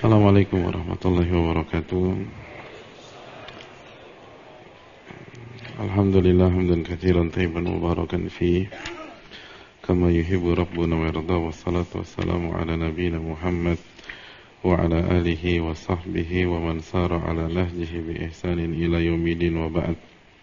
Assalamualaikum warahmatullahi wabarakatuh. Alhamdulillah hamdan katsiran thayyiban mubarakan fih kama yuhibbu rabbuna wa yarda, wassalatu wassalamu ala nabiyyina Muhammad wa ala alihi wa sahbihi wa man sara ala nahjihi bi ihsanin ila yaumidin wa ba'd.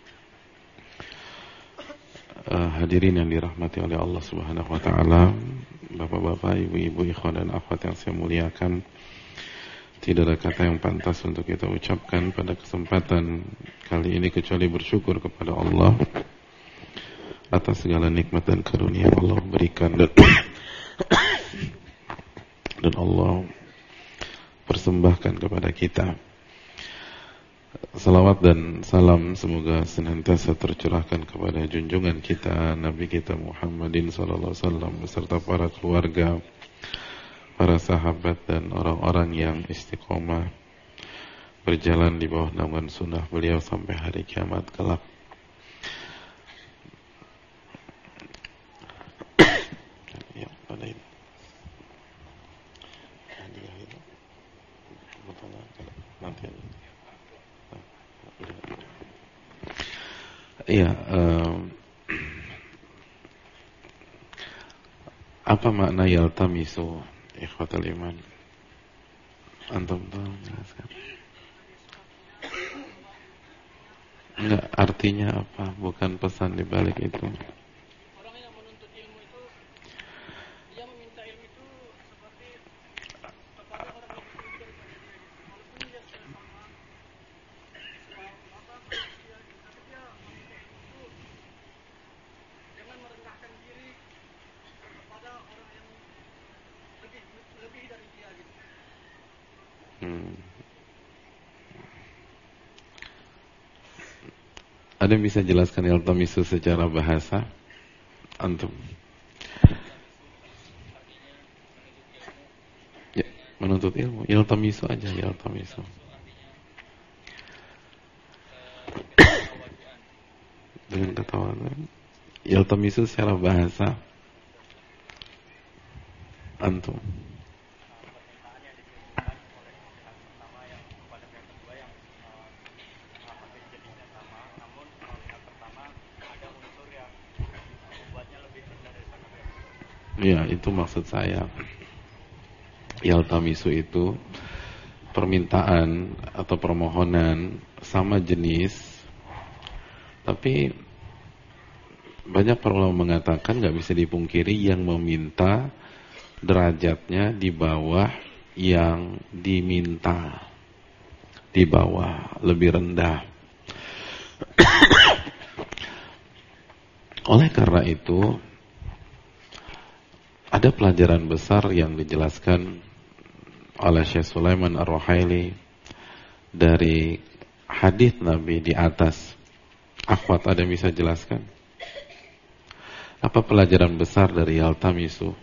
Hadirin yang dirahmati oleh Allah Subhanahu wa taala, Bapak-bapak, ibu-ibu, ikhwan dan akhwat yang saya muliakan, tidak ada kata yang pantas untuk kita ucapkan pada kesempatan kali ini kecuali bersyukur kepada Allah atas segala nikmat dan karunia yang Allah berikan dan Allah persembahkan kepada kita. Salawat dan salam semoga senantiasa tercurahkan kepada junjungan kita, Nabi kita Muhammadin sallallahu alaihi wasallam beserta para keluarga, para sahabat dan orang-orang yang istiqomah berjalan di bawah naungan sunnah beliau sampai hari kiamat kelak. Ya, pada ini. Iya, apa makna yaltamisu, ikhwatal iman? Antum tahu jelaskan? Enggak, artinya apa? Bukan pesan di balik itu. Orang yang menuntut ilmu itu, dia meminta ilmu itu seperti kepada orang yang lebih tinggi daripada dia. Walaupun dia sama manusia, tapi dia meminta ilmu itu dengan merendahkan diri kepada orang yang lebih dari dia gitu. Ada yang bisa jelaskan yaltamisu secara bahasa? Antum? Ya, menuntut ilmu. Yaltamisu aja, yaltamisu. Dengan ketawaduan. Yaltamisu secara bahasa. Antum? Ya, itu maksud saya. Yaltamisu itu permintaan atau permohonan sama jenis, tapi banyak para ulama mengatakan gak bisa dipungkiri yang meminta derajatnya di bawah yang diminta, di bawah, lebih rendah. Oleh karena itu ada pelajaran besar yang dijelaskan oleh Syekh Sulaiman Ar-Ruhaili dari hadis Nabi di atas. Akhwat, ada yang bisa jelaskan? Apa pelajaran besar dari yaltamisu?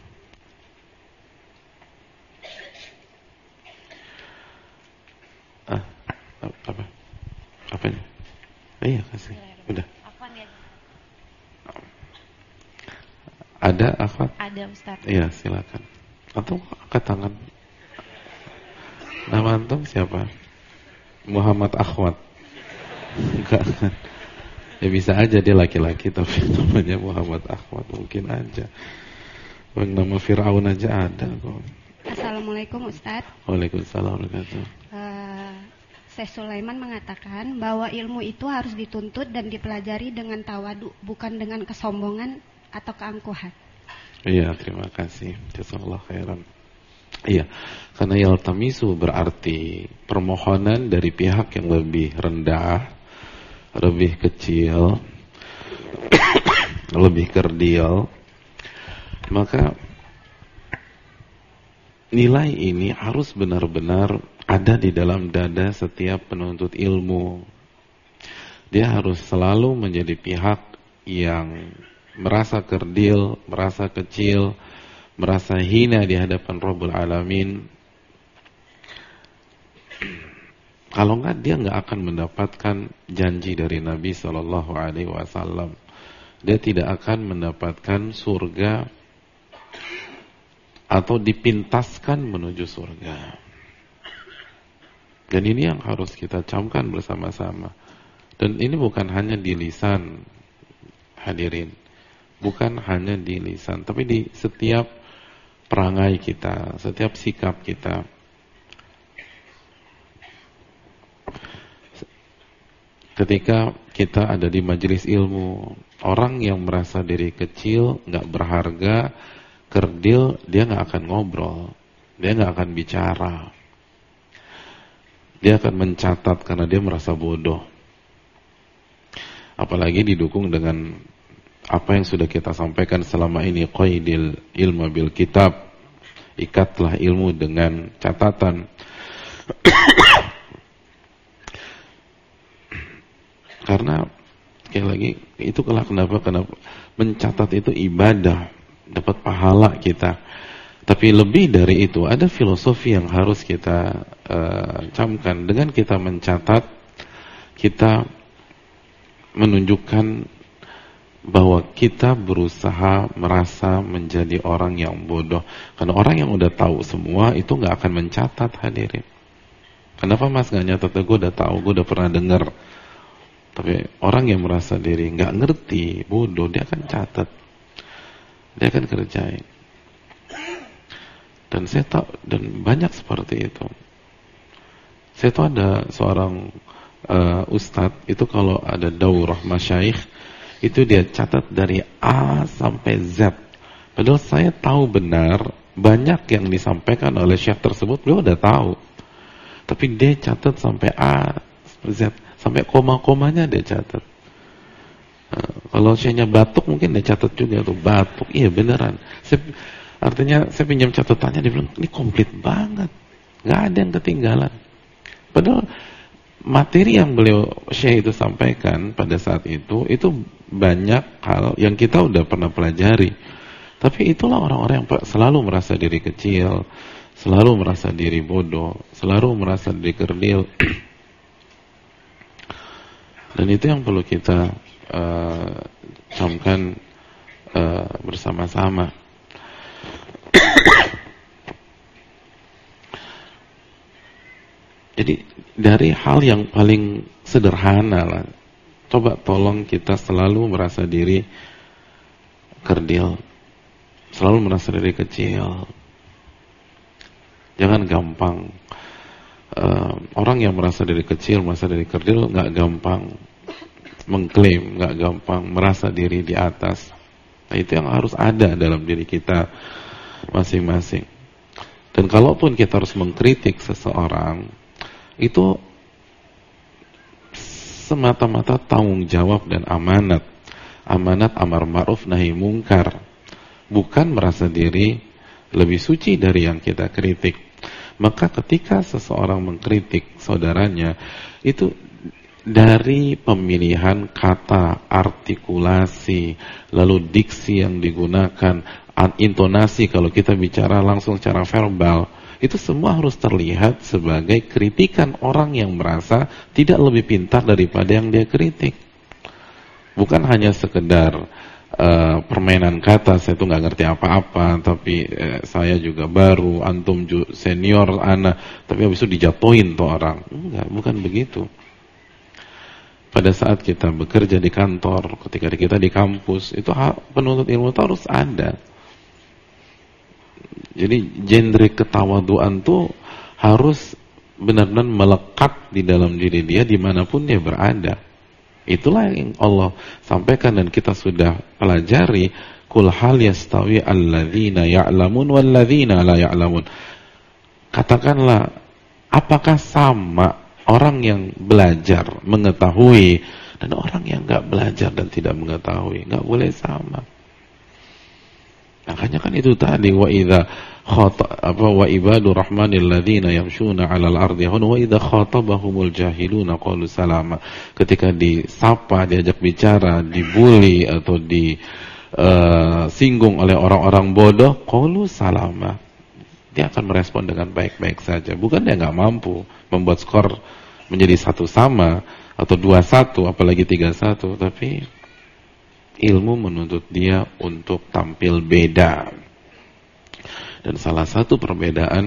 Apa? Apanya? Iya, kasih. Udah. Ada, akhwat? Ada, Ustaz. Iya, silakan. Antum angkat tangan. Nama antum siapa? Muhammad Akhwat. Enggak kan? Ya bisa aja dia laki-laki tapi namanya Muhammad Akhwat, mungkin aja. Bang, nama Fir'aun aja ada kok. Assalamualaikum, Ustaz. Waalaikumsalam warahmatullahi Syekh Sulaiman mengatakan bahwa ilmu itu harus dituntut dan dipelajari dengan tawadu, bukan dengan kesombongan atau keangkuhan. Iya, terima kasih. Jazakallahu khairan. Iya, karena yaltamisu berarti permohonan dari pihak yang lebih rendah, lebih kecil, lebih kerdil. Maka nilai ini harus benar-benar ada di dalam dada setiap penuntut ilmu. Dia harus selalu menjadi pihak yang merasa kerdil, merasa kecil, merasa hina di hadapan Rabbul Alamin. Kalau enggak, dia enggak akan mendapatkan janji dari Nabi Sallallahu Alaihi Wasallam. Dia tidak akan mendapatkan surga atau dipintaskan menuju surga. Dan ini yang harus kita camkan bersama-sama. Dan ini bukan hanya di lisan, hadirin, bukan hanya di lisan, tapi di setiap perangai kita, setiap sikap kita. Ketika kita ada di majelis ilmu, orang yang merasa diri kecil, nggak berharga, kerdil, dia nggak akan ngobrol, dia nggak akan bicara, dia akan mencatat karena dia merasa bodoh. Apalagi didukung dengan apa yang sudah kita sampaikan selama ini, qaidil ilma bil kitab, ikatlah ilmu dengan catatan. Karena sekali lagi itu kenapa mencatat itu ibadah, dapat pahala kita. Tapi lebih dari itu ada filosofi yang harus kita camkan. Dengan kita mencatat, kita menunjukkan bahwa kita berusaha merasa menjadi orang yang bodoh. Karena orang yang udah tahu semua itu nggak akan mencatat, hadirin. Kenapa mas nggak nyatat? Gue udah tahu, gue udah pernah dengar. Tapi orang yang merasa diri nggak ngerti, bodoh, dia akan catat, dia akan kerjain. Dan saya tahu, dan banyak seperti itu. Saya tahu ada seorang ustadz itu kalau ada daurah masyayikh itu dia catat dari A sampai Z. Padahal saya tahu benar banyak yang disampaikan oleh syekh tersebut beliau udah tahu, tapi dia catat sampai A sampai Z, sampai koma-komanya dia catat. Kalau syekhnya batuk mungkin dia catat juga tuh batuk, iya beneran. Artinya saya pinjam catatannya, dia bilang ini komplit banget, nggak ada yang ketinggalan. Padahal materi yang beliau syekh itu sampaikan pada saat itu banyak hal yang kita udah pernah pelajari. Tapi itulah orang-orang yang selalu merasa diri kecil, selalu merasa diri bodoh, selalu merasa diri kerdil. Dan itu yang perlu kita camkan bersama-sama. Jadi dari hal yang paling sederhana lah, coba tolong kita selalu merasa diri kerdil, selalu merasa diri kecil. Jangan gampang. Orang yang merasa diri kecil, merasa diri kerdil, nggak gampang mengklaim, nggak gampang merasa diri di atas. Nah, itu yang harus ada dalam diri kita masing-masing. Dan kalaupun kita harus mengkritik seseorang, itu semata-mata tanggung jawab dan amanat. Amanat amar ma'ruf nahi mungkar. Bukan merasa diri lebih suci dari yang kita kritik. Maka ketika seseorang mengkritik saudaranya, itu dari pemilihan kata, artikulasi, lalu diksi yang digunakan, intonasi kalau kita bicara langsung secara verbal, itu semua harus terlihat sebagai kritikan orang yang merasa tidak lebih pintar daripada yang dia kritik. Bukan hanya sekedar permainan kata, saya tuh nggak ngerti apa-apa, tapi saya juga baru, antum senior anak, tapi habis itu dijatuhin tuh orang. Enggak, bukan begitu. Pada saat kita bekerja di kantor, ketika kita di kampus, itu penuntut ilmu itu harus ada. Jadi genre ketawaduan tuh harus benar-benar melekat di dalam diri dia dimanapun dia berada. Itulah yang Allah sampaikan dan kita sudah pelajari. Qul hal yastawi alladzina ya'lamun walladzina la ya'lamun. Katakanlah, apakah sama orang yang belajar mengetahui dan orang yang enggak belajar dan tidak mengetahui? Enggak boleh sama. Makanya kan itu tadi wa ibadur rahmanil ladzina yamshuna 'alal ardi wa idza khatabahumul jahiluna qalu salama. Ketika disapa, diajak bicara, dibully atau disinggung oleh orang-orang bodoh, qalu salama. Dia akan merespon dengan baik-baik saja. Bukan dia enggak mampu membuat skor menjadi 1 sama atau 2-1 apalagi 3-1, tapi ilmu menuntut dia untuk tampil beda. Dan salah satu perbedaan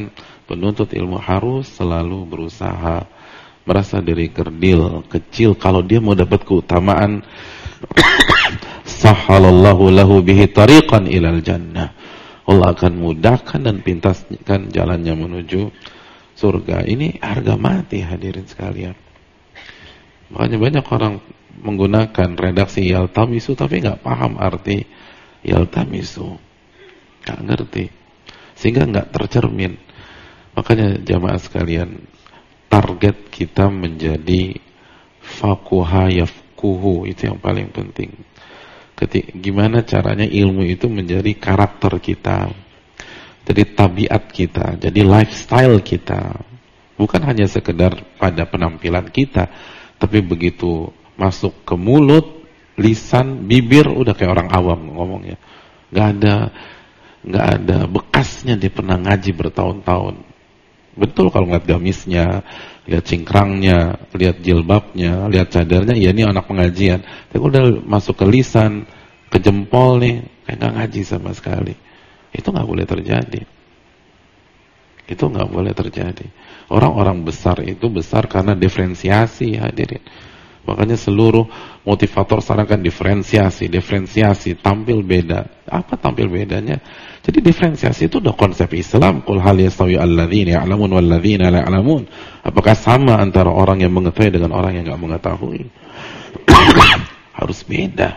Penuntut ilmu harus selalu berusaha, merasa diri kerdil, kecil. Kalau dia mau dapat keutamaan, sahhalallahu lahu bihi tariqan ilal jannah, Allah akan mudahkan dan pintaskan jalannya menuju surga. Ini harga mati, hadirin sekalian. Makanya banyak orang menggunakan redaksi yaltamisu tapi nggak paham arti yaltamisu, nggak ngerti, sehingga nggak tercermin. Makanya jamaah sekalian, target kita menjadi faquha yafquhu, itu yang paling penting. Gimana caranya ilmu itu menjadi karakter kita, jadi tabiat kita, jadi lifestyle kita, bukan hanya sekedar pada penampilan kita, tapi begitu masuk ke mulut, lisan, bibir, udah kayak orang awam ngomongnya. Nggak ada bekasnya dia pernah ngaji bertahun-tahun. Betul kalau ngeliat gamisnya, lihat cingkrangnya, lihat jilbabnya, lihat cadarnya, ya ini anak pengajian. Tapi udah masuk ke lisan, ke jempol nih, kayak nggak ngaji sama sekali. Itu nggak boleh terjadi. Itu nggak boleh terjadi. Orang-orang besar itu besar karena diferensiasi, hadirin. Makanya seluruh motivator sekarang kan diferensiasi, tampil beda. Apa tampil bedanya? Jadi diferensiasi itu udah konsep Islam. Qul hal yastawi alladzina ya'lamun wal ladzina la ya'lamun. Apakah sama antara orang yang mengetahui dengan orang yang enggak mengetahui? Harus beda.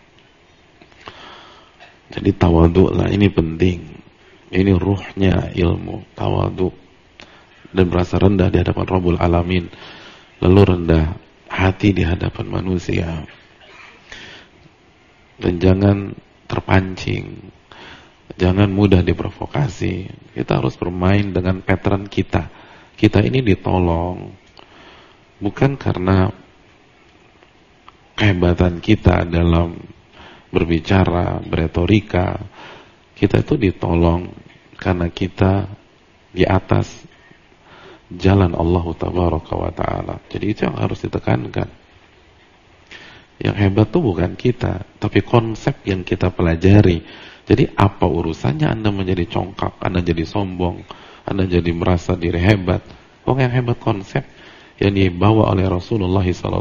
Jadi tawadhu lah, ini penting. Ini ruhnya ilmu, tawadhu. Dan merasa rendah di hadapan Rabbul Alamin. Lalu rendah hati di hadapan manusia. Dan jangan terpancing, jangan mudah diprovokasi. Kita harus bermain dengan pattern kita. Kita ini ditolong bukan karena kehebatan kita dalam berbicara, beretorika. Kita itu ditolong karena kita di atas jalan Allah Tabaraka wa Ta'ala. Jadi itu yang harus ditekankan. Yang hebat tuh bukan kita, tapi konsep yang kita pelajari. Jadi apa urusannya Anda menjadi congkak, Anda jadi sombong, Anda jadi merasa diri hebat. Yang hebat konsep yang dibawa oleh Rasulullah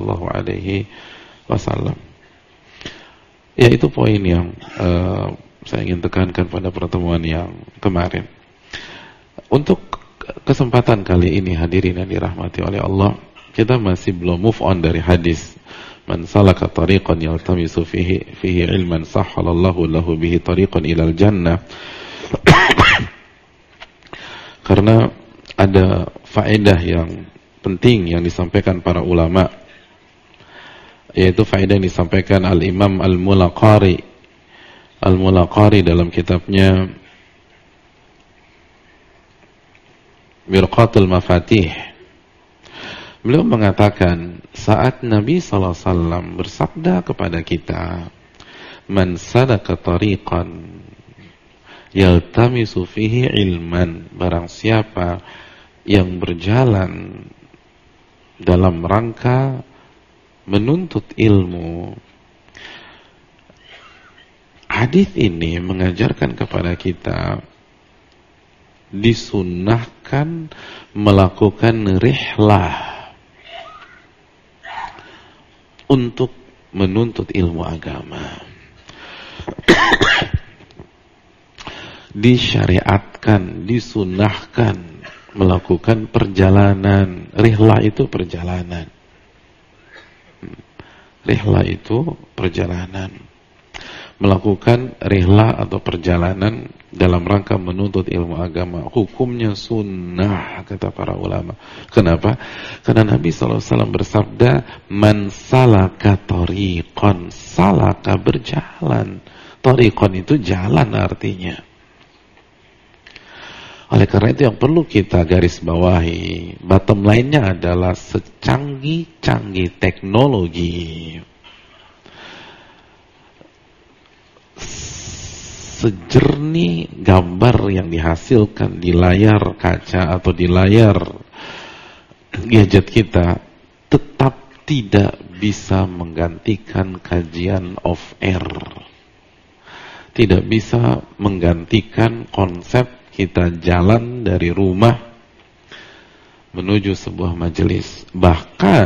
SAW. Ya, itu poin yang saya ingin tekankan pada pertemuan yang kemarin. Untuk kesempatan kali ini, hadirin yang dirahmati oleh Allah, kita masih belum move on dari hadis man salaka tariqan yaltamisu fihi ilman sahhalallahu lahu bihi tariqan ilal jannah. Karena ada faedah yang penting yang disampaikan para ulama, yaitu faedah yang disampaikan Al-Imam Al-Mulaqari dalam kitabnya Mirqatul Mafatih. Beliau mengatakan, saat Nabi SAW bersabda kepada kita, man salaka tariqan yaltamisu fihi ilman, barang siapa yang berjalan dalam rangka menuntut ilmu. Hadis ini mengajarkan kepada kita disunnahkan melakukan rihlah untuk menuntut ilmu agama. Disyariatkan, disunnahkan melakukan perjalanan. Rihlah itu perjalanan. Rihlah itu perjalanan. Melakukan rihlah atau perjalanan dalam rangka menuntut ilmu agama. Hukumnya sunnah, kata para ulama. Kenapa? Karena Nabi SAW bersabda, man salaka tariqan, salaka berjalan. Tariqan itu jalan artinya. Oleh karena itu yang perlu kita garis bawahi, bottom line-nya adalah secanggih-canggih teknologi, sejernih gambar yang dihasilkan di layar kaca atau di layar gadget kita, tetap tidak bisa menggantikan kajian off air. Tidak bisa menggantikan konsep kita jalan dari rumah menuju sebuah majelis. Bahkan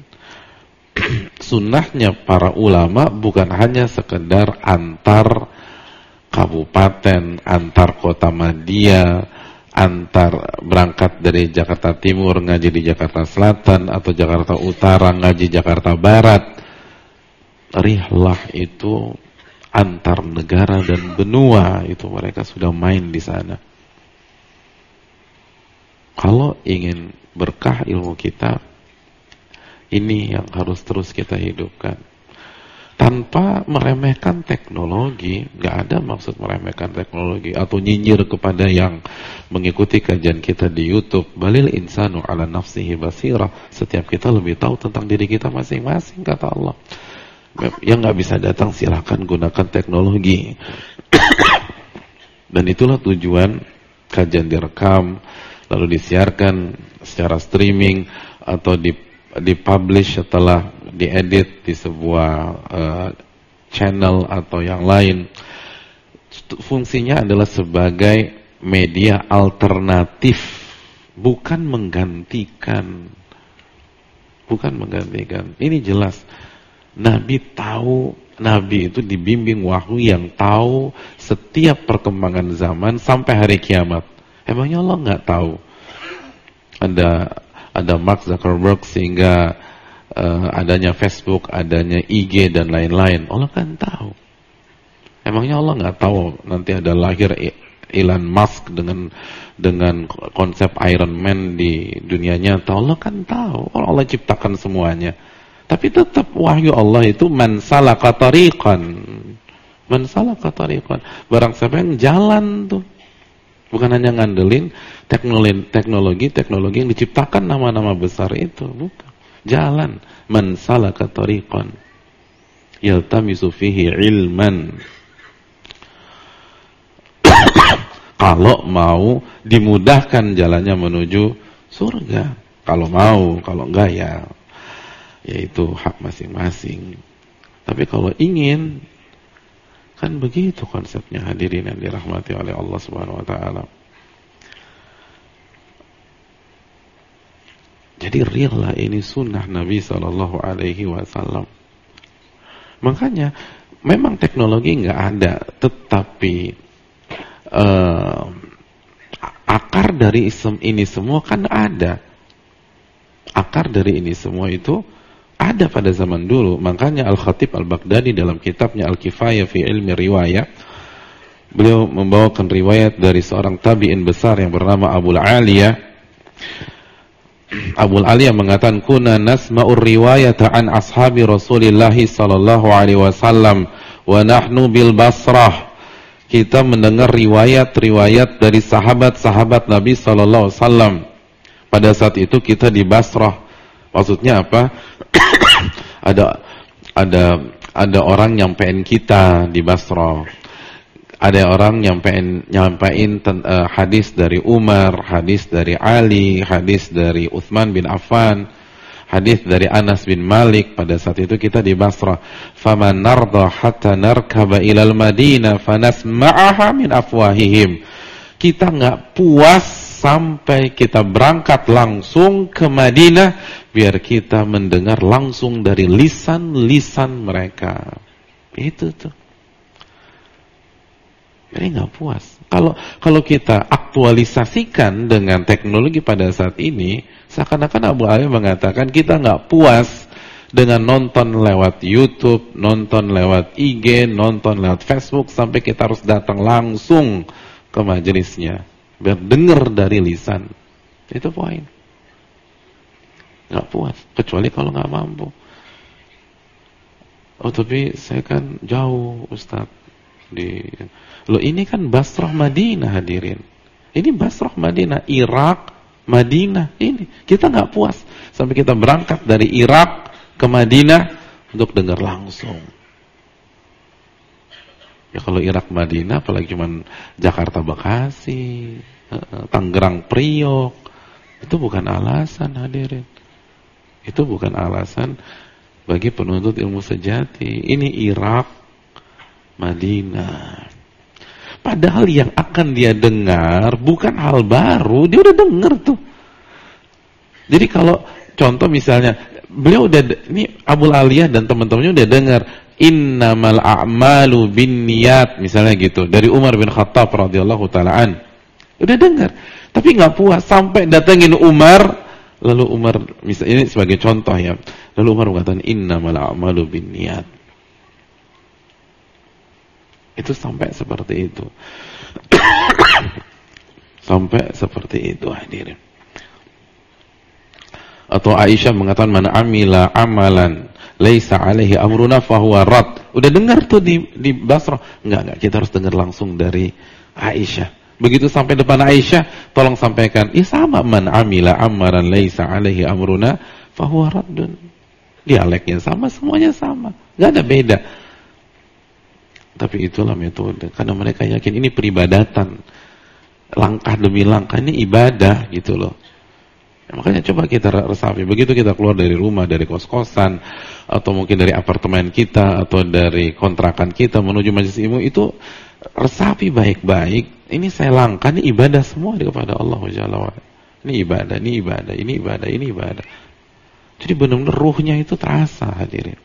sunnahnya para ulama bukan hanya sekedar antar kabupaten, antar kota Madia, antar berangkat dari Jakarta Timur ngaji di Jakarta Selatan atau Jakarta Utara ngaji Jakarta Barat. Rihlah itu antar negara dan benua, itu mereka sudah main di sana. Kalau ingin berkah ilmu kita, ini yang harus terus kita hidupkan. Tanpa meremehkan teknologi, nggak ada maksud meremehkan teknologi atau nyinyir kepada yang mengikuti kajian kita di YouTube. Balil insanu ala nafsihi basirah. Setiap kita lebih tahu tentang diri kita masing-masing, kata Allah. Yang nggak bisa datang silakan gunakan teknologi. Dan itulah tujuan kajian direkam, lalu disiarkan secara streaming atau dipublish setelah diedit di sebuah channel atau yang lain. Fungsinya adalah sebagai media alternatif, bukan menggantikan. Bukan menggantikan. Ini jelas. Nabi tahu, Nabi itu dibimbing wahyu yang tahu setiap perkembangan zaman sampai hari kiamat. Emangnya Allah nggak tahu? Ada Mark Zuckerberg sehingga adanya Facebook, adanya IG dan lain-lain. Allah kan tahu. Emangnya Allah nggak tahu nanti ada lahir Elon Musk dengan konsep Iron Man di dunia nyata? Allah kan tahu. Allah ciptakan semuanya. Tapi tetap wahyu Allah itu man salaka tariqan. Man salaka tariqan. Barang siapa yang jalan tuh. Bukan hanya ngandelin teknologi yang diciptakan nama-nama besar itu, bukan. Jalan, man salaka tariqan yaltamisu fihi ilman. Kalau mau dimudahkan jalannya menuju surga. Kalau mau, kalau enggak ya itu hak masing-masing. Tapi kalau ingin, kan begitu konsepnya, hadirin yang dirahmati oleh Allah Subhanahu wa taala. Jadi real lah ini sunnah Nabi sallallahu alaihi wasallam. Makanya memang teknologi enggak ada, tetapi akar dari ini semua kan ada. Akar dari ini semua itu ada pada zaman dulu. Makanya Al-Khatib Al-Baghdadi dalam kitabnya Al-Kifayah fi Ilmi Riwayah, beliau membawakan riwayat dari seorang tabi'in besar yang bernama Abul Aliyah. Abul Aliyah mengatakan, "Kunna nasma'ur riwayata an ashabi Rasulillah sallallahu alaihi wasallam wa nahnu bil Basrah." Kita mendengar riwayat-riwayat dari sahabat-sahabat Nabi sallallahu alaihi wasallam. Pada saat itu kita di Basrah. Maksudnya apa? ada orang nyampein kita di Basrah. Ada orang nyampein hadis dari Umar, hadis dari Ali, hadis dari Utsman bin Affan, hadis dari Anas bin Malik. Pada saat itu kita di Basrah. Faman narda hatta narkaba ilal Madinah fanasma'aha min afwahihim. Kita nggak puas sampai kita berangkat langsung ke Madinah biar kita mendengar langsung dari lisan-lisan mereka. Itu tuh. Jadi nggak puas. Kalau kita aktualisasikan dengan teknologi pada saat ini, seakan-akan Abu Ali mengatakan kita nggak puas dengan nonton lewat YouTube, nonton lewat IG, nonton lewat Facebook, sampai kita harus datang langsung ke majelisnya biar dengar dari lisan. Itu poin. Nggak puas, kecuali kalau nggak mampu. Oh tapi saya kan jauh Ustaz. Loh ini kan Basrah Madinah hadirin. Ini Basrah Madinah, Irak, Madinah. Ini kita nggak puas sampai kita berangkat dari Irak ke Madinah untuk dengar langsung. Ya kalau Irak Madinah, apalagi cuman Jakarta Bekasi, Tangerang Priok, itu bukan alasan hadirin. Itu bukan alasan bagi penuntut ilmu sejati. Ini Irak, Madinah. Padahal yang akan dia dengar bukan hal baru, dia udah dengar tuh. Jadi kalau contoh misalnya beliau udah, ini Abul Aliyah dan teman-temannya udah dengar innamal a'malu binniyat misalnya gitu dari Umar bin Khattab radhiyallahu taalaan. Udah dengar, tapi nggak puas sampai datengin Umar, lalu Umar misalnya ini sebagai contoh ya. Lalu Umar mengatakan innamal a'malu binniyat. Itu sampai seperti itu. Sampai seperti itu hadirin. Atau Aisyah mengatakan man amila amalan laisa alaihi amruna fahuwa rad. Udah dengar tuh di Basrah. Enggak, kita harus dengar langsung dari Aisyah. Begitu sampai depan Aisyah, tolong sampaikan, sama man amila amalan laisa alaihi amruna fahuwa raddun. Dialeknya sama, semuanya sama. Enggak ada beda. Tapi itulah metode, karena mereka yakin ini peribadatan. Langkah demi langkah ini ibadah gitu loh. Ya, makanya coba kita resapi. Begitu kita keluar dari rumah, dari kos-kosan, atau mungkin dari apartemen kita, atau dari kontrakan kita menuju majelis ilmu, itu resapi baik-baik. Ini saya langkah, ini ibadah semua kepada Allah Jalla wa'ala. Ini ibadah, ini ibadah, ini ibadah, ini ibadah. Jadi benar-benar ruhnya itu terasa hadirin.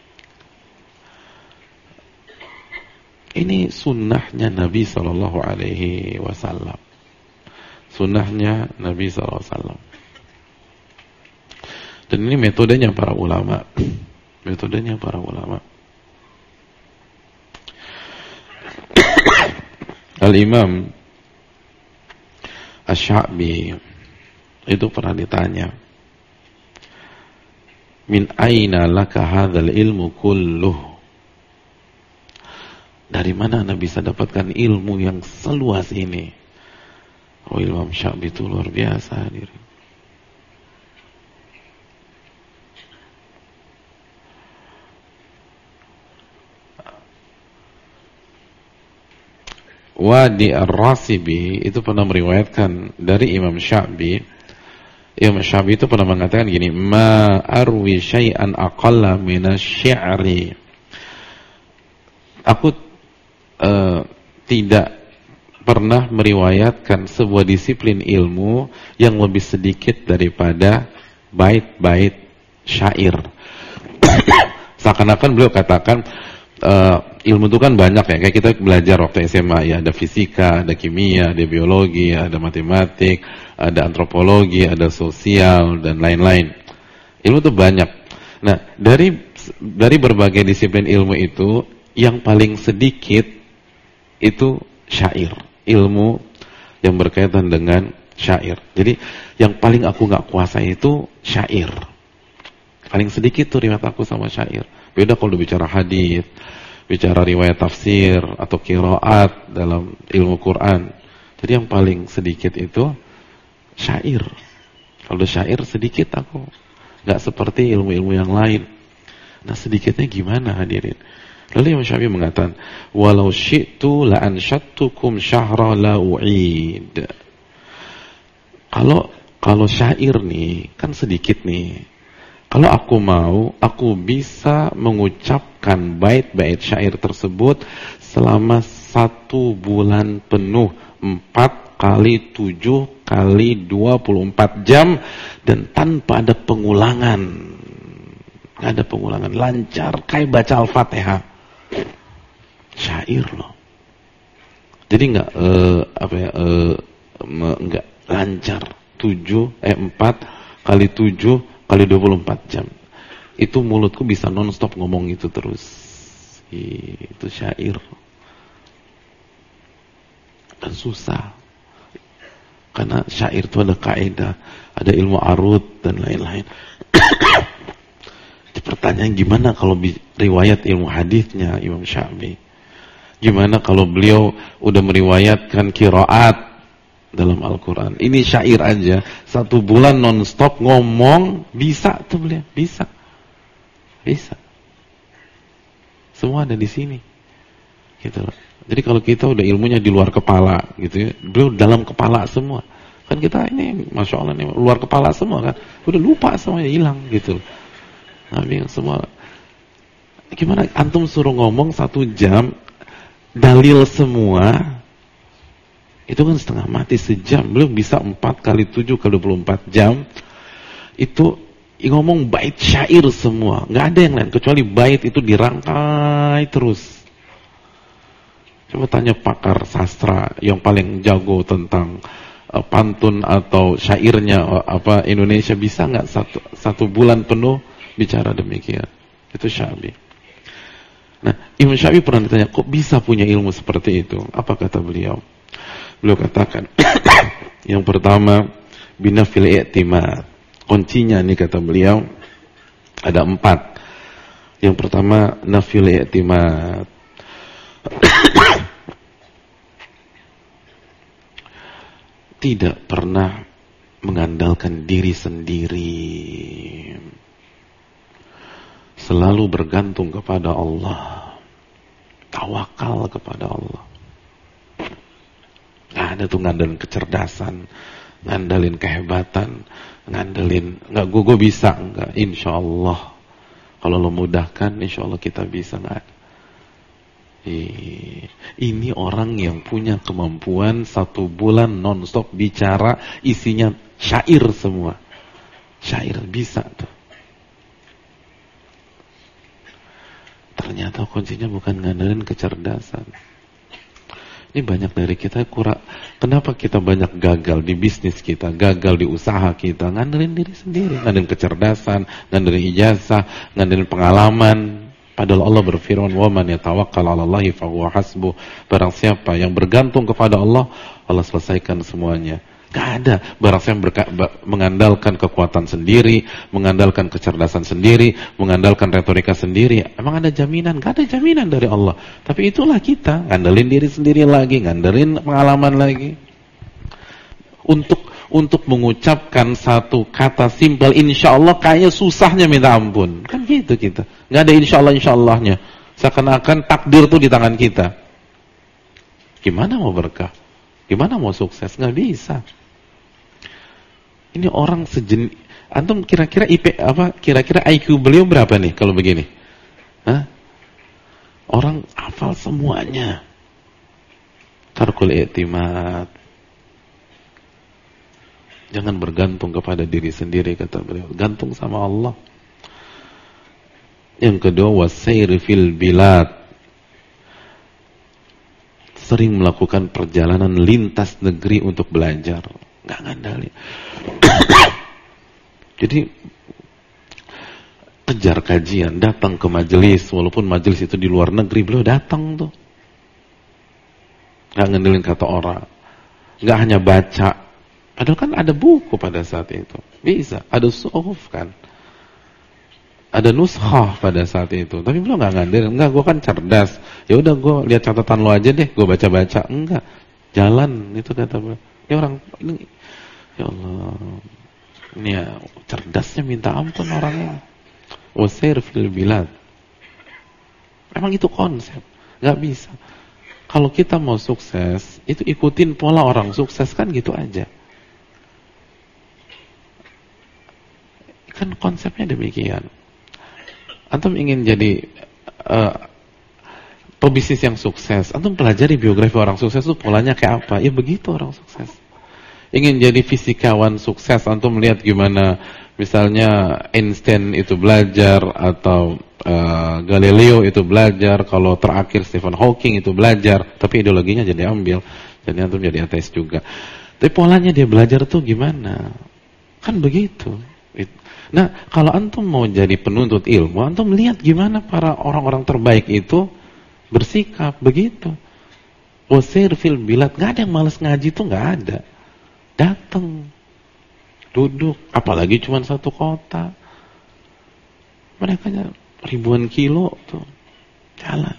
Ini sunnahnya Nabi SAW. Sunnahnya Nabi SAW. Dan ini metodenya para ulama. Metodenya para ulama. Al-Imam Asy-Sya'bi itu pernah ditanya, min aina laka hadzal ilmu kulluh? Dari mana Anda bisa dapatkan ilmu yang seluas ini? Oh, Imam Sya'bi itu luar biasa hadirin. Wadi Ar-Rasibi itu pernah meriwayatkan dari Imam Sya'bi. Imam Sya'bi itu pernah mengatakan gini, ma arwi syai'an aqalla minasy-syi'ri. Aku tidak pernah meriwayatkan sebuah disiplin ilmu yang lebih sedikit daripada bait-bait syair. Seakan-akan beliau katakan ilmu itu kan banyak ya, kayak kita belajar waktu SMA ya, ada fisika, ada kimia, ada biologi, ada matematik, ada antropologi, ada sosial dan lain-lain. Ilmu itu banyak. Nah, dari berbagai disiplin ilmu itu yang paling sedikit itu syair, ilmu yang berkaitan dengan syair. Jadi yang paling aku nggak kuasai itu syair. Paling sedikit tuh riwayat aku sama syair. Beda kalau bicara hadis, bicara riwayat tafsir atau qiraat dalam ilmu Quran. Jadi yang paling sedikit itu syair. Kalau syair sedikit aku, nggak seperti ilmu-ilmu yang lain. Nah, sedikitnya gimana hadirin? Lalu Imam Syafi'i mengatakan, walau syi'tu la ansyattukum syahra la u'id. Kalau syair nih kan sedikit nih. Kalau aku mau, aku bisa mengucapkan bait-bait syair tersebut selama 1 bulan penuh, 4 kali 7 kali 24 jam dan tanpa ada pengulangan. Nggak ada pengulangan, lancar kayak baca Al-Fatihah. Syair loh. Jadi enggak enggak lancar 4 kali 7 kali 24 jam. Itu mulutku bisa non-stop ngomong itu terus. Itu syair. Dan susah. Karena syair itu ada kaidah, ada ilmu arud dan lain-lain. Pertanyaan gimana kalau riwayat ilmu hadisnya Imam Sya'bi? Gimana kalau beliau udah meriwayatkan qiraat dalam Al-Quran? Ini syair aja 1 bulan non-stop ngomong bisa tuh beliau, bisa. Semua ada di sini. Gitu loh. Jadi kalau kita udah ilmunya di luar kepala gitu ya, beliau dalam kepala semua. Kan kita ini Masya Allah ini luar kepala semua kan. Udah lupa semuanya, hilang gitu loh. Nah, semua. Gimana antum suruh ngomong 1 jam dalil semua, itu kan setengah mati sejam. Belum bisa 4 kali 7 kali 24 jam itu ngomong bait syair semua, nggak ada yang lain kecuali bait itu dirangkai terus. Coba tanya pakar sastra yang paling jago tentang pantun atau syairnya Indonesia, bisa nggak satu bulan penuh bicara demikian? Itu Syafi'i. Nah, Imam Syafi'i pernah ditanya, kok bisa punya ilmu seperti itu? Apa kata beliau? Beliau katakan, yang pertama, binafil i'timad. Kuncinya nih kata beliau, ada 4. Yang pertama, nafil i'timad. Tidak pernah mengandalkan diri sendiri. Selalu bergantung kepada Allah. Tawakal kepada Allah. Nggak ada tuh ngandalin kecerdasan, ngandalin kehebatan, ngandalin nggak gue bisa, nggak. Insya Allah kalau lo mudahkan, insya Allah kita bisa. Nggak ada. Ini orang yang punya kemampuan 1 bulan non-stop bicara, isinya syair semua. Syair bisa tuh. Ternyata kuncinya bukan ngandalin kecerdasan. Ini banyak dari kita kurang. Kenapa kita banyak gagal di bisnis kita, gagal di usaha kita? Ngandelin diri sendiri, ngandelin kecerdasan, ngandelin ijazah, ngandelin pengalaman. Padahal Allah berfirman, "Wa man yatawakkal 'alallahi fahuwa hasbuh." Barang siapa yang bergantung kepada Allah, Allah selesaikan semuanya. Gak ada. Barang siapa mengandalkan kekuatan sendiri, mengandalkan kecerdasan sendiri, mengandalkan retorika sendiri, emang ada jaminan? Gak ada jaminan dari Allah. Tapi itulah kita, ngandelin diri sendiri lagi, ngandelin pengalaman lagi. Untuk mengucapkan satu kata simpel, insya Allah, kayaknya susahnya minta ampun. Kan gitu kita. Gak ada insya Allahnya. Seakan-akan takdir tuh di tangan kita. Gimana mau berkah? Gimana mau sukses? Gak bisa. Ini orang sejenis. Antum kira-kira kira-kira IQ beliau berapa nih kalau begini? Hah? Orang hafal semuanya. Tarkul i'timad. Jangan bergantung kepada diri sendiri, kata beliau. Gantung sama Allah. Yang kedua, wasair fil bilad. Sering melakukan perjalanan lintas negeri untuk belajar. Nggak ngandalin. Jadi kejar kajian, datang ke majelis, walaupun majelis itu di luar negeri, beliau datang tuh. Nggak ngandelin kata orang. Nggak hanya baca. Padahal kan ada buku pada saat itu. Bisa, ada suhuf kan. Ada nuskhah pada saat itu. Tapi beliau nggak ngandelin. Enggak, gue kan cerdas. Ya udah gue lihat catatan lo aja deh, gue baca-baca. Enggak. Jalan itu kata beliau. Ini orang ini, ya Allah, ini ya cerdasnya minta ampun orangnya. Wasair fil bilad. Memang itu konsep, nggak bisa. Kalau kita mau sukses, itu ikutin pola orang sukses kan gitu aja. Kan konsepnya demikian. Antum ingin jadi pebisnis yang sukses, antum pelajari biografi orang sukses itu polanya kayak apa? Ya begitu orang sukses. Ingin jadi fisikawan sukses, antum melihat gimana misalnya Einstein itu belajar, atau Galileo itu belajar, kalau terakhir Stephen Hawking itu belajar, tapi ideologinya jadi ambil, jadi antum jadi ateis juga. Tapi polanya dia belajar tuh gimana? Kan begitu. Nah, kalau antum mau jadi penuntut ilmu, antum lihat gimana para orang-orang terbaik itu bersikap begitu. Wasair fil bilad. Gak ada yang malas ngaji tuh, gak ada. Datang, duduk, apalagi cuma satu kota. Mereka ribuan kilo tuh jalan.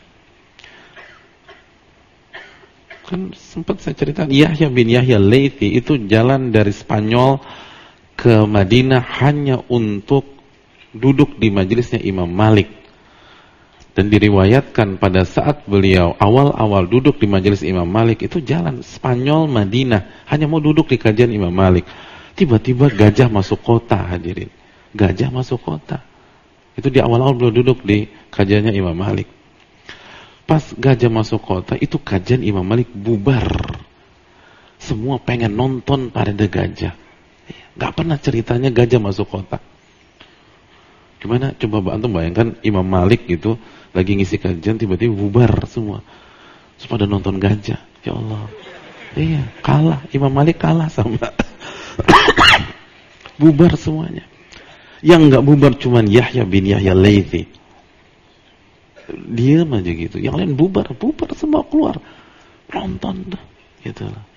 Kan sempat saya cerita, Yahya bin Yahya Laythi itu jalan dari Spanyol ke Madinah hanya untuk duduk di majelisnya Imam Malik. Dan diriwayatkan pada saat beliau awal-awal duduk di majelis Imam Malik itu jalan Spanyol Madinah, hanya mau duduk di kajian Imam Malik. Tiba-tiba gajah masuk kota, hadirin. Gajah masuk kota. Itu di awal-awal beliau duduk di kajiannya Imam Malik. Pas gajah masuk kota, itu kajian Imam Malik bubar. Semua pengen nonton parade gajah. Nggak pernah ceritanya gajah masuk kota. Gimana? Coba antum bayangkan Imam Malik gitu lagi ngisi kajian tiba-tiba bubar semua. Terus pada nonton gajah. Ya Allah. Iya, kalah. Imam Malik kalah sama bubar semuanya. Yang nggak bubar cuman Yahya bin Yahya Laythi. Diam aja gitu. Yang lain bubar semua keluar. Nonton tuh. Gitu lah.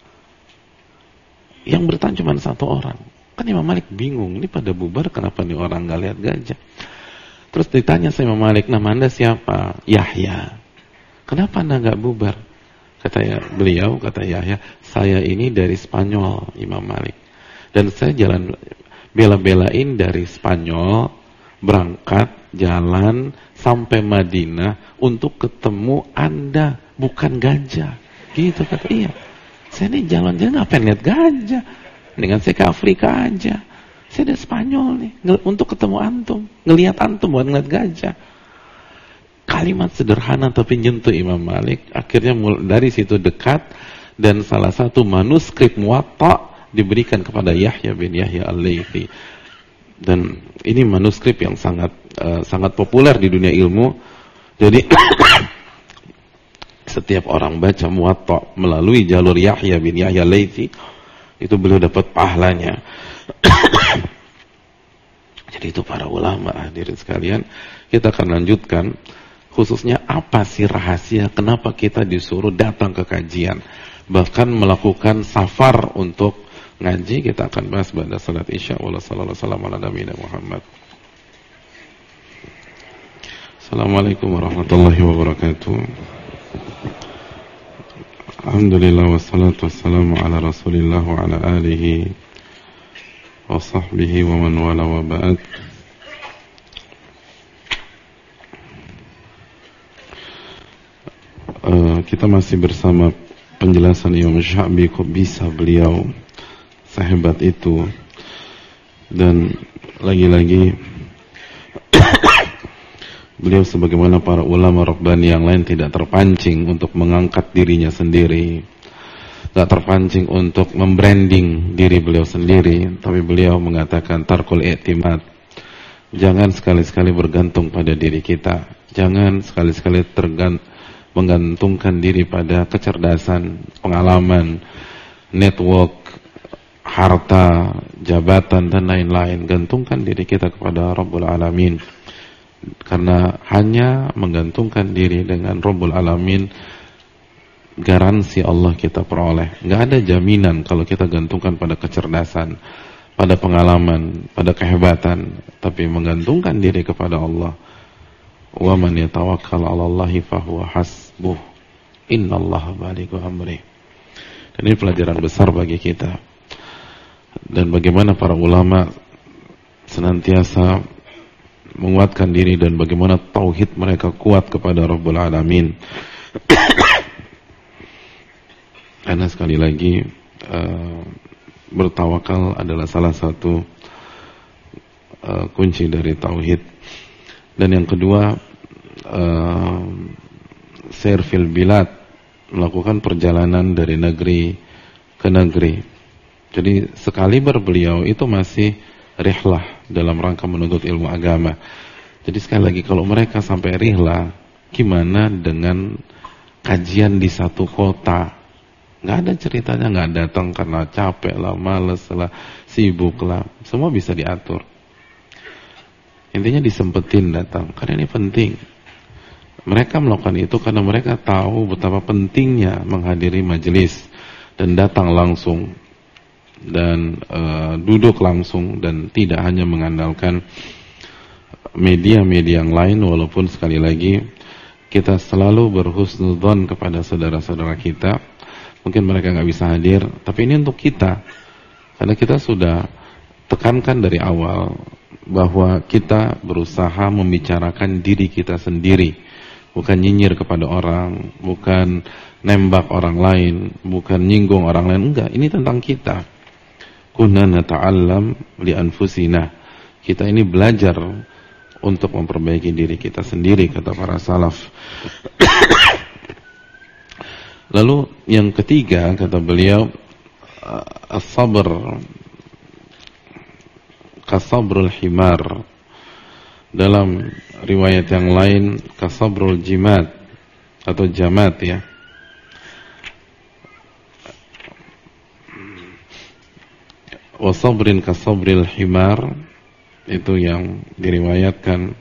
Yang bertahan cuma satu orang. Kan Imam Malik bingung, ini pada bubar kenapa nih orang gak lihat gajah? Terus ditanya sama Imam Malik, nama anda siapa? Yahya. Kenapa anda gak bubar? Kata Yahya, saya ini dari Spanyol, Imam Malik. Dan saya jalan bela-belain dari Spanyol, berangkat, jalan, sampai Madinah untuk ketemu anda, bukan gajah. Gitu kata, iya. Saya nih jalan-jalan ngapain lihat gajah? Dengan saya ke Afrika aja. Saya dari Spanyol nih untuk ketemu antum, ngelihat antum bukan ngelihat gajah. Kalimat sederhana tapi nyentuh Imam Malik. Akhirnya dari situ dekat dan salah satu manuskrip Muwatta diberikan kepada Yahya bin Yahya Al-Laythi. Dan ini manuskrip yang sangat populer di dunia ilmu. Jadi setiap orang baca Muwatta melalui jalur Yahya bin Yahya Laythi, itu beliau dapat pahalanya. Jadi itu para ulama, hadirin sekalian, kita akan lanjutkan khususnya apa sih rahasia kenapa kita disuruh datang ke kajian, bahkan melakukan safar untuk ngaji. Kita akan bahas pada salat Isya. Wassalamualaikum warahmatullahi wabarakatuh. Assalamualaikum warahmatullahi wabarakatuh. Alhamdulillah wassalatu wassalamu ala Rasulillah wa ala alihi wa sahbihi wa man wala wa ba'd. Kita masih bersama penjelasan Imam Sya'bi, kok bisa beliau sehebat itu. Dan lagi-lagi beliau sebagaimana para ulama rabbani yang lain tidak terpancing untuk mengangkat dirinya sendiri, tidak terpancing untuk membranding diri beliau sendiri, tapi beliau mengatakan tarkul i'timad. Jangan sekali-sekali bergantung pada diri kita. Jangan sekali-sekali menggantungkan diri pada kecerdasan, pengalaman, network, harta, jabatan dan lain-lain. Gantungkan diri kita kepada Rabbul Alamin. Karena hanya menggantungkan diri dengan Rabbul Alamin, garansi Allah kita peroleh. Nggak ada jaminan kalau kita gantungkan pada kecerdasan, pada pengalaman, pada kehebatan, tapi menggantungkan diri kepada Allah. Wa man yatawakkal 'ala Allahi fahuwa hasbuh. Innallaha balighu amrih. Dan ini pelajaran besar bagi kita. Dan bagaimana para ulama senantiasa menguatkan diri dan bagaimana tauhid mereka kuat kepada Rabbul Alamin. Karena sekali lagi bertawakal adalah salah satu kunci dari tauhid. Dan yang kedua, sair fil bilad, melakukan perjalanan dari negeri ke negeri. Jadi sekaliber beliau itu masih rihlah dalam rangka menuntut ilmu agama. Jadi sekali lagi, kalau mereka sampai rihlah, gimana dengan kajian di satu kota? Nggak ada ceritanya nggak datang karena capek lah, males lah, sibuk lah. Semua bisa diatur. Intinya disempetin datang, karena ini penting. Mereka melakukan itu karena mereka tahu betapa pentingnya menghadiri majelis dan datang langsung dan duduk langsung, dan tidak hanya mengandalkan media-media yang lain. Walaupun sekali lagi kita selalu berhusnudzon kepada saudara-saudara kita, mungkin mereka nggak bisa hadir, tapi ini untuk kita, karena kita sudah tekankan dari awal bahwa kita berusaha membicarakan diri kita sendiri, bukan nyinyir kepada orang, bukan nembak orang lain, bukan nyinggung orang lain. Enggak, ini tentang kita. Kunna nata'allam li anfusina. Kita ini belajar untuk memperbaiki diri kita sendiri, kata para salaf. Lalu yang ketiga, kata beliau, as-sabr kasabrul himar. Dalam riwayat yang lain kasabrul jimat atau jamat ya. Wa sabrin kasabril himar, itu yang diriwayatkan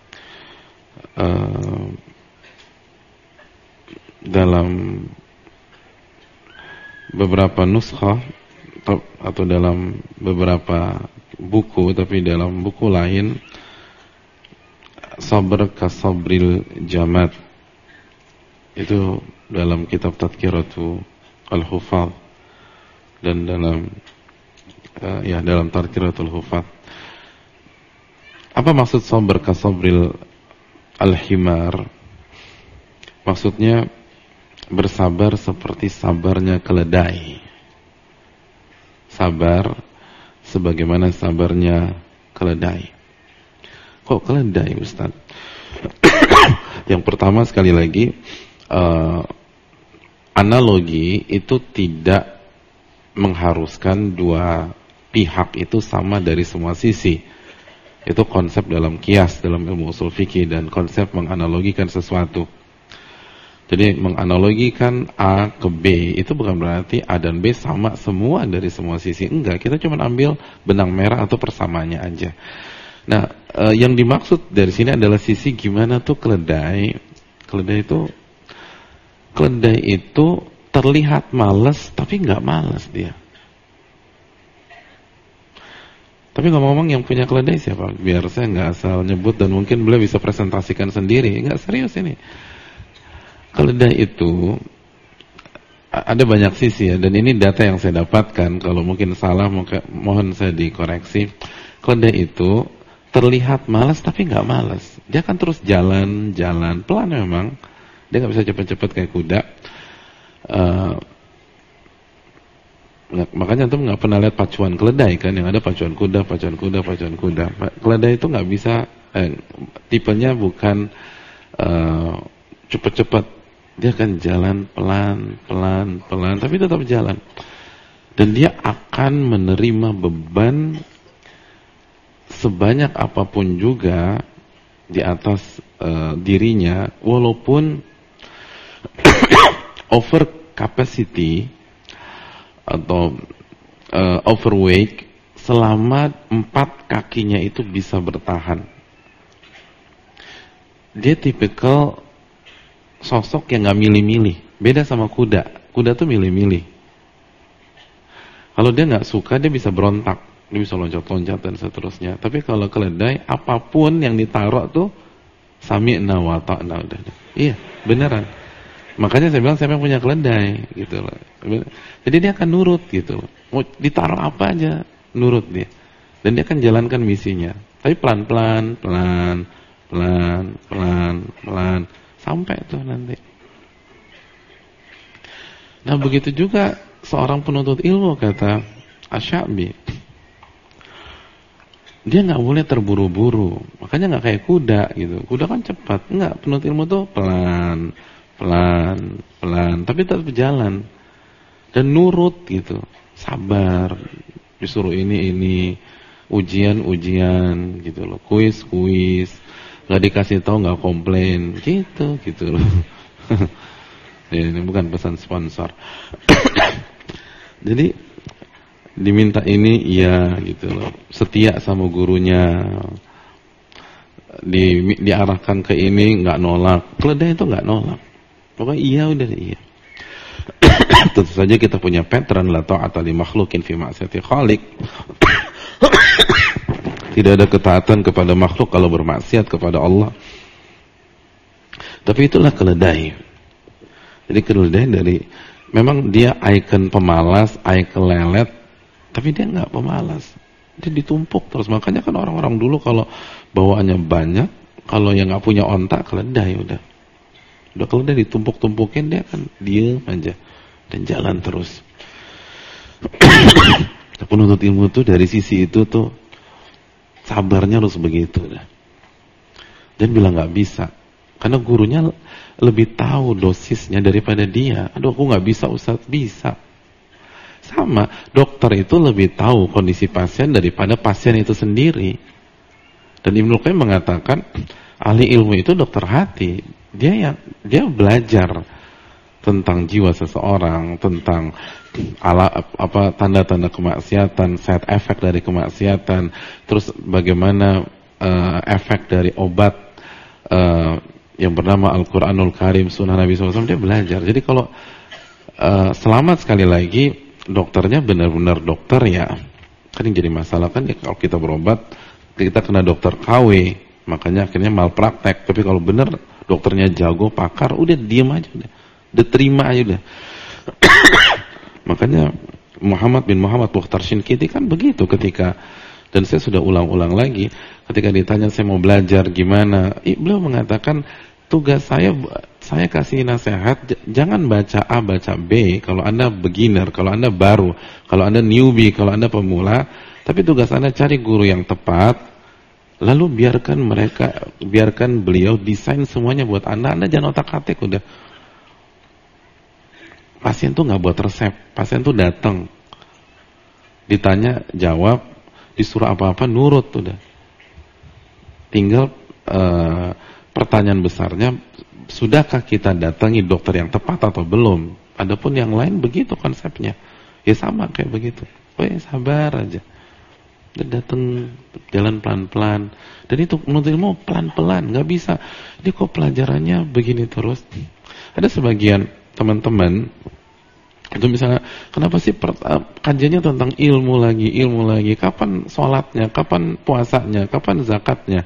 dalam beberapa nuskhah atau dalam beberapa buku, tapi dalam buku lain sabr kasabril jamat, itu dalam kitab Tadhkiratu al-Hufadz dan dalam dalam Tadhkiratul Hufadz. Apa maksud sabr kasabril al-himar? Maksudnya bersabar seperti sabarnya keledai. Sabar sebagaimana sabarnya keledai. Kok keledai, Ustaz? Yang pertama, sekali lagi, analogi itu tidak mengharuskan dua pihak itu sama dari semua sisi. Itu konsep dalam qiyas, dalam ilmu usul fikih, dan konsep menganalogikan sesuatu. Jadi menganalogikan A ke B itu bukan berarti A dan B sama semua dari semua sisi. Enggak, kita cuma ambil benang merah atau persamaannya aja. Nah, yang dimaksud dari sini adalah sisi gimana tuh keledai. Keledai itu terlihat malas tapi nggak malas dia. Tapi ngomong-ngomong, yang punya keledai siapa? Biar saya nggak asal nyebut dan mungkin beliau bisa presentasikan sendiri. Nggak, serius ini. Keledai itu ada banyak sisi ya, dan ini data yang saya dapatkan. Kalau mungkin salah, mohon saya dikoreksi. Keledai itu terlihat malas tapi nggak malas. Dia kan terus jalan pelan memang. Dia nggak bisa cepat-cepat kayak kuda. Makanya tuh nggak pernah lihat pacuan keledai kan, yang ada pacuan kuda. Keledai itu nggak bisa, tipenya bukan cepat-cepat. Dia akan jalan pelan, tapi tetap jalan. Dan dia akan menerima beban sebanyak apapun juga di atas dirinya, walaupun over capacity atau overweight, selama 4 kakinya itu bisa bertahan. Dia tipikal sosok yang gak milih-milih. Beda sama kuda. Kuda tuh milih-milih. Kalau dia gak suka, dia bisa berontak. Dia bisa loncat-loncat dan seterusnya. Tapi kalau keledai, apapun yang ditaruh tuh sami'na wa ta'na. Iya, beneran. Makanya saya bilang, siapa yang punya keledai gitu loh. Jadi dia akan nurut gitu loh. Mau ditaruh apa aja, nurut dia. Dan dia akan jalankan misinya. Tapi pelan-pelan, pelan, sampai tuh nanti. Nah, begitu juga seorang penuntut ilmu, kata Asy-Sya'bi. Dia nggak boleh terburu-buru. Makanya nggak kayak kuda gitu. Kuda kan cepat. Nggak, penuntut ilmu tuh pelan, tapi tetap jalan dan nurut gitu. Sabar. Disuruh ini, ujian gitu loh. Kuis. Nggak dikasih tahu nggak komplain, gitu loh. Ya, ini bukan pesan sponsor. Jadi diminta ini iya gitu loh, setia sama gurunya, diarahkan ke ini nggak nolak. Keledai itu nggak nolak, pokoknya iya udah iya. Tentu saja kita punya pattern la ta'ata li makhluqin fi ma'siyati khaliq. Tidak ada ketaatan kepada makhluk kalau bermaksiat kepada Allah. Tapi itulah keledai. Jadi keledai memang dia ikon pemalas, ikon lelet, tapi dia nggak pemalas. Dia ditumpuk terus. Makanya kan orang-orang dulu kalau bawaannya banyak, kalau yang nggak punya ontak, keledai udah keledai ditumpuk-tumpukin, dia kan diam aja dan jalan terus. Penuntut ilmu tuh dari sisi itu tuh sabarnya harus begitu dah. Dan bilang nggak bisa, karena gurunya lebih tahu dosisnya daripada dia. Aduh, aku nggak bisa, Ustaz. Bisa. Sama, dokter itu lebih tahu kondisi pasien daripada pasien itu sendiri. Dan Ibnu Qayyim mengatakan ahli ilmu itu dokter hati. Dia belajar tentang jiwa seseorang, tentang tanda-tanda kemaksiatan, side effect dari kemaksiatan, terus bagaimana efek dari obat yang bernama Al-Quranul Karim, Sunnah Nabi SAW. Dia belajar. Jadi kalau selamat sekali lagi, dokternya benar-benar dokter ya. Kan yang jadi masalah kan ya, kalau kita berobat kita kena dokter KW, makanya akhirnya malpraktek. Tapi kalau benar dokternya jago, pakar, udah diem aja, udah terima aja udah. Makanya Muhammad bin Muhammad Mukhtar Shinkiti kan begitu ketika, dan saya sudah ulang-ulang lagi, ketika ditanya saya mau belajar gimana, beliau mengatakan tugas saya kasih nasihat, jangan baca A, baca B kalau Anda beginner, kalau Anda baru, kalau Anda newbie, kalau Anda pemula. Tapi tugas Anda cari guru yang tepat, lalu biarkan beliau desain semuanya buat Anda. Anda jangan otak-atik udah. Pasien tuh nggak buat resep, pasien tuh datang, ditanya jawab, disuruh apa-apa nurut udah. Tinggal pertanyaan besarnya, sudahkah kita datangi dokter yang tepat atau belum? Adapun yang lain begitu konsepnya. Ya sama kayak begitu. Oh ya sabar aja. Datang jalan pelan-pelan. Dan itu menuntut ilmu pelan-pelan, nggak bisa. Ini kok pelajarannya begini terus. Ada sebagian teman-teman itu misalnya, kenapa sih kajiannya tentang ilmu lagi, kapan sholatnya, kapan puasanya, kapan zakatnya?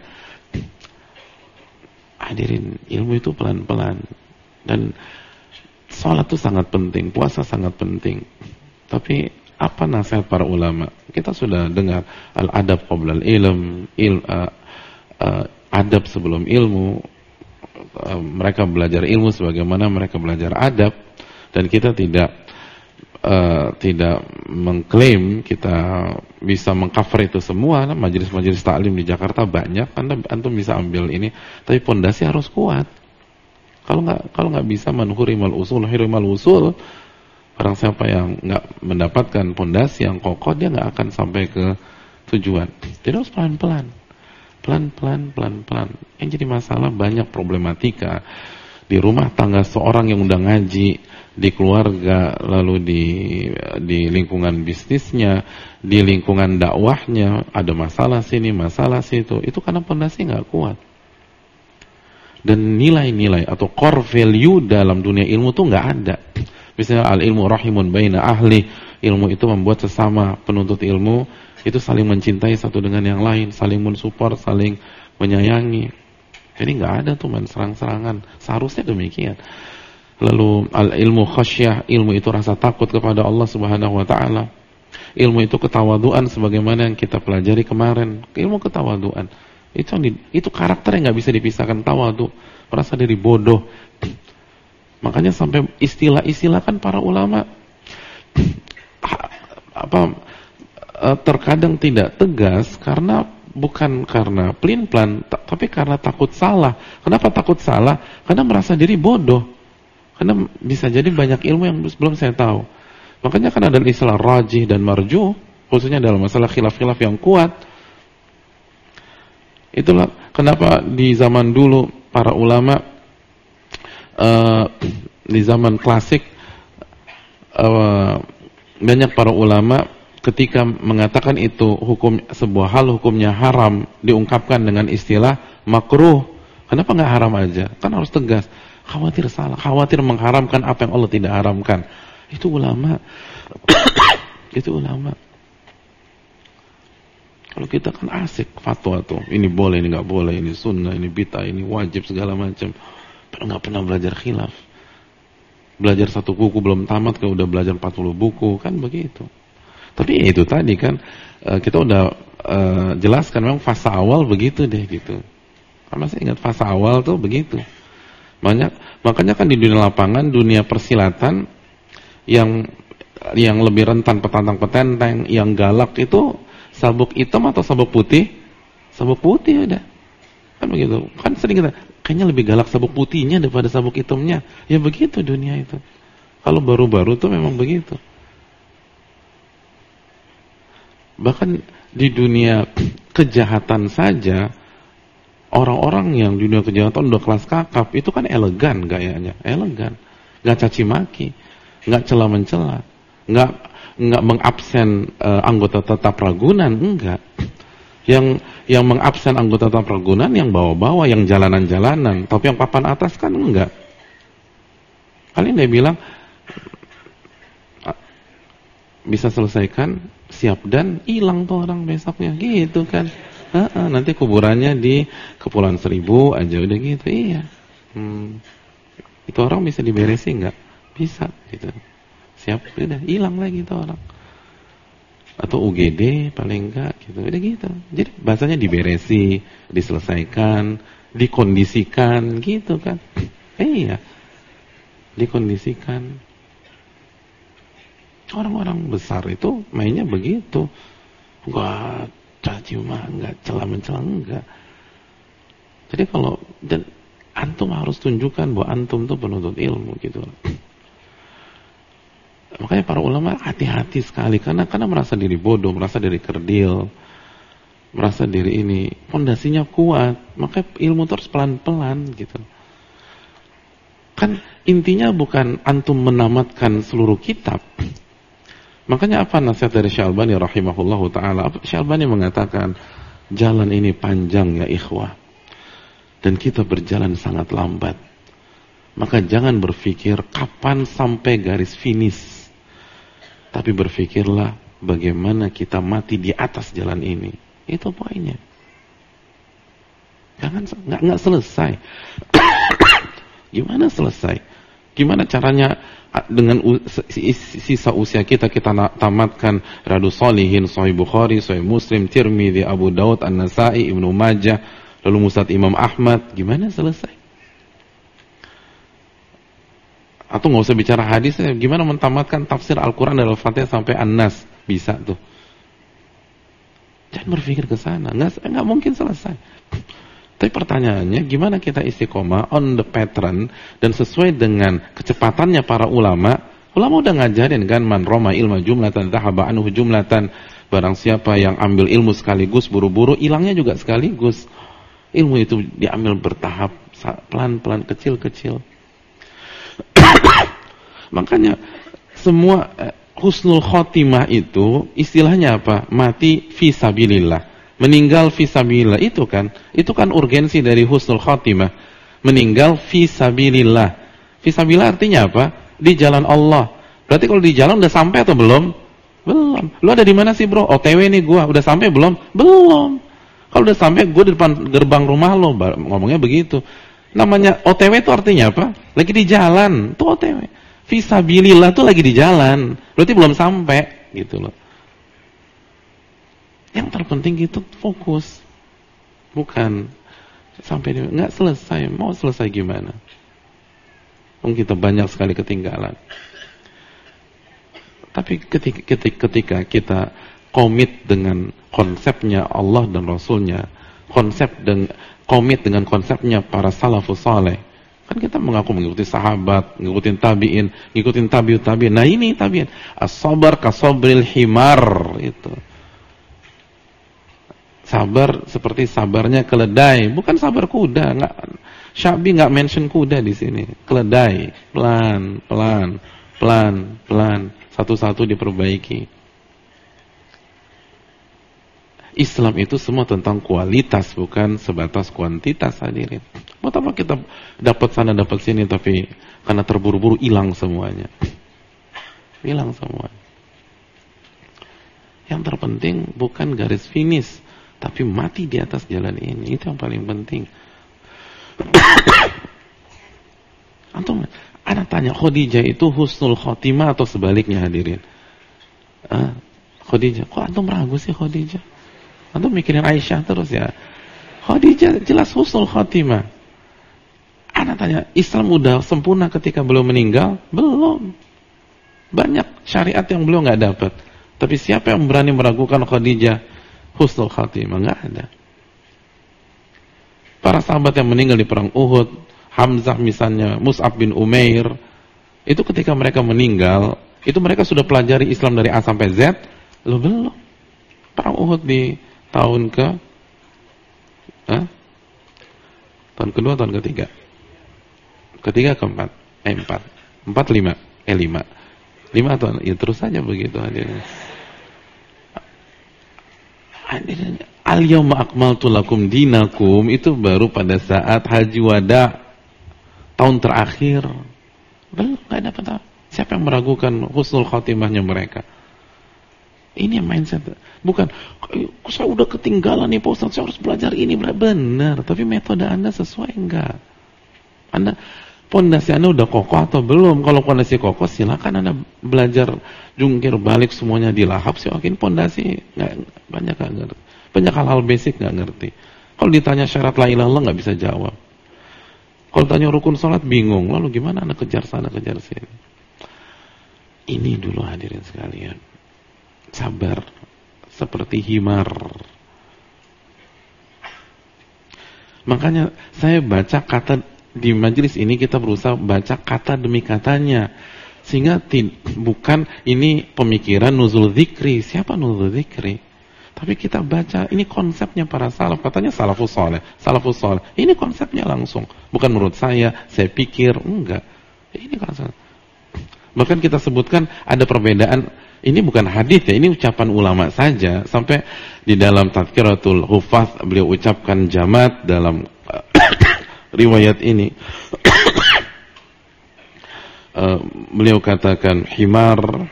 Hadirin, ilmu itu pelan-pelan. Dan sholat itu sangat penting, puasa sangat penting. Tapi apa nasihat para ulama? Kita sudah dengar al-adab qabla al-ilm, adab sebelum ilmu. Mereka belajar ilmu sebagaimana mereka belajar adab. Dan kita tidak mengklaim kita bisa mengcover itu semua. Majelis-majelis taklim di Jakarta banyak, antum bisa ambil ini, tapi pondasi harus kuat. Kalau nggak bisa manhurimal usul hirimal usul, barang siapa yang nggak mendapatkan pondasi yang kokoh, dia nggak akan sampai ke tujuan. Jadi harus pelan-pelan. Yang jadi masalah banyak problematika di rumah tangga seorang yang udah ngaji, di keluarga, lalu di lingkungan bisnisnya, di lingkungan dakwahnya, ada masalah sini, masalah situ. Itu karena pondasi nggak kuat. Dan nilai-nilai atau core value dalam dunia ilmu tuh nggak ada. Misalnya al-ilmu rahimun baina ahli, ilmu itu membuat sesama penuntut ilmu itu saling mencintai satu dengan yang lain, saling mensupport, saling menyayangi. Jadi nggak ada tuh serang-serangan. Seharusnya demikian. Lalu al-ilmu khasyah, ilmu itu rasa takut kepada Allah Subhanahu wa taala. Ilmu itu ketawaduan sebagaimana yang kita pelajari kemarin. Ilmu ketawaduan. Itu karakter yang nggak bisa dipisahkan, tawadu, merasa diri bodoh. Makanya sampai istilah kan para ulama terkadang tidak tegas bukan karena pelin-pelan, tapi karena takut salah. Kenapa takut salah? Karena merasa diri bodoh. Karena bisa jadi banyak ilmu yang belum saya tahu. Makanya kan ada istilah rajih dan marjuh, khususnya dalam masalah khilaf-khilaf yang kuat. Itulah kenapa di zaman dulu para ulama, di zaman klasik, banyak para ulama ketika mengatakan itu sebuah hal hukumnya haram, diungkapkan dengan istilah makruh. Kenapa nggak haram aja? Kan harus tegas. Khawatir salah, khawatir mengharamkan apa yang Allah tidak haramkan. Itu ulama. Itu ulama. Kalau kita kan asik fatwa tuh, ini boleh, ini nggak boleh, ini sunnah, ini bid'ah, ini wajib segala macam. Tapi nggak pernah belajar khilaf. Belajar satu buku belum tamat, kalau udah belajar 40 buku, kan begitu. Tapi itu tadi kan kita udah jelaskan, memang fase awal begitu deh gitu. Kan masih ingat fase awal tuh begitu. Makanya kan di dunia lapangan, dunia persilatan yang lebih rentan petantang-petenteng, yang galak itu sabuk hitam atau sabuk putih? Sabuk putih udah. Kan begitu. Kan sering kita, kayaknya lebih galak sabuk putihnya daripada sabuk hitamnya. Ya begitu dunia itu. Kalau baru-baru tuh memang begitu. Bahkan di dunia kejahatan saja, orang-orang yang di dunia kejahatan udah kelas kakap, itu kan elegan gayanya, elegan. Nggak caci maki, nggak cela mencela, nggak mengabsen anggota tetap Ragunan, enggak. Yang mengabsen anggota tetap Ragunan yang bawa-bawa, yang jalanan-jalanan, tapi yang papan atas kan enggak. Kalian dia bilang bisa selesaikan, siap dan hilang tuh orang besoknya, gitu kan. Nanti kuburannya di Kepulauan Seribu aja udah gitu, iya. Itu orang bisa diberesi nggak? Bisa, gitu. Siap, udah hilang lagi tuh orang. Atau UGD paling enggak, gitu. Udah gitu. Jadi bahasanya diberesi, diselesaikan, dikondisikan, gitu kan? Iya, dikondisikan. Orang-orang besar itu mainnya begitu. Enggak caci mah, enggak cela mencela, enggak. Jadi kalau dan antum harus tunjukkan bahwa antum tuh penuntut ilmu gitu. Makanya para ulama hati-hati sekali karena merasa diri bodoh, merasa diri kerdil, merasa diri ini pondasinya kuat, maka ilmu terus pelan-pelan gitu. Kan intinya bukan antum menamatkan seluruh kitab. Makanya apa nasihat dari Syalbani rahimahullahu ta'ala? Syalbani mengatakan, jalan ini panjang ya ikhwah, dan kita berjalan sangat lambat. Maka jangan berpikir kapan sampai garis finish, tapi berpikirlah bagaimana kita mati di atas jalan ini. Itu poinnya. Jangan nggak selesai. Gimana selesai? Gimana caranya dengan sisa usia kita tamatkan Riyadhus Shalihin, Sahih Bukhari, Sahih Muslim, Tirmidzi, Abu Daud, An-Nasa'i, Ibnu Majah, lalu Musnad Imam Ahmad? Gimana selesai? Atau nggak usah bicara hadis, gimana mentamatkan tafsir Al-Quran dari Al-Fatihah sampai An-Nas? Bisa tuh. Jangan berpikir ke sana, nggak mungkin selesai. Tapi pertanyaannya, gimana kita istiqomah on the pattern dan sesuai dengan kecepatannya para ulama? Ulama udah ngajarin kan, man roma ilma jumlatan dhahaba anhu jumlatan. Barang siapa yang ambil ilmu sekaligus, buru-buru, hilangnya juga sekaligus. Ilmu itu diambil bertahap, pelan-pelan, kecil-kecil. Makanya semua husnul khotimah itu istilahnya apa? Mati fisabilillah. Meninggal fisabilillah itu kan urgensi dari husnul khotimah. Meninggal fisabilillah. Fisabilillah artinya apa? Di jalan Allah. Berarti kalau di jalan udah sampai atau belum? Belum. Lu ada di mana sih, bro? OTW nih gua. Udah sampai belum? Belum. Kalau udah sampai, gua di depan gerbang rumah lo. Ngomongnya begitu. Namanya OTW itu artinya apa? Lagi di jalan. Itu OTW. Fisabilillah tuh lagi di jalan. Berarti belum sampai gitu loh. Yang terpenting itu fokus. Bukan sampai nggak selesai. Mau selesai gimana? Kita banyak sekali ketinggalan. Tapi ketika kita komit dengan konsepnya Allah dan Rasulnya, komit dengan konsepnya para salafus saleh, kan kita mengaku mengikuti sahabat, ngikutin tabi'in, ngikutin tabi'ut tabi'in. Nah ini tabi'in, as-sabar kasabril himar, itu. Sabar seperti sabarnya keledai, bukan sabar kuda. Syabi nggak mention kuda di sini. Keledai, pelan, satu-satu diperbaiki. Islam itu semua tentang kualitas, bukan sebatas kuantitas, hadirin. Buat apa kita dapat sana dapat sini tapi karena terburu-buru hilang semuanya. Hilang semuanya. Yang terpenting bukan garis finish, tapi mati di atas jalan ini. Itu yang paling penting. Antum, ana tanya, Khadijah itu husnul khotimah atau sebaliknya, hadirin? Khadijah, kok antum ragu sih Khadijah? Antum mikirin Aisyah terus ya? Khadijah jelas husnul khotimah. Ana tanya, Islam udah sempurna ketika beliau meninggal? Belum. Banyak syariat yang beliau nggak dapat. Tapi siapa yang berani meragukan Khadijah husnul khatimah? Enggak ada. Para sahabat yang meninggal di perang Uhud, Hamzah misalnya, Mus'ab bin Umair, itu ketika mereka meninggal, itu mereka sudah pelajari Islam dari A sampai Z? Belum. Perang Uhud di tahun tahun kedua, tahun ketiga. Ketiga, keempat. Empat. 5. 5 atau ya terus saja begitu hadirin. Hadirin, al-yawma akmaltu lakum dinakum itu baru pada saat haji wada tahun terakhir. Belum, enggak dapat apa. Siapa yang meragukan husnul khatimahnya mereka? Ini yang mindset. Bukan, saya udah ketinggalan nih Pak Ustaz, saya harus belajar ini. Benar, tapi metode Anda sesuai enggak? Pondasi Anda udah kokoh atau belum? Kalau pondasi kokoh, silakan Anda belajar jungkir balik semuanya dilahap. Saya yakin pondasi banyak nggak ngerti. Banyak hal-hal basic nggak ngerti. Kalau ditanya syarat la ilaha illallah nggak bisa jawab. Kalau tanya rukun sholat bingung. Lalu gimana Anda kejar sana kejar sini? Ini dulu hadirin sekalian. Sabar seperti himar. Makanya saya baca kata di majelis ini, kita berusaha baca kata demi katanya, sehingga bukan ini pemikiran nuzul dzikri. Siapa nuzul dzikri? Tapi kita baca ini konsepnya para salaf, katanya salafus saleh. Ini konsepnya langsung, bukan menurut saya pikir, enggak. Ini konsep. Bahkan kita sebutkan ada perbedaan. Ini bukan hadis ya, ini ucapan ulama saja. Sampai di dalam Tadhkiratul Huffaz beliau ucapkan jamat dalam riwayat ini. Beliau katakan himar.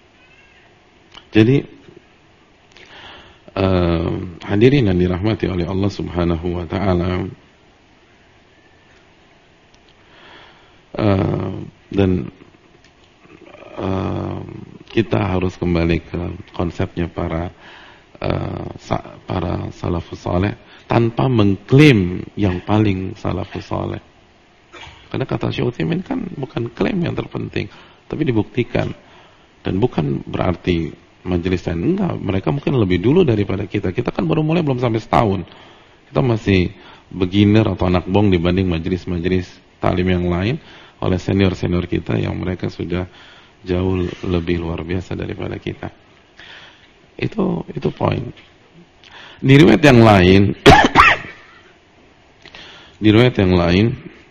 Jadi hadirin yang dirahmati oleh Allah Subhanahu wa taala, dan kita harus kembali ke konsepnya para salafus saleh tanpa mengklaim yang paling salafus saleh. Karena kata Syekh Utsaimin kan bukan klaim yang terpenting, tapi dibuktikan. Dan bukan berarti majelis lain enggak, mereka mungkin lebih dulu daripada kita. Kita kan baru mulai belum sampai setahun. Kita masih beginner atau anak bong dibanding majelis-majelis talim yang lain oleh senior-senior kita yang mereka sudah jauh lebih luar biasa daripada kita. Itu poin. Di riwayat yang lain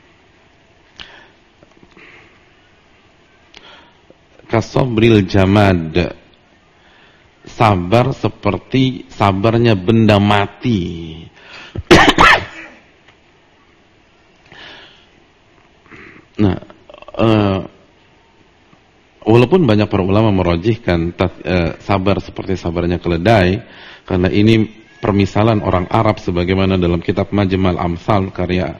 kasobril jamad, sabar seperti sabarnya benda mati. Nah, walaupun banyak para ulama merojihkan sabar seperti sabarnya keledai, karena ini permisalan orang Arab sebagaimana dalam kitab Majmal Amsal karya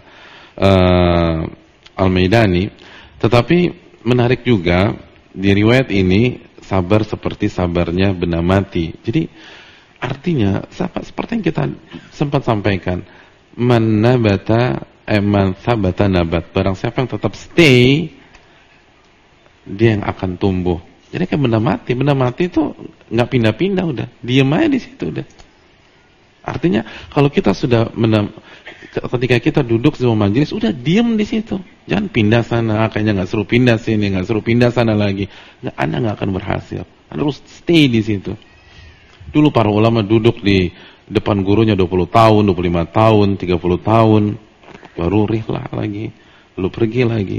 Al-Maidani. Tetapi menarik juga di riwayat ini sabar seperti sabarnya benda mati. Jadi artinya seperti yang kita sempat sampaikan, man sabata nabat, barang siapa yang tetap stay, dia yang akan tumbuh. Jadi kayak benda mati itu nggak pindah-pindah, udah diam aja di situ udah. Artinya kalau kita sudah ketika kita duduk di majelis udah diam di situ, jangan pindah sana, kayaknya nggak seru pindah sini, nggak seru pindah sana lagi. Anda nggak akan berhasil. Anda harus stay di situ. Dulu para ulama duduk di depan gurunya 20 tahun, 25 tahun, 30 tahun, baru rihlah lagi, lalu pergi lagi.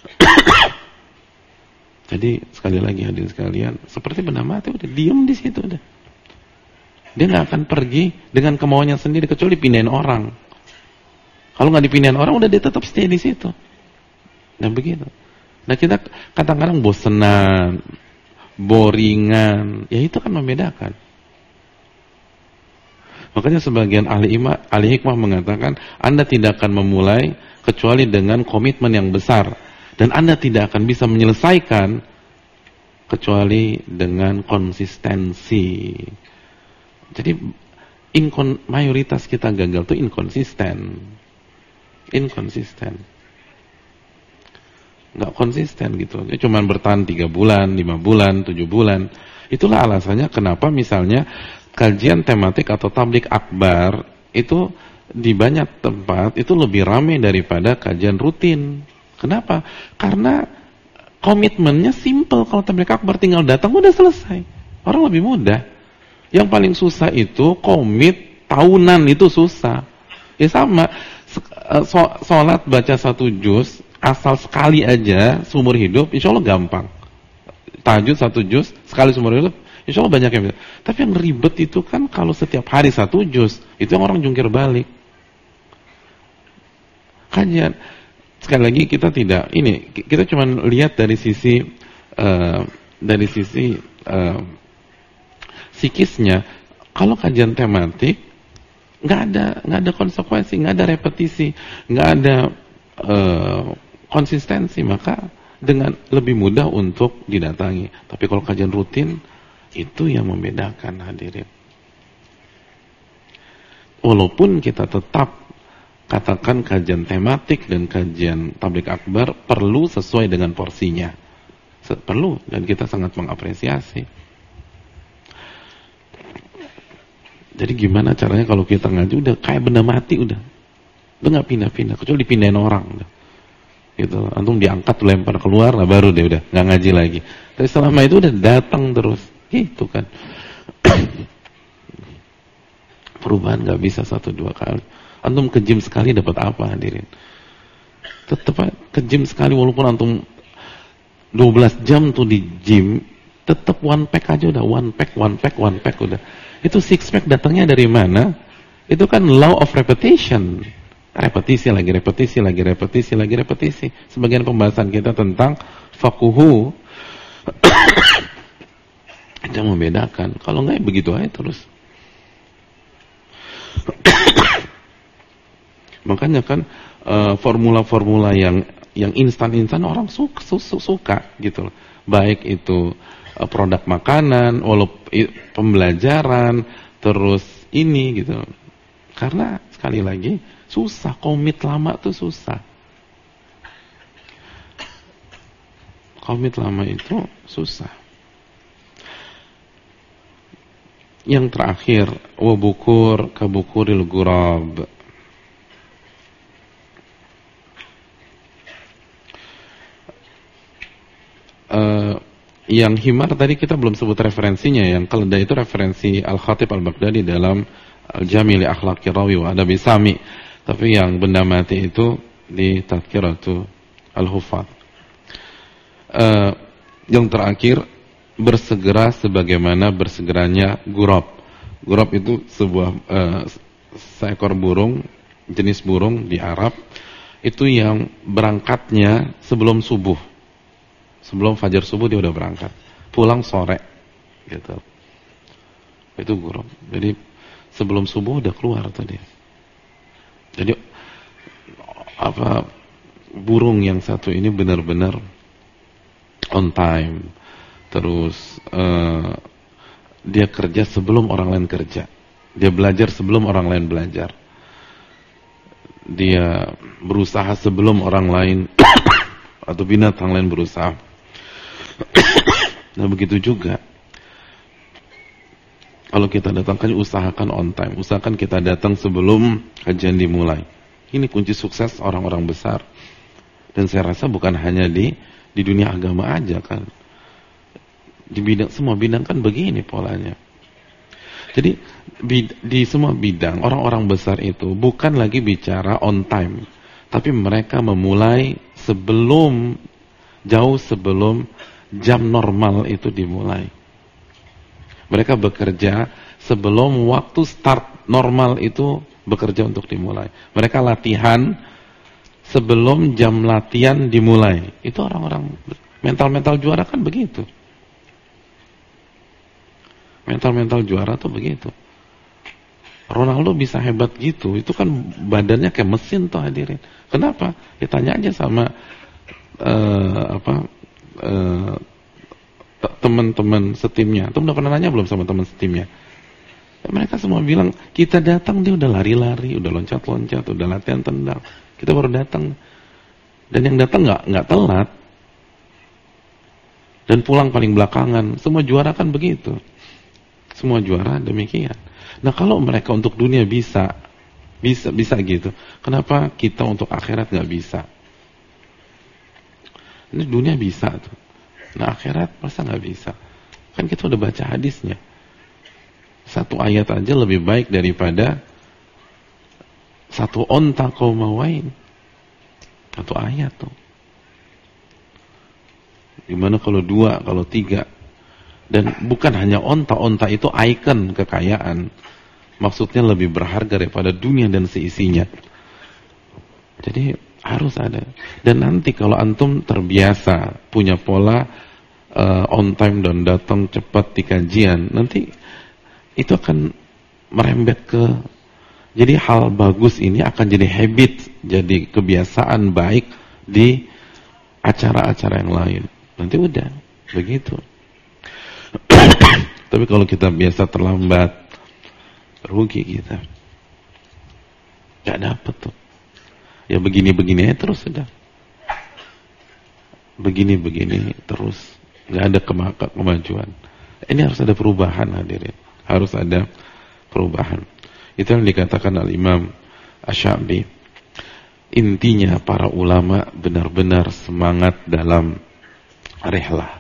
Jadi sekali lagi hadirin sekalian, seperti benda mati udah diam di situ udah. Dia nggak akan pergi dengan kemauannya sendiri kecuali pindahin orang. Kalau nggak dipindahin orang, udah dia tetap stay di situ. Nah begitu. Nah kita kadang-kadang bosenan, boringan, ya itu kan membedakan. Makanya sebagian ahli hikmah mengatakan, Anda tidak akan memulai kecuali dengan komitmen yang besar, dan Anda tidak akan bisa menyelesaikan kecuali dengan konsistensi. Jadi mayoritas kita gagal tuh inkonsisten, nggak konsisten gitu. Cuman bertahan 3 bulan, 5 bulan, 7 bulan. Itulah alasannya kenapa misalnya kajian tematik atau tablik akbar itu di banyak tempat itu lebih ramai daripada kajian rutin. Kenapa? Karena komitmennya simple. Kalau tablik akbar tinggal datang udah selesai. Orang lebih mudah. Yang paling susah itu komit tahunan, itu susah. Ya sama, sholat baca 1 juz, asal sekali aja seumur hidup, insya Allah gampang. Tahajud 1 juz, sekali seumur hidup, insya Allah banyak yang bisa. Tapi yang ribet itu kan kalau setiap hari 1 juz, itu yang orang jungkir balik. Kajian, sekali lagi kita tidak, kita cuma lihat dari sisi psikisnya. Kalau kajian tematik, nggak ada konsekuensi, nggak ada repetisi, nggak ada konsistensi, maka dengan lebih mudah untuk didatangi. Tapi kalau kajian rutin, itu yang membedakan, hadirin. Walaupun kita tetap katakan kajian tematik dan kajian tabligh akbar perlu sesuai dengan porsinya, perlu, dan kita sangat mengapresiasi. Jadi gimana caranya kalau kita ngaji udah kayak benda mati, udah nggak pindah-pindah, kecuali dipindahin orang, udah gitu. Antum diangkat, lempar keluar, lah baru deh udah nggak ngaji lagi. Tapi selama itu udah datang terus, gitu kan. Perubahan nggak bisa 1-2 kali. Antum ke gym sekali dapat apa, hadirin? Tetap ke gym sekali, walaupun antum 12 jam tuh di gym, tetap one pack aja udah, one pack udah. Itu six pack datangnya dari mana? Itu kan law of repetition. Repetisi lagi. Sebagian pembahasan kita tentang fakuhu yang membedakan. Kalau enggak ya begitu aja terus. Makanya kan formula-formula yang instan-instan orang suka gitu loh. Baik itu produk makanan, walaupun pembelajaran, terus ini gitu. Karena sekali lagi susah, komit lama tuh susah. Komit lama itu susah. Yang terakhir, wabukur kabukuril gurab. Yang himar tadi kita belum sebut referensinya. Yang keledai itu referensi Al-Khatib Al-Baghdadi dalam Al-Jami' li Akhlaqir Rawi wa Adabi Sami. Tapi yang benda mati itu di Tadhkiratu Al-Huffaz. Yang terakhir, bersegera sebagaimana bersegeranya gurab. Gurab itu sebuah seekor burung, jenis burung di Arab, itu yang berangkatnya sebelum subuh. Sebelum fajar subuh dia udah berangkat, pulang sore, gitu. Itu gurab. Jadi sebelum subuh udah keluar tuh dia. Jadi burung yang satu ini benar-benar on time. Terus dia kerja sebelum orang lain kerja. Dia belajar sebelum orang lain belajar. Dia berusaha sebelum orang lain atau binatang lain berusaha. Nah begitu juga kalau kita datangkan, usahakan on time, usahakan kita datang sebelum kajian dimulai. Ini kunci sukses orang-orang besar. Dan saya rasa bukan hanya di dunia agama aja kan, di semua bidang kan begini polanya. Jadi di semua bidang orang-orang besar itu bukan lagi bicara on time, tapi mereka memulai jauh sebelum jam normal itu dimulai. Mereka bekerja sebelum waktu start normal itu bekerja untuk dimulai. Mereka latihan sebelum jam latihan dimulai. Itu orang-orang mental juara kan begitu. Mental juara tuh begitu. Ronaldo bisa hebat gitu, itu kan badannya kayak mesin tuh, hadirin. Kenapa? Ya tanya aja sama teman-teman setimnya. Tuh udah pernah nanya belum sama teman setimnya? Mereka semua bilang, kita datang dia udah lari-lari, udah loncat-loncat, udah latihan tendang. Kita baru datang. Dan yang datang nggak telat. Dan pulang paling belakangan. Semua juara kan begitu. Semua juara demikian. Nah kalau mereka untuk dunia bisa gitu. Kenapa kita untuk akhirat nggak bisa? Ini dunia bisa tuh. Nah akhirat masa nggak bisa? Kan kita udah baca hadisnya. Satu ayat aja lebih baik daripada satu onta qaumawain. Satu ayat tuh. Gimana kalau 2, kalau 3? Dan bukan hanya onta itu ikon kekayaan. Maksudnya lebih berharga daripada dunia dan seisinya. Jadi harus ada. Dan nanti kalau antum terbiasa punya pola on time dan datang cepat di kajian, nanti itu akan merembet ke, jadi hal bagus ini akan jadi habit, jadi kebiasaan baik di acara-acara yang lain. Nanti udah begitu. Tapi kalau kita biasa terlambat, rugi kita. Gak dapet tuh. Ya begini-begini aja terus sudah. Begini-begini terus. Gak ada kemajuan. Ini harus ada perubahan, hadirin. Harus ada perubahan. Itu yang dikatakan Al-Imam Asy-Sya'bi. Intinya para ulama benar-benar semangat dalam rihlah.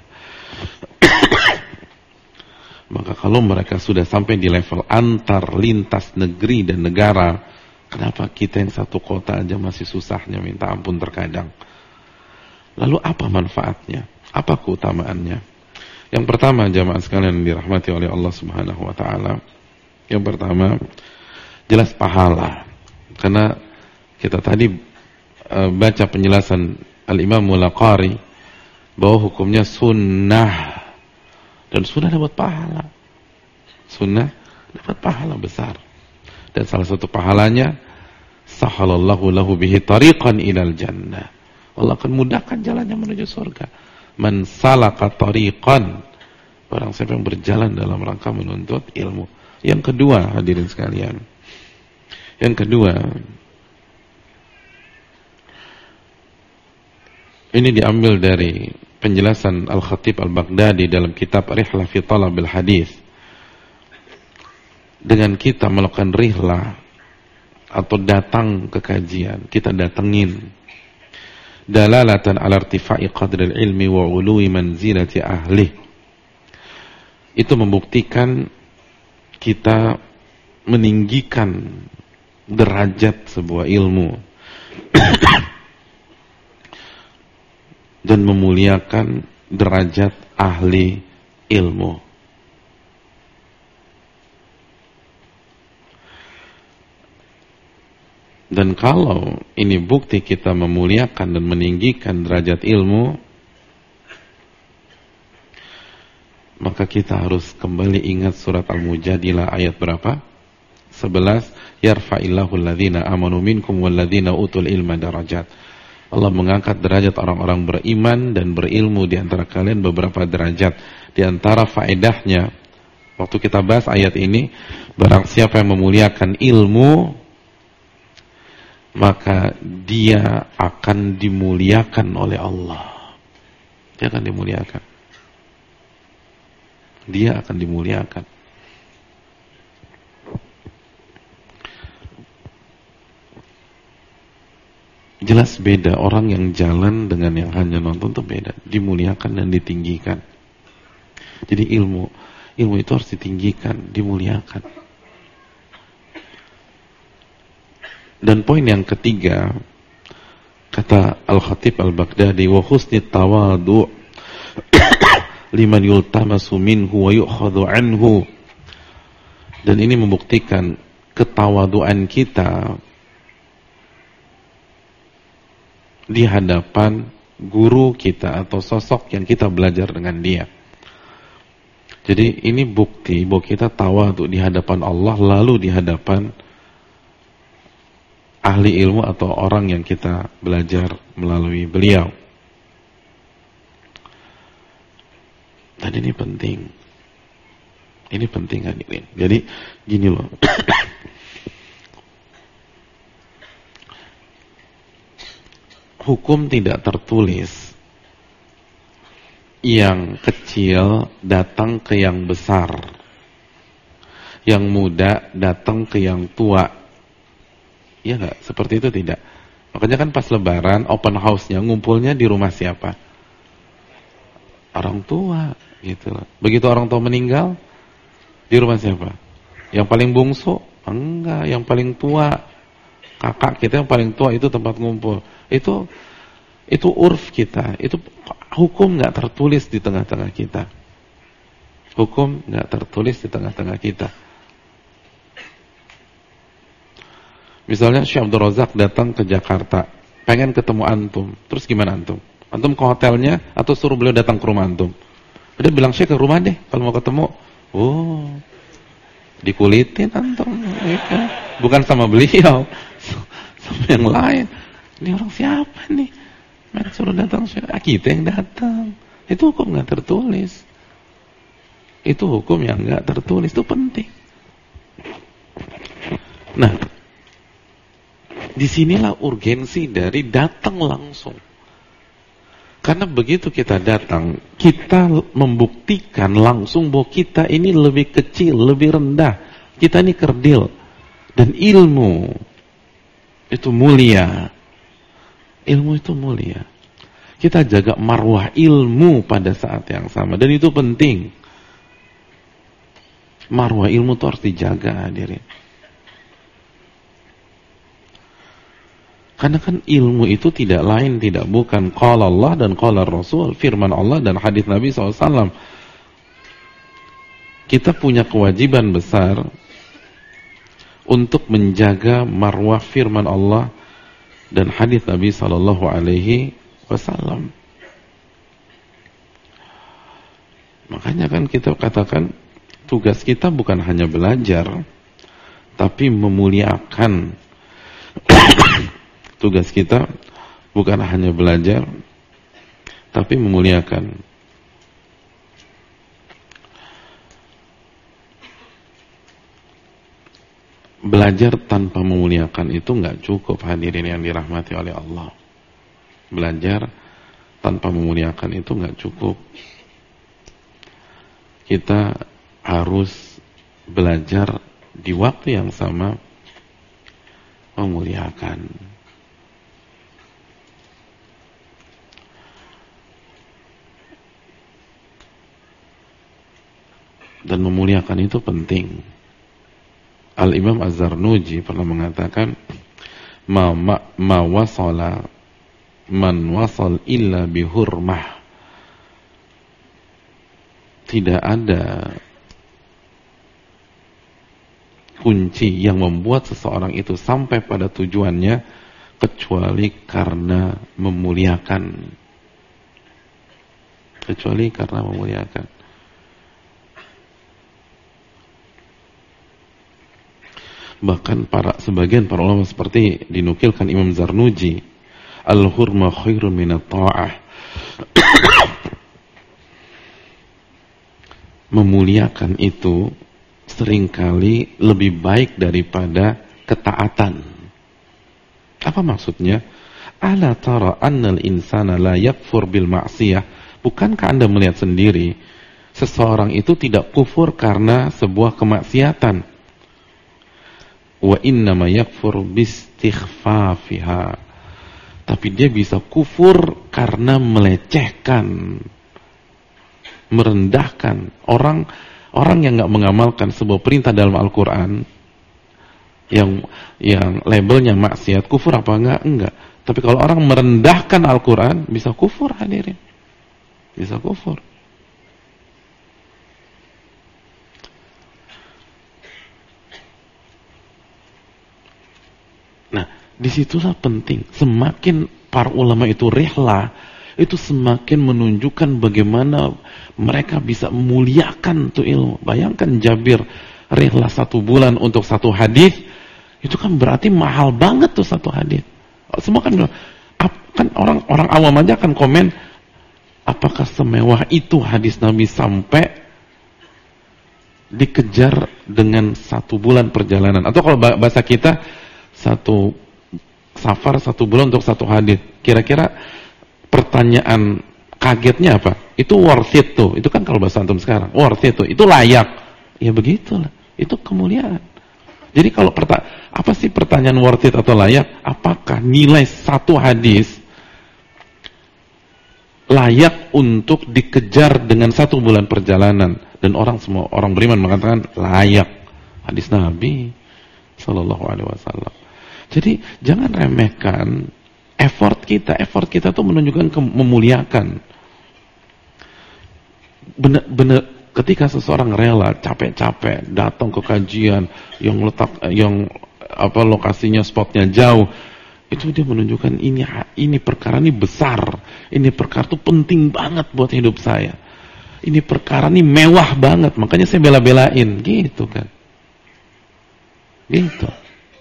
Maka kalau mereka sudah sampai di level antar lintas negeri dan negara, kenapa kita yang satu kota aja masih susahnya minta ampun terkadang? Lalu apa manfaatnya? Apa keutamaannya? Yang pertama, jamaah sekalian yang dirahmati oleh Allah Subhanahu wa taala. Yang pertama, jelas pahala. Karena kita tadi baca penjelasan Al-Imam Mulaqari bahwa hukumnya sunnah. Dan sunnah dapat pahala. Sunnah dapat pahala besar. Dan salah satu pahalanya, sahalallahu lahu bihi tariqan ilal jannah. Allah akan mudahkan jalannya menuju surga. Man salaka tariqan, barang siapa yang berjalan dalam rangka menuntut ilmu. Yang kedua, hadirin sekalian. Yang kedua, ini diambil dari penjelasan Al-Khatib Al-Baghdadi dalam kitab Rihlah fi Talabil Hadis. Dengan kita melakukan rihlah atau datang ke kajian, kita datengin, dalalatan ala irtifa'i qadril ilmi wa ului manzilati ahli. Itu membuktikan kita meninggikan derajat sebuah ilmu dan memuliakan derajat ahli ilmu. Dan kalau ini bukti kita memuliakan dan meninggikan derajat ilmu, maka kita harus kembali ingat surat Al-Mujadilah ayat berapa? 11. Yarfa'illahu alladhina amanu minkum walladhina utul ilma darajat. Allah mengangkat derajat orang-orang beriman dan berilmu di antara kalian beberapa derajat. Di antara faedahnya, waktu kita bahas ayat ini, barang siapa yang memuliakan ilmu, maka dia akan dimuliakan oleh Allah. Dia akan dimuliakan. Dia akan dimuliakan. Jelas beda orang yang jalan dengan yang hanya nonton itu beda. Dimuliakan dan ditinggikan. Jadi ilmu itu harus ditinggikan, dimuliakan. Dan poin yang ketiga, kata Al-Khatib Al-Baghdadi, wa husni tawadu' liman yultamasu minhu wa yu'khadhu anhu. Dan ini membuktikan ketawaduan kita di hadapan guru kita atau sosok yang kita belajar dengan dia. Jadi ini bukti bahwa kita tawadu di hadapan Allah, lalu di hadapan ahli ilmu atau orang yang kita belajar melalui beliau. Dan ini penting. Ini penting hadirin. Jadi gini loh. Hukum tidak tertulis. Yang kecil datang ke yang besar. Yang muda datang ke yang tua. Iya nggak? Seperti itu tidak. Makanya kan pas lebaran open house-nya ngumpulnya di rumah siapa? Orang tua gitu. Begitu orang tua meninggal, di rumah siapa? Yang paling bungsu? Enggak, yang paling tua. Kakak kita yang paling tua itu tempat ngumpul. Itu urf kita. Itu hukum nggak tertulis di tengah-tengah kita. Hukum nggak tertulis di tengah-tengah kita. Misalnya Syekh Abdul Razak datang ke Jakarta, pengen ketemu antum. Terus gimana antum? Antum ke hotelnya atau suruh beliau datang ke rumah antum? Dia bilang, Syekh ke rumah deh kalau mau ketemu. Oh, dikulitin antum. Ya. Bukan sama beliau, sama yang lain. Ini orang siapa nih? Mereka suruh datang Syekh. Kita yang datang. Itu hukum nggak tertulis. Itu hukum yang nggak tertulis. Itu penting. Nah, disinilah urgensi dari datang langsung. Karena begitu kita datang, kita membuktikan langsung bahwa kita ini lebih kecil, lebih rendah. Kita ini kerdil. Dan ilmu itu mulia. Ilmu itu mulia. Kita jaga marwah ilmu pada saat yang sama. Dan itu penting. Marwah ilmu itu harus dijaga, hadirin. Karena kan ilmu itu tidak lain, tidak bukan qala Allah dan qala Rasul, firman Allah dan hadis Nabi SAW. Kita punya kewajiban besar untuk menjaga marwah firman Allah dan hadis Nabi SAW. Makanya kan kita katakan tugas kita bukan hanya belajar, tapi memuliakan. Tugas kita bukan hanya belajar, tapi memuliakan. Belajar tanpa memuliakan itu nggak cukup, hadirin yang dirahmati oleh Allah. Belajar tanpa memuliakan itu nggak cukup. Kita harus belajar di waktu yang sama memuliakan. Dan memuliakan itu penting. Al-Imam Az-Zarnuji pernah mengatakan, ma wasala man wasal illa bihurmah. Tidak ada kunci yang membuat seseorang itu sampai pada tujuannya kecuali karena memuliakan. Kecuali karena memuliakan. Bahkan sebagian para ulama seperti dinukilkan Imam Zarnuji, al-hurma khairun minat ta'ah. Memuliakan itu seringkali lebih baik daripada ketaatan. Apa maksudnya? Ala tara annal insana la yakfur bil ma'siyah. Bukankah Anda melihat sendiri seseorang itu tidak kufur karena sebuah kemaksiatan? Wa innama yakfur bistighfafiha. Tapi dia bisa kufur karena melecehkan, merendahkan. Orang yang nggak mengamalkan sebuah perintah dalam Al-Quran, yang labelnya maksiat, kufur apa enggak? Enggak. Tapi kalau orang merendahkan Al-Quran, bisa kufur, hadirin. Bisa kufur. Nah, disitulah penting. Semakin para ulama itu rihlah, itu semakin menunjukkan bagaimana mereka bisa memuliakan tuh ilmu. Bayangkan Jabir rihlah 1 bulan untuk 1 hadis, itu kan berarti mahal banget tuh 1 hadis. Semua kan orang awam aja kan komen, apakah semewah itu hadis Nabi sampai dikejar dengan 1 bulan perjalanan? Atau kalau bahasa kita, 1 safar 1 bulan untuk 1 hadis. Kira-kira pertanyaan kagetnya apa? Itu worth it tuh. Itu kan kalau bahasa antum sekarang, worth it tuh. Itu layak. Ya begitulah. Itu kemuliaan. Jadi kalau apa sih pertanyaan worth it atau layak? Apakah nilai 1 hadis layak untuk dikejar dengan 1 bulan perjalanan? Dan semua orang beriman mengatakan layak. Hadis Nabi Sallallahu Alaihi Wasallam. Jadi jangan remehkan effort kita. Effort kita tuh menunjukkan memuliakan. Benar-benar ketika seseorang rela capek-capek datang ke kajian yang lokasinya spotnya jauh, itu dia menunjukkan ini perkara ini besar, ini perkara itu penting banget buat hidup saya, ini perkara ini mewah banget, makanya saya bela-belain, gitu kan, gitu,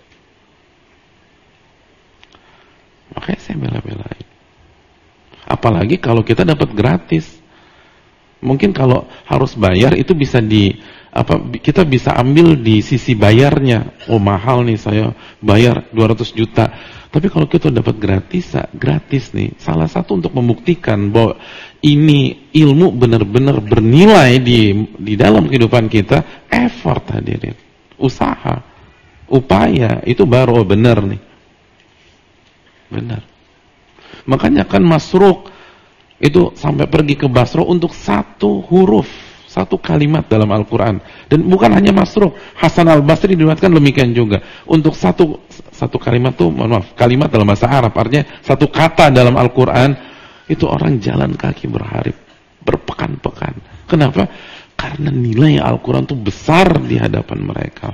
makanya saya bela-belain. Apalagi kalau kita dapat gratis. Mungkin kalau harus bayar itu bisa kita bisa ambil di sisi bayarnya. Oh mahal nih, saya bayar 200 juta. Tapi kalau kita dapat gratis nih, salah satu untuk membuktikan bahwa ini ilmu benar-benar bernilai di dalam kehidupan kita, effort hadirin, usaha, upaya, itu baru benar nih. Benar. Makanya kan Masruq itu sampai pergi ke Basra untuk satu huruf, satu kalimat dalam Al-Quran. Dan bukan hanya Masruq, Hasan al-Basri diriwayatkan demikian juga. Untuk satu kalimat tuh, kalimat dalam bahasa Arab, artinya satu kata dalam Al-Quran, itu orang jalan kaki berpekan-pekan. Kenapa? Karena nilai Al-Quran itu besar di hadapan mereka.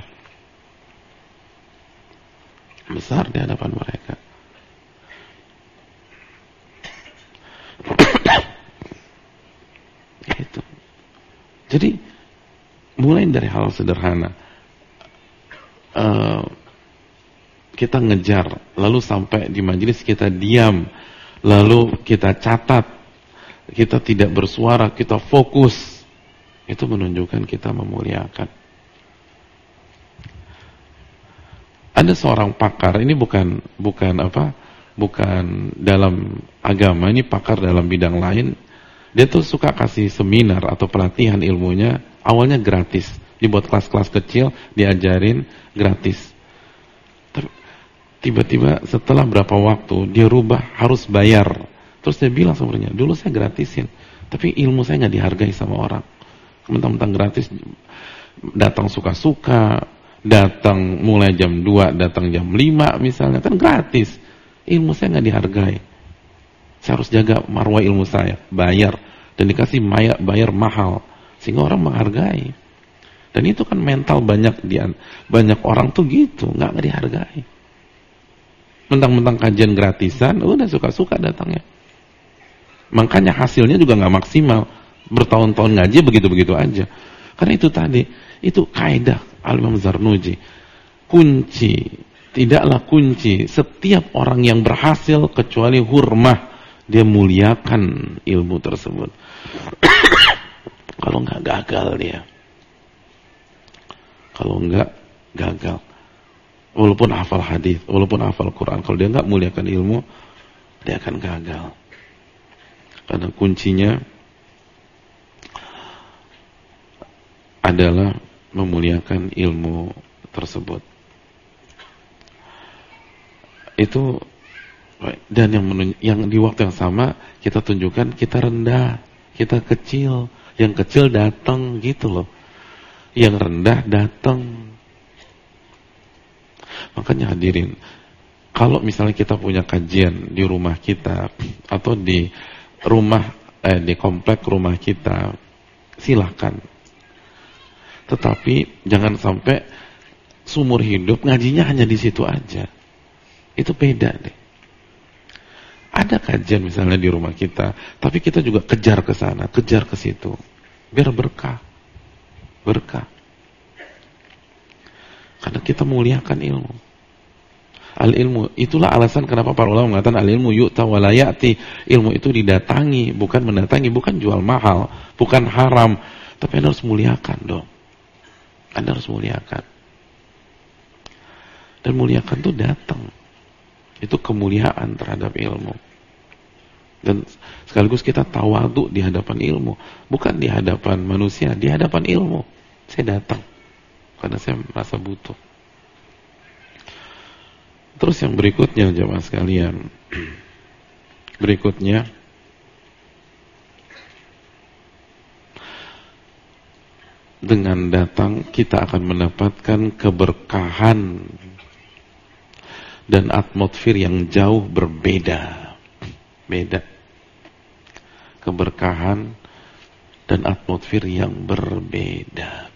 Besar di hadapan mereka. Gitu. Jadi mulai dari hal sederhana, kita ngejar, lalu sampai di majelis kita diam, lalu kita catat, kita tidak bersuara, kita fokus, itu menunjukkan kita memuliakan. Ada seorang pakar, ini bukan dalam agama, ini pakar dalam bidang lain. Dia tuh suka kasih seminar atau pelatihan ilmunya, awalnya gratis, dibuat kelas-kelas kecil, diajarin gratis. Tiba-tiba setelah berapa waktu dia rubah harus bayar. Terus dia bilang sebenarnya, dulu saya gratisin, tapi ilmu saya nggak dihargai sama orang. Mentang-mentang gratis, datang suka-suka, datang mulai jam 2, datang jam 5 misalnya, kan gratis. Ilmu saya nggak dihargai. Saya harus jaga marwah ilmu saya, bayar, dan dikasih bayar mahal, sehingga orang menghargai. Dan itu kan mental banyak orang tuh gitu, nggak dihargai. Mentang-mentang kajian gratisan, udah suka-suka datangnya. Makanya hasilnya juga nggak maksimal, bertahun-tahun ngaji begitu-begitu aja. Karena itu tadi, itu kaidah Al-Imam Zarnuji. Tidaklah kunci setiap orang yang berhasil kecuali hurmah, dia muliakan ilmu tersebut. Kalau enggak gagal dia. Kalau enggak gagal. Walaupun hafal hadis, walaupun hafal Quran, kalau dia enggak muliakan ilmu, dia akan gagal. Karena kuncinya adalah memuliakan ilmu tersebut. Itu, dan yang di waktu yang sama kita tunjukkan kita rendah, kita kecil, yang kecil datang gitu loh, yang rendah datang. Makanya hadirin, kalau misalnya kita punya kajian di rumah kita atau di komplek rumah kita, silahkan. Tetapi jangan sampai seumur hidup ngajinya hanya di situ aja. Itu beda deh. Ada kajian misalnya di rumah kita, tapi kita juga kejar ke sana, kejar ke situ, biar berkah. Karena kita muliakan ilmu. Al-ilmu, itulah alasan kenapa para ulama mengatakan al-ilmu yu'ta wa la ya'ti. Ilmu itu didatangi, bukan mendatangi, bukan jual mahal, bukan haram, tapi Anda harus muliakan dong. Anda harus muliakan. Dan muliakan itu datang. Itu kemuliaan terhadap ilmu. Dan sekaligus kita tawadhu di hadapan ilmu, bukan di hadapan manusia, di hadapan ilmu. Saya datang karena saya merasa butuh. Terus yang berikutnya jemaah sekalian, dengan datang kita akan mendapatkan keberkahan dan atmosfer yang jauh berbeda. Beda. Keberkahan dan atmosfer yang berbeda.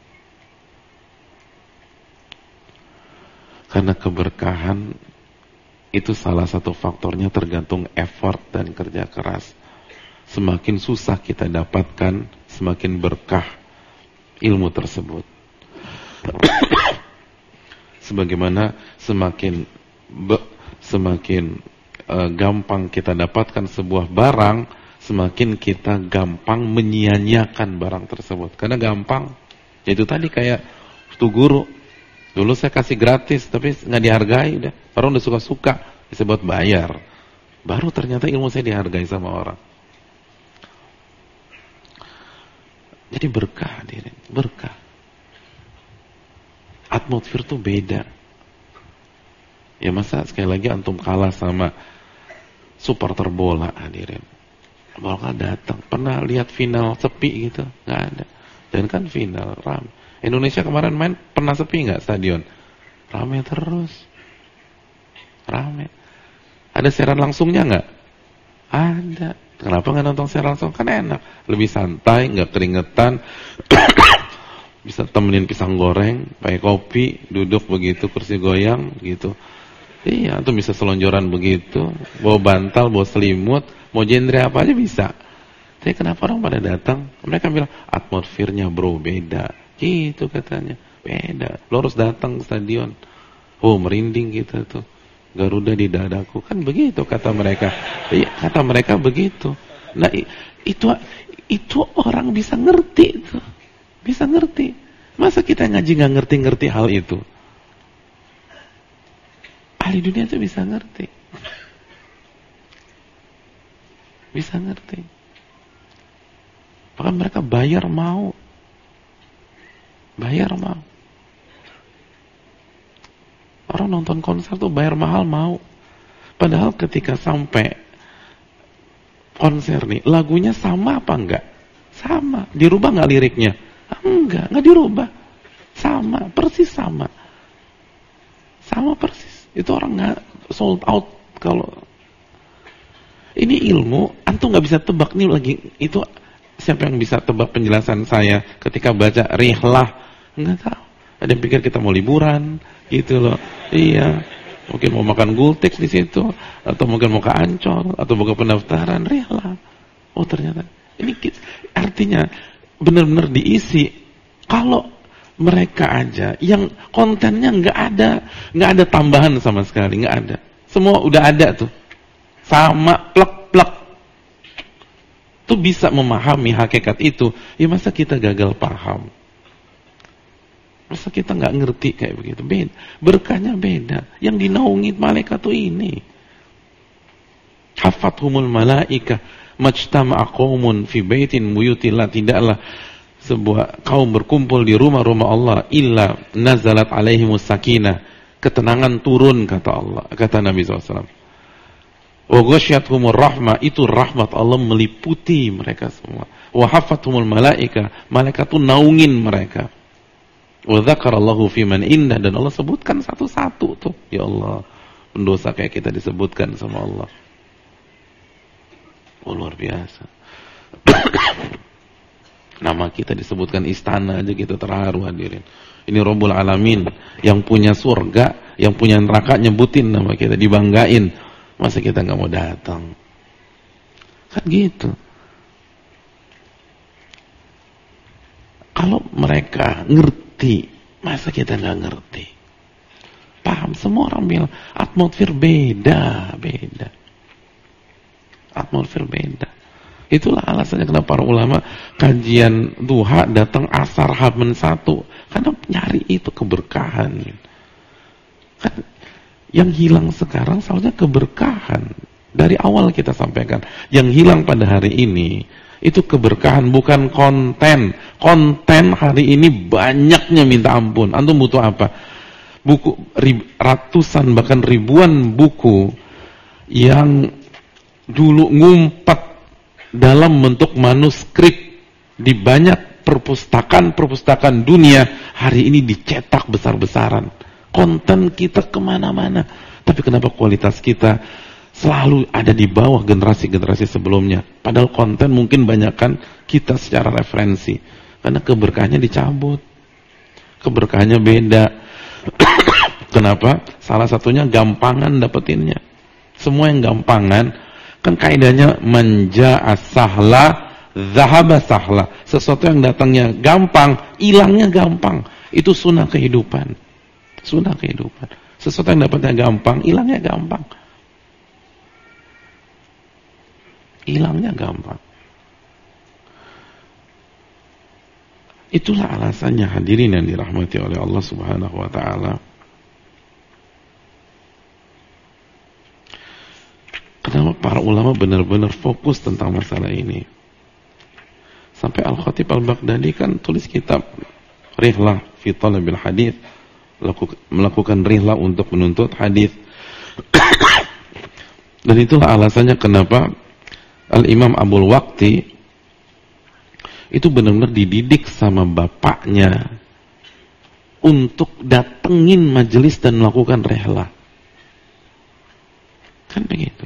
Karena keberkahan itu salah satu faktornya tergantung effort dan kerja keras. Semakin susah kita dapatkan, semakin berkah ilmu tersebut. Sebagaimana semakin gampang kita dapatkan sebuah barang, semakin kita gampang menyia-nyiakan barang tersebut. Karena gampang. Itu tadi kayak tuh guru. Dulu saya kasih gratis, tapi nggak dihargai. Orang udah suka-suka, bisa buat bayar. Baru ternyata ilmu saya dihargai sama orang. Jadi berkah, berkah. Atmosfer tuh beda. Ya masa sekali lagi antum kalah sama supporter bola, hadirin. Bola datang, pernah lihat final sepi gitu? Nggak ada. Dan kan final ramai. Indonesia kemarin main pernah sepi nggak stadion? Ramai terus. Ramai. Ada siaran langsungnya nggak? Ada. Kenapa nggak nonton siaran langsung? Kan enak. Lebih santai, nggak keringetan. Bisa temenin pisang goreng, pakai kopi, duduk begitu, kursi goyang gitu. Iya, tuh bisa selonjoran begitu, bawa bantal, bawa selimut, mau genre apa aja bisa. Tapi kenapa orang pada datang? Mereka bilang atmosfernya bro beda. Gitu katanya, beda. Lo harus datang ke stadion. Oh merinding kita tuh, Garuda di dadaku. Kan begitu kata mereka. Iya, kata mereka begitu. Nah itu orang bisa ngerti tuh, bisa ngerti. Masa kita ngaji nggak ngerti hal itu? Ahli dunia tuh bisa ngerti, bisa ngerti. Bahkan mereka bayar mau. Orang nonton konser tuh bayar mahal mau. Padahal ketika sampai konser nih, lagunya sama apa enggak? Sama. Dirubah enggak liriknya? Enggak dirubah. Sama, persis sama. Sama persis. Itu orang enggak sold out kalau ini ilmu, antum enggak bisa tebak nih lagi. Itu siapa yang bisa tebak penjelasan saya ketika baca rihlah? Enggak tahu. Ada yang pikir kita mau liburan, gitu loh. Iya. Mungkin mau makan gultik di situ, atau mungkin mau ke Ancol, atau mau ke pendaftaran, rihlah. Oh ternyata ini artinya benar-benar diisi. Kalau mereka aja yang kontennya nggak ada tambahan sama sekali, nggak ada. Semua udah ada tuh, sama plek-plek. Tuh bisa memahami hakikat itu. Ya masa kita gagal paham? Masa kita nggak ngerti kayak begitu? Beda. Berkahnya beda. Yang dinaungi malaikat tuh ini. Hafathumul malaika majtama'a qaumun fi baitin buyutillah. Tidaklah sebuah kaum berkumpul di rumah-rumah Allah illa nazalat alaihimus sakinah. Ketenangan turun kata Allah, kata Nabi SAW. Wa ghasyiyatuhumur rahmah, itu rahmat Allah meliputi mereka semua. Wa hafathumul malaika, malaikat tuh naungin mereka. Wa dzakarallahu fi man indah, dan Allah sebutkan satu-satu tuh. Ya Allah, pendosa kayak kita disebutkan sama Allah. Oh luar biasa. Nama kita disebutkan istana aja kita terharu hadirin. Ini Rabbul Alamin yang punya surga, yang punya neraka nyebutin nama kita, dibanggain. Masa kita nggak mau datang? Kan gitu. Kalau mereka ngerti, masa kita nggak ngerti? Paham? Semua orang bilang atmosfer beda. Atmosfer beda. Itulah alasannya kenapa para ulama kajian duha datang asar H-1, karena nyari itu keberkahan. Kan yang hilang sekarang soalnya keberkahan. Dari awal kita sampaikan, yang hilang pada hari ini itu keberkahan, bukan konten. Konten hari ini banyaknya minta ampun. Antum butuh apa? Buku ratusan bahkan ribuan buku yang dulu ngumpet dalam bentuk manuskrip di banyak perpustakaan dunia hari ini dicetak besar-besaran. Konten kita kemana-mana. Tapi kenapa kualitas kita selalu ada di bawah generasi-generasi sebelumnya? Padahal konten mungkin banyakkan kita secara referensi. Karena keberkahannya dicabut. Keberkahannya beda. Kenapa? Salah satunya gampangan dapetinnya. Semua yang gampangan, kan kaidahnya manja'a sahla zahaba sahla. Sesuatu yang datangnya gampang, hilangnya gampang. Itu sunnah kehidupan. Sunnah kehidupan. Sesuatu yang dapatnya gampang, hilangnya gampang. Hilangnya gampang. Itulah alasannya hadirin yang dirahmati oleh Allah Subhanahu wa taala. Kenapa para ulama benar-benar fokus tentang masalah ini? Sampai Al-Khatib Al-Baghdadi kan tulis kitab Rihlah fi Talabil Hadits, melakukan rihlah untuk menuntut hadis. Dan itulah alasannya kenapa Al-Imam Abul Waqti itu benar-benar dididik sama bapaknya untuk datengin majelis dan melakukan rihlah. Kan begitu.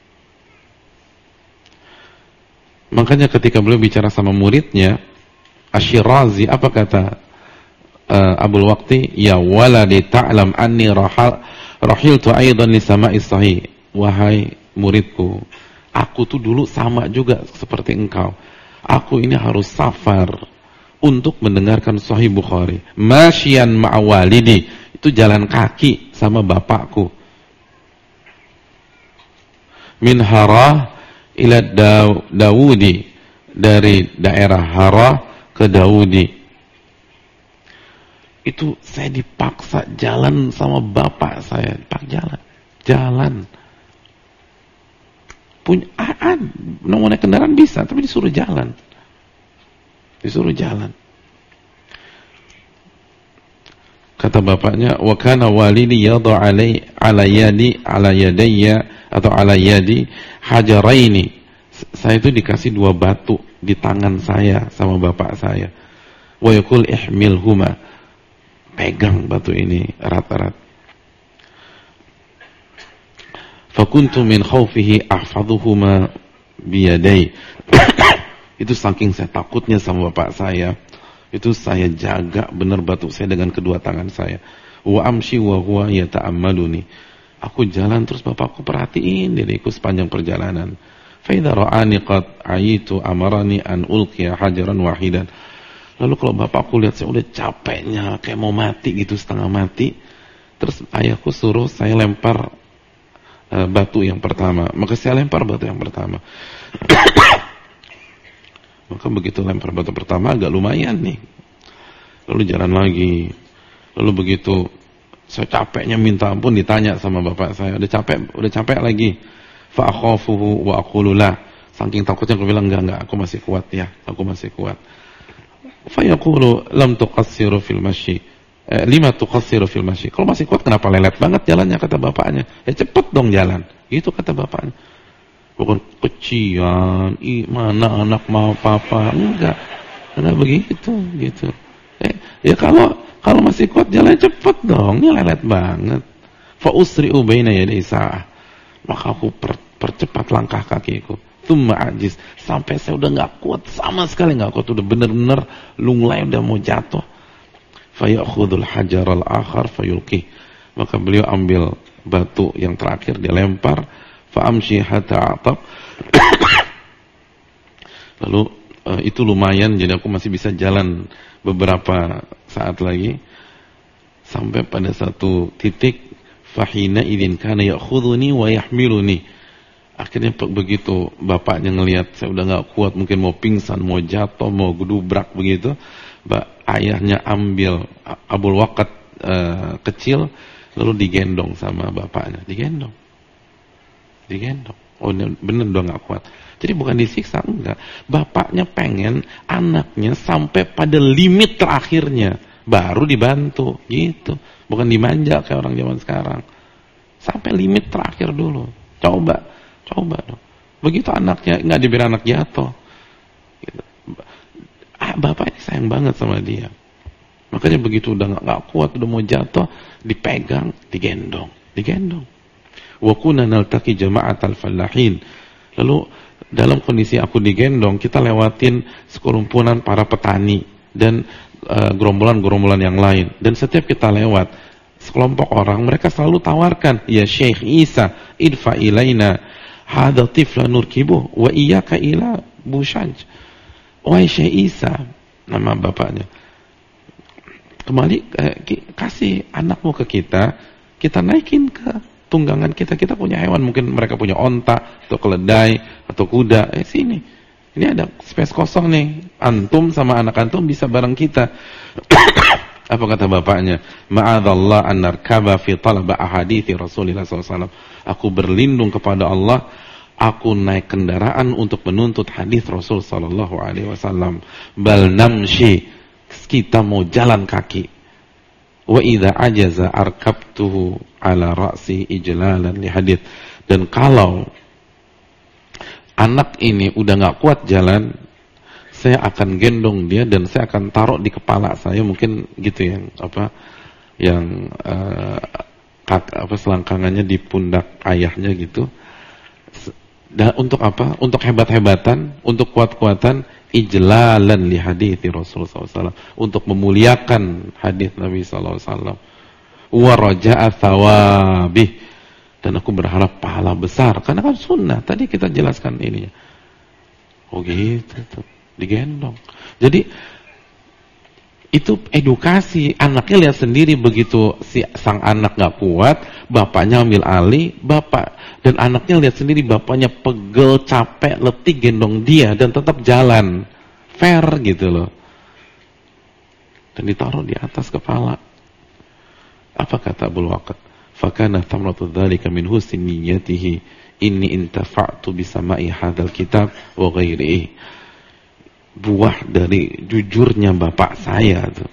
Makanya ketika beliau bicara sama muridnya Asy-Syirazi, apa kata Abul Waqti? Ya waladi ta'lam anni rahiltu aidan li sama'is sahih. Wahai muridku, aku tuh dulu sama juga seperti engkau. Aku ini harus safar untuk mendengarkan Sahih Bukhari. Masyian ma'a walidi, itu jalan kaki sama bapakku. Min Harah ila Dawudi, dari daerah Harah ke Dawudi. Itu saya dipaksa jalan sama bapak saya, dipaksa jalan. Punya mau naik kendaraan bisa, tapi disuruh jalan. Kata bapaknya, wa kana walidi yadhu ala yadayya atau ala yadi hajaraini. Saya itu dikasih 2 batu di tangan saya sama bapak saya. Wa yaqul ihmilhuma. Pegang batu ini erat-erat. Fakuntu min khawfihi ahfaduhuma biyadai. Itu saking saya takutnya sama bapak saya, itu saya jaga benar batu saya dengan kedua tangan saya. Wa amshi wa huwa yata'ammaluni. Aku jalan terus bapakku perhatiin diriku sepanjang perjalanan. Fa idza ra'ani qad ayitu amarani an ulqiya hajaran wahidan. Lalu kalau bapakku lihat saya udah capeknya kayak mau mati gitu, setengah mati, terus ayahku suruh saya lempar batu yang pertama. Maka saya lempar batu yang pertama. Maka begitu lempar batu pertama agak lumayan nih. Lalu jalan lagi. Lalu begitu saya capeknya minta ampun, ditanya sama bapak saya, udah capek lagi. Fa akhafuhu wa aqulu la. Saking takutnya aku bilang enggak, aku masih kuat ya, aku masih kuat. Fa yaqulu lam tuqassiru fil masyi. Lima tuqassiru fil masyi. Kalau masih kuat kenapa lelet banget jalannya, kata bapaknya. Ya cepet dong jalan. Gitu kata bapaknya. Bukan kecian, mana anak mau papa, enggak begitu gitu. Ya kalau masih kuat jalan cepet dong, ini lelet banget. Fa usri'u baina yaday sa'ah. Maka aku percepat langkah kakiku. Tsumma ajiz, sampai saya udah enggak kuat sama sekali, enggak kuat, udah bener-bener lunglai, udah mau jatuh. Fa ya'khudhul hajar al-akhar fayulqih. Maka beliau ambil batu yang terakhir, dia lempar. Fa amshi hatta atab. Lalu itu lumayan, jadi aku masih bisa jalan beberapa saat lagi sampai pada satu titik. Fahina idzin kana ya'khudhuni wa yahmiluni. Akhirnya begitu bapaknya ngelihat saya udah enggak kuat, mungkin mau pingsan, mau jatuh, mau gedubrak begitu, ayahnya ambil Abul Waqt kecil lalu digendong sama bapaknya, digendong. Oh bener dong enggak kuat. Jadi bukan disiksa, enggak. Bapaknya pengen anaknya sampai pada limit terakhirnya baru dibantu, gitu. Bukan dimanja kayak orang zaman sekarang. Sampai limit terakhir dulu. Coba dong. Begitu anaknya enggak diberi anak jatuh. Gitu. bapak ini sayang banget sama dia. Makanya begitu udah nggak kuat, udah mau jatuh, dipegang, digendong. Wa kunna naltaqi jama'atal fallahin. Lalu dalam kondisi aku digendong, kita lewatin sekerumpulan para petani dan gerombolan-gerombolan yang lain. Dan setiap kita lewat sekelompok orang, mereka selalu tawarkan, ya Syekh Isa, idfa ilaina hadha tifla nurkibuh wa iyyaka ila bushaj. Wahai Syekh Isa, nama bapaknya, kembali kasih anakmu ke kita naikin ke tunggangan kita punya hewan, mungkin mereka punya onta atau keledai atau kuda, sini, ini ada space kosong nih, antum sama anak antum bisa bareng kita. Apa kata bapaknya? Ma'adzallah an narkaba fi talab ahadithi Rasulullah SAW. Aku berlindung kepada Allah, aku naik kendaraan untuk menuntut hadis Rasul sallallahu alaihi wasallam. Bal namshi, kita mau jalan kaki. Wa idza ajaza arkabtuhu ala ra'si ijlalan li hadits. Dan kalau anak ini udah enggak kuat jalan, saya akan gendong dia dan saya akan taruh di kepala saya, mungkin gitu yang selangkangannya di pundak ayahnya gitu. Dan untuk apa? Untuk hebat-hebatan, untuk kuat-kuatan, ijlalan li hadithi Rasulullah SAW, untuk memuliakan hadis Nabi SAW. Wa raja'a thawabih, dan aku berharap pahala besar, karena kan sunnah. Tadi kita jelaskan ininya. Oh gitu tuh, digendong. Jadi itu edukasi, anaknya lihat sendiri begitu sang anak gak kuat, bapaknya ambil alih, dan anaknya lihat sendiri bapaknya pegel, capek, letih gendong dia dan tetap jalan. Fair gitu loh. Dan ditaruh di atas kepala. Apa kata Abul Waqt? Fakana thamratu dzalika min husni niyyatihi inni intafa'tu bisama'i hadzal kitab wa ghairihi. Buah dari jujurnya bapak saya tuh.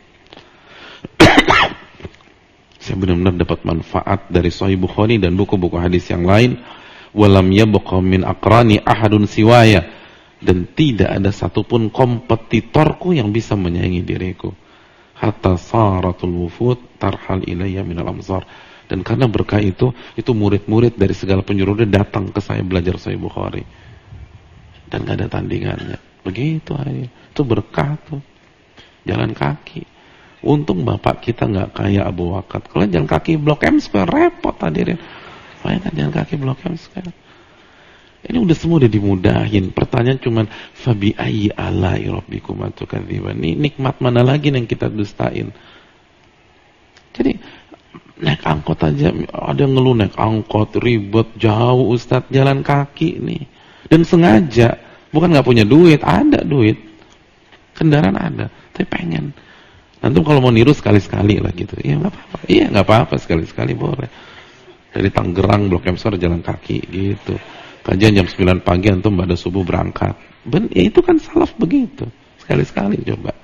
Saya benar-benar dapat manfaat dari Sahih Bukhari dan buku-buku hadis yang lain. Walam yabqa min aqrani ahadun siwaya, dan tidak ada satupun kompetitorku yang bisa menyaingi diriku. Hatta saratul wufud tarhal ilayya minal amsar. Dan karena berkah itu murid-murid dari segala penjuru datang ke saya belajar Sahih Bukhari. Dan gak ada tandingannya. Begitu aja. Itu berkah tuh. Jalan kaki. Untung bapak kita gak kayak Abu Waqt. Kalau jalan kaki Blok M Square repot hadirin. Bayangkan jalan kaki Blok M Square. Ini udah semua udah dimudahin. Pertanyaan cuman fabi ayyi ala'i rabbikum atukadziban. Ini nikmat mana lagi yang kita dustain? Jadi naik angkot aja ada yang ngeluh, naik angkot ribet jauh Ustadz, jalan kaki nih. Dan sengaja, bukan nggak punya duit, ada duit, kendaraan ada, tapi pengen. Antum kalau mau niru sekali-sekali lah gitu. Iya nggak apa-apa. Iya nggak apa-apa, sekali-sekali boleh. Dari Tangerang Blok M Square jalan kaki gitu. Kajian jam 9 pagi antum pada subuh berangkat. Ya itu kan salaf begitu. Sekali-sekali coba.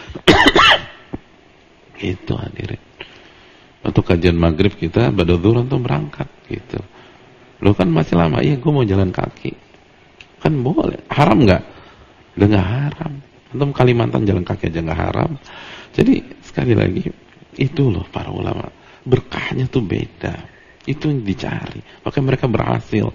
Itu hadirin. Untuk kajian maghrib kita pada zuhur antum berangkat gitu. Lo kan masih lama. Iya gue mau jalan kaki. Kan boleh. Haram nggak? Udah nggak haram. Antum Kalimantan jalan kaki aja nggak haram. Jadi sekali lagi itu loh para ulama. Berkahnya tuh beda. Itu yang dicari. Makanya mereka berhasil.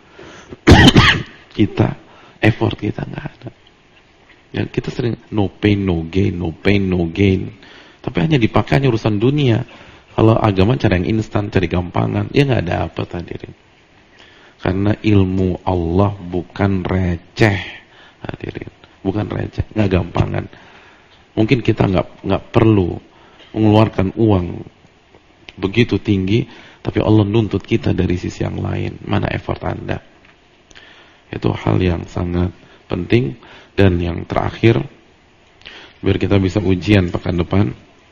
Kita effort kita nggak ada. Ya, kita sering no pain no gain, no pain no gain. Tapi hanya dipakai hanya urusan dunia. Kalau agama cari yang instan, cari gampangan, ya nggak ada apa hadirin. Karena ilmu Allah bukan receh, hadirin, bukan receh, nggak gampangan. Mungkin kita nggak perlu mengeluarkan uang begitu tinggi, tapi Allah nuntut kita dari sisi yang lain. Mana effort Anda? Itu hal yang sangat penting. Dan yang terakhir, biar kita bisa ujian pekan depan,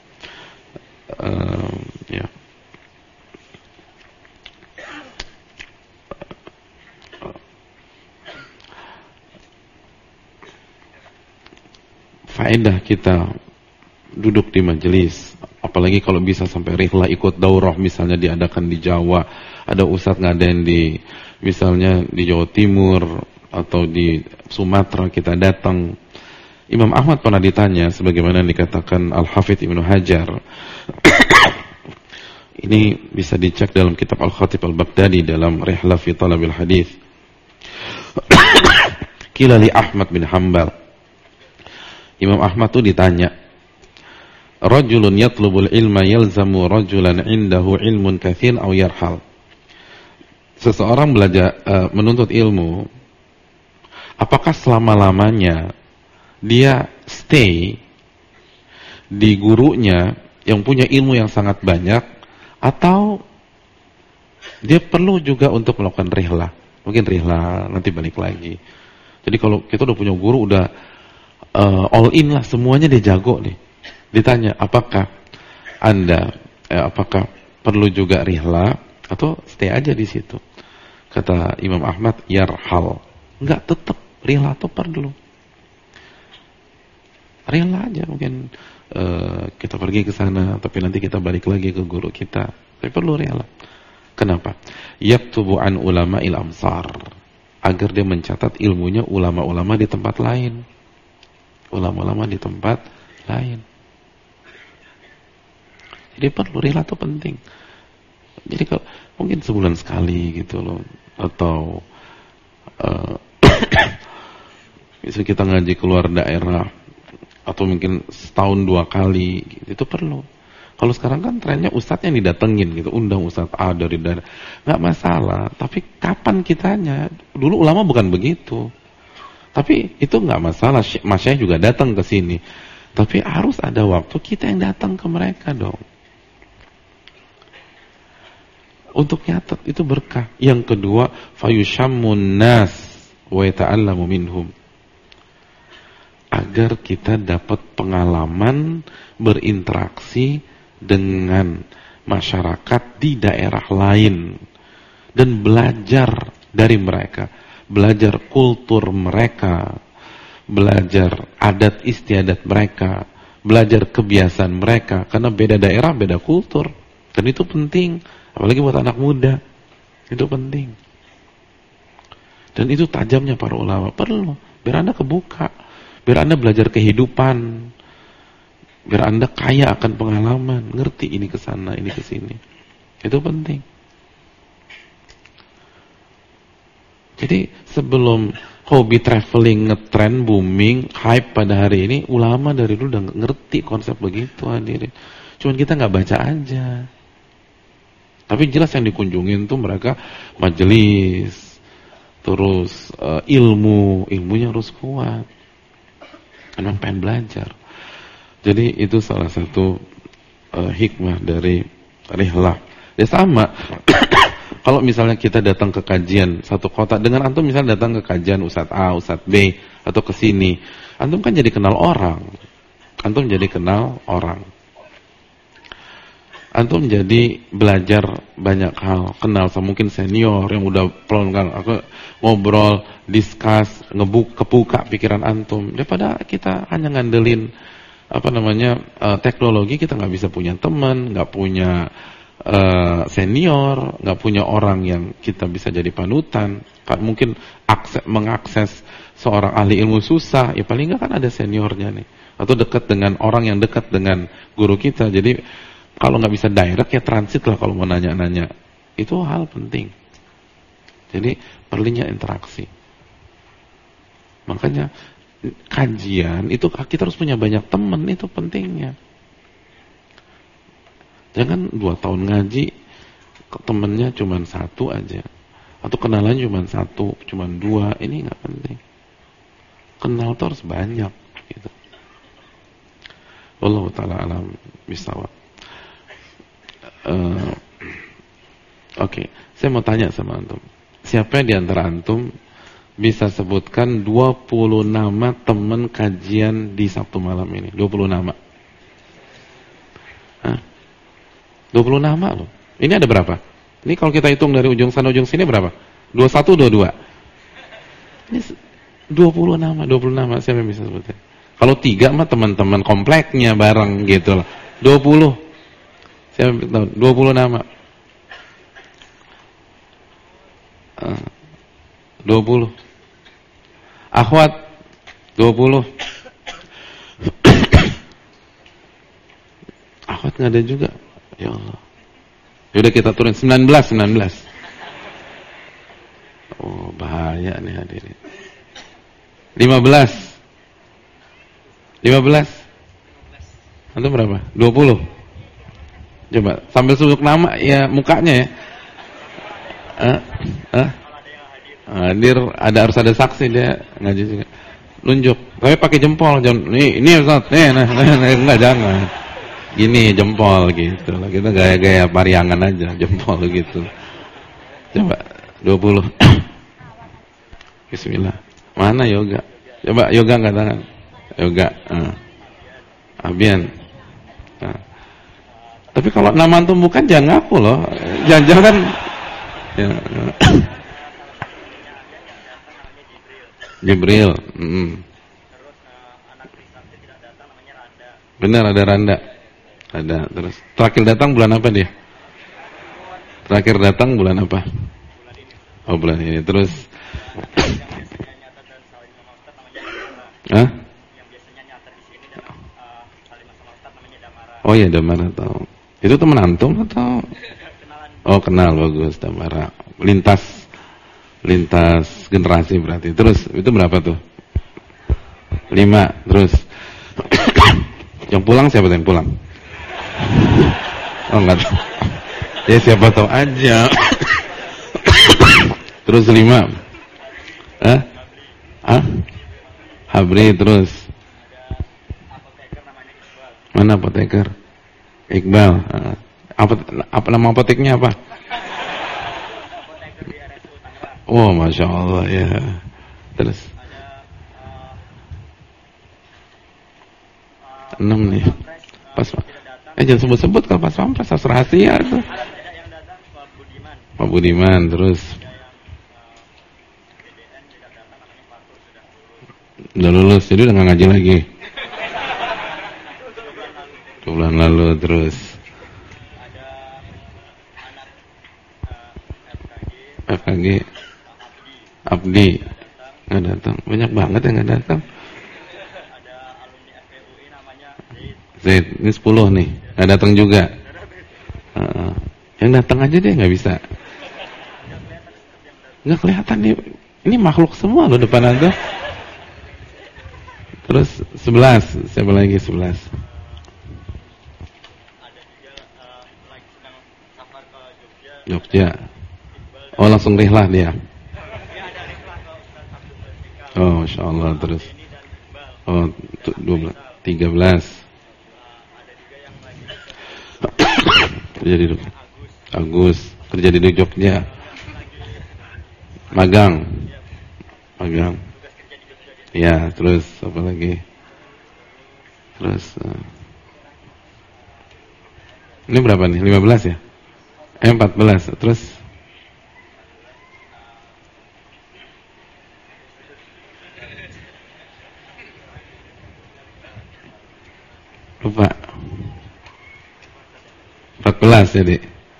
ya. Faedah kita duduk di majelis, apalagi kalau bisa sampai rihlah ikut daurah misalnya diadakan di Jawa, ada ustadz ngadain di misalnya di Jawa Timur atau di Sumatera, kita datang. Imam Ahmad pernah ditanya, sebagaimana dikatakan Al-Hafidh Ibnu Hajar. Ini bisa dicek dalam kitab Al-Khatib Al-Baghdadi dalam Rihlah fi Talabil Hadis. Qila li Ahmad bin Hanbal. Imam Ahmad tuh ditanya, rajulun yatlubul ilma yalzamu rajulan indahu ilmun katsir aw yarhal. Seseorang belajar menuntut ilmu, apakah selama-lamanya dia stay di gurunya yang punya ilmu yang sangat banyak, atau dia perlu juga untuk melakukan rihlah? Mungkin rihlah nanti balik lagi. Jadi kalau kita udah punya guru, udah all in lah, semuanya dia jago nih. Ditanya, apakah Anda apakah perlu juga rihlah atau stay aja di situ? Kata Imam Ahmad, yarhal. Enggak, tetap rihlah tuh perlu. Rihlah aja, mungkin kita pergi ke sana, tapi nanti kita balik lagi ke guru kita. Tapi perlu rihlah. Kenapa? Yaktubu an ulama'il amsar, agar dia mencatat ilmunya ulama-ulama di tempat lain. Ulama-ulama di tempat lain. Jadi perlu rihlah itu penting. Jadi kalau mungkin sebulan sekali gitu loh, atau bisa kita ngaji keluar daerah, atau mungkin setahun 2 kali gitu, itu perlu. Kalau sekarang kan trennya ustadznya yang didatengin gitu, undang ustadz A dari daerah, nggak masalah. Tapi kapan kitanya? Dulu ulama bukan begitu. Tapi itu nggak masalah, masyayikh juga datang ke sini. Tapi harus ada waktu kita yang datang ke mereka dong. Untuk nyatet itu berkah. Yang kedua, fayushammun nas wa yata'allamu minhum. Agar kita dapat pengalaman berinteraksi dengan masyarakat di daerah lain dan belajar dari mereka, belajar kultur mereka, belajar adat istiadat mereka, belajar kebiasaan mereka, karena beda daerah beda kultur, dan itu penting, apalagi buat anak muda, itu penting. Dan itu tajamnya para ulama, perlu, biar Anda kebuka, biar Anda belajar kehidupan, biar Anda kaya akan pengalaman, ngerti ini ke sana, ini ke sini. Itu penting. Jadi sebelum hobi traveling ngetrend, booming, hype pada hari ini, ulama dari dulu udah ngerti konsep begitu, hadirin. Cuman kita nggak baca aja. Tapi jelas yang dikunjungin tuh mereka majelis, terus ilmunya harus kuat. Emang pengen belajar. Jadi itu salah satu hikmah dari rihlah. Ya sama, kalau misalnya kita datang ke kajian satu kota, dengan antum misalnya datang ke kajian Ustadz A, Ustadz B, atau ke sini, antum kan jadi kenal orang. Antum jadi kenal orang. Antum jadi belajar banyak hal, kenal sama mungkin senior yang udah pelonggang, aku ngobrol, discuss, kebuka pikiran antum. Daripada kita hanya ngandelin teknologi, kita nggak bisa punya teman, nggak punya senior, nggak punya orang yang kita bisa jadi panutan. Mungkin mengakses seorang ahli ilmu susah, ya paling nggak kan ada seniornya nih, atau dekat dengan orang yang dekat dengan guru kita. Jadi kalau nggak bisa direct ya transit lah kalau mau nanya-nanya. Itu hal penting. Jadi perlunya interaksi. Makanya kajian itu kita harus punya banyak teman, itu pentingnya. Jangan 2 tahun ngaji temennya cuma 1 aja, atau kenalan cuma 1, cuma 2, ini nggak penting. Kenal tuh harus banyak gitu. Wallahu ta'ala alam bisawab. Oke, saya mau tanya sama antum. Siapa di antara antum bisa sebutkan 20 nama teman kajian di Sabtu malam ini? 20 nama. Hah? 20 nama loh. Ini ada berapa? Ini kalau kita hitung dari ujung sana ujung sini berapa? 21, 22. Ini 20 nama, siapa yang bisa sebutin? Kalau 3 mah teman-teman kompleknya bareng gitu lah. 20. Siapa tahu? 20 nama. 20. Akhwat 20. 4 nggak ada juga. Ya Allah. Yaudah kita turun 19. Oh, bahaya nih hadirin. 15. Antum berapa? 20. Coba sambil sebut nama ya mukanya ya. Hadir harus ada saksi dia ngaji juga. Nunjuk, tapi pakai jempol. Ini Ustaz. Enggak jangan. Gini jempol gitu. Kita gaya-gaya pariangan aja, jempol gitu. Coba 20. Bismillah. Mana yoga? Coba yoga angkat tangan. Yoga. Abian. Tapi kalau nama antum bukan jangan ngaku loh. Jangan ya. Jibril. Benar ada Randa. Ada. Terus terakhir datang bulan apa dia? Terakhir datang bulan apa? Oh, bulan ini. Terus Oh iya, Damara tahu. Itu teman antum atau? Oh, kenal, bagus, Damara. Lintas generasi berarti. Terus itu berapa tuh? 5. Terus yang pulang siapa yang pulang? Oh, enggak tahu. Ya siapa tahu aja. Terus 5. Habri. Terus mana apoteker? Iqbal. Apa nama apoteknya apa? Oh, Masya Allah ya. Terus 6 nih. Pas jangan sebut-sebut kalau pas pampres harus rahasia tuh. Pak Budiman. Terus udah lulus, jadi udah gak ngaji lagi. 2 bulan lalu. Terus FKG Abdi nggak datang, banyak banget yang nggak datang. Zaid ini 10 nih nggak datang juga. Yang datang aja dia nggak bisa, nggak kelihatan nih. Ini makhluk semua loh depan Anda. Terus 11, siapa lagi 11? Jogja. Oh, langsung rihlah dia. Oh, Masya Allah. Terus oh, 12, 13. Kerja di Agus, kerja di Jogja. Magang. Ya, terus apa lagi? Terus ini berapa nih? 15 ya? 14. Terus lupa. 14 jadi.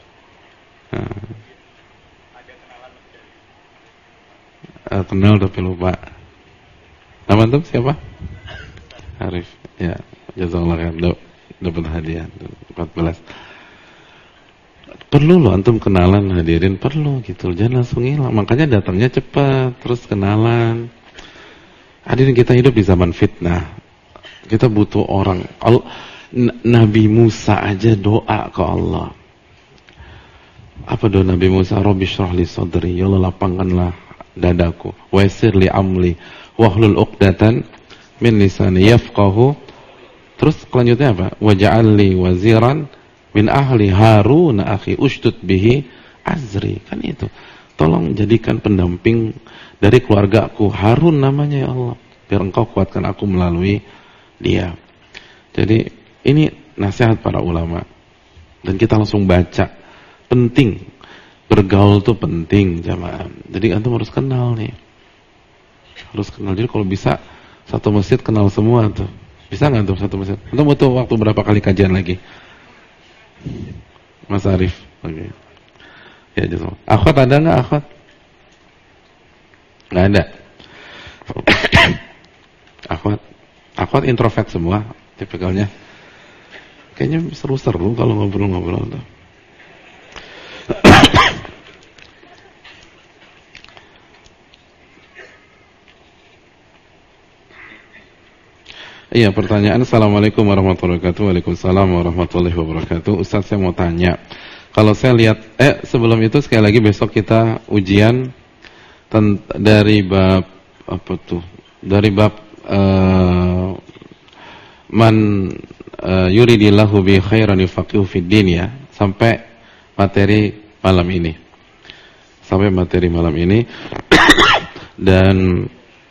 Kenal tapi lupa. Nama tuh siapa? Arif. Ya, jazakallah khair. Dapat hadiah 14. Perlu loh antum kenalan hadirin, perlu gitu. Jangan langsung hilang. Makanya datangnya cepat, terus kenalan. Hadirin, kita hidup di zaman fitnah. Kita butuh orang. Nabi Musa aja doa ke Allah. Apa doa Nabi Musa? Rabbi shrah li sadri, ya Allah lapangkanlah dadaku. Wa yassir li amli wahlul 'uqdatan min lisani yafqahu. Terus kelanjutnya apa? Waj'al li waziran min ahli Harun akhi ushdud bihi azri. Kan itu. Tolong jadikan pendamping dari keluargaku. Harun namanya ya Allah. Biar engkau kuatkan aku melalui dia. Jadi ini nasihat para ulama. Dan kita langsung baca. Penting. Bergaul itu penting jamaah. Jadi antum harus kenal nih. Harus kenal. Jadi kalau bisa satu masjid kenal semua tuh. Bisa nggak antum satu masjid? Antum butuh waktu berapa kali kajian lagi? Mas Arif. Oke. Ya jazal. Akhwat ada nggak akhwat? Nggak ada. Akhwat introvert semua tipikalnya. Kayaknya seru-seru kalau ngobrol-ngobrol tuh. Iya, pertanyaan. Assalamualaikum warahmatullahi wabarakatuh. Waalaikumsalam warahmatullahi wabarakatuh. Ustaz, saya mau tanya. Kalau saya lihat, sebelum itu sekali lagi besok kita ujian dari bab apa tuh? Dari bab man yuridillahu bi khairan yufaqihu fid din ya, sampai materi malam ini. Dan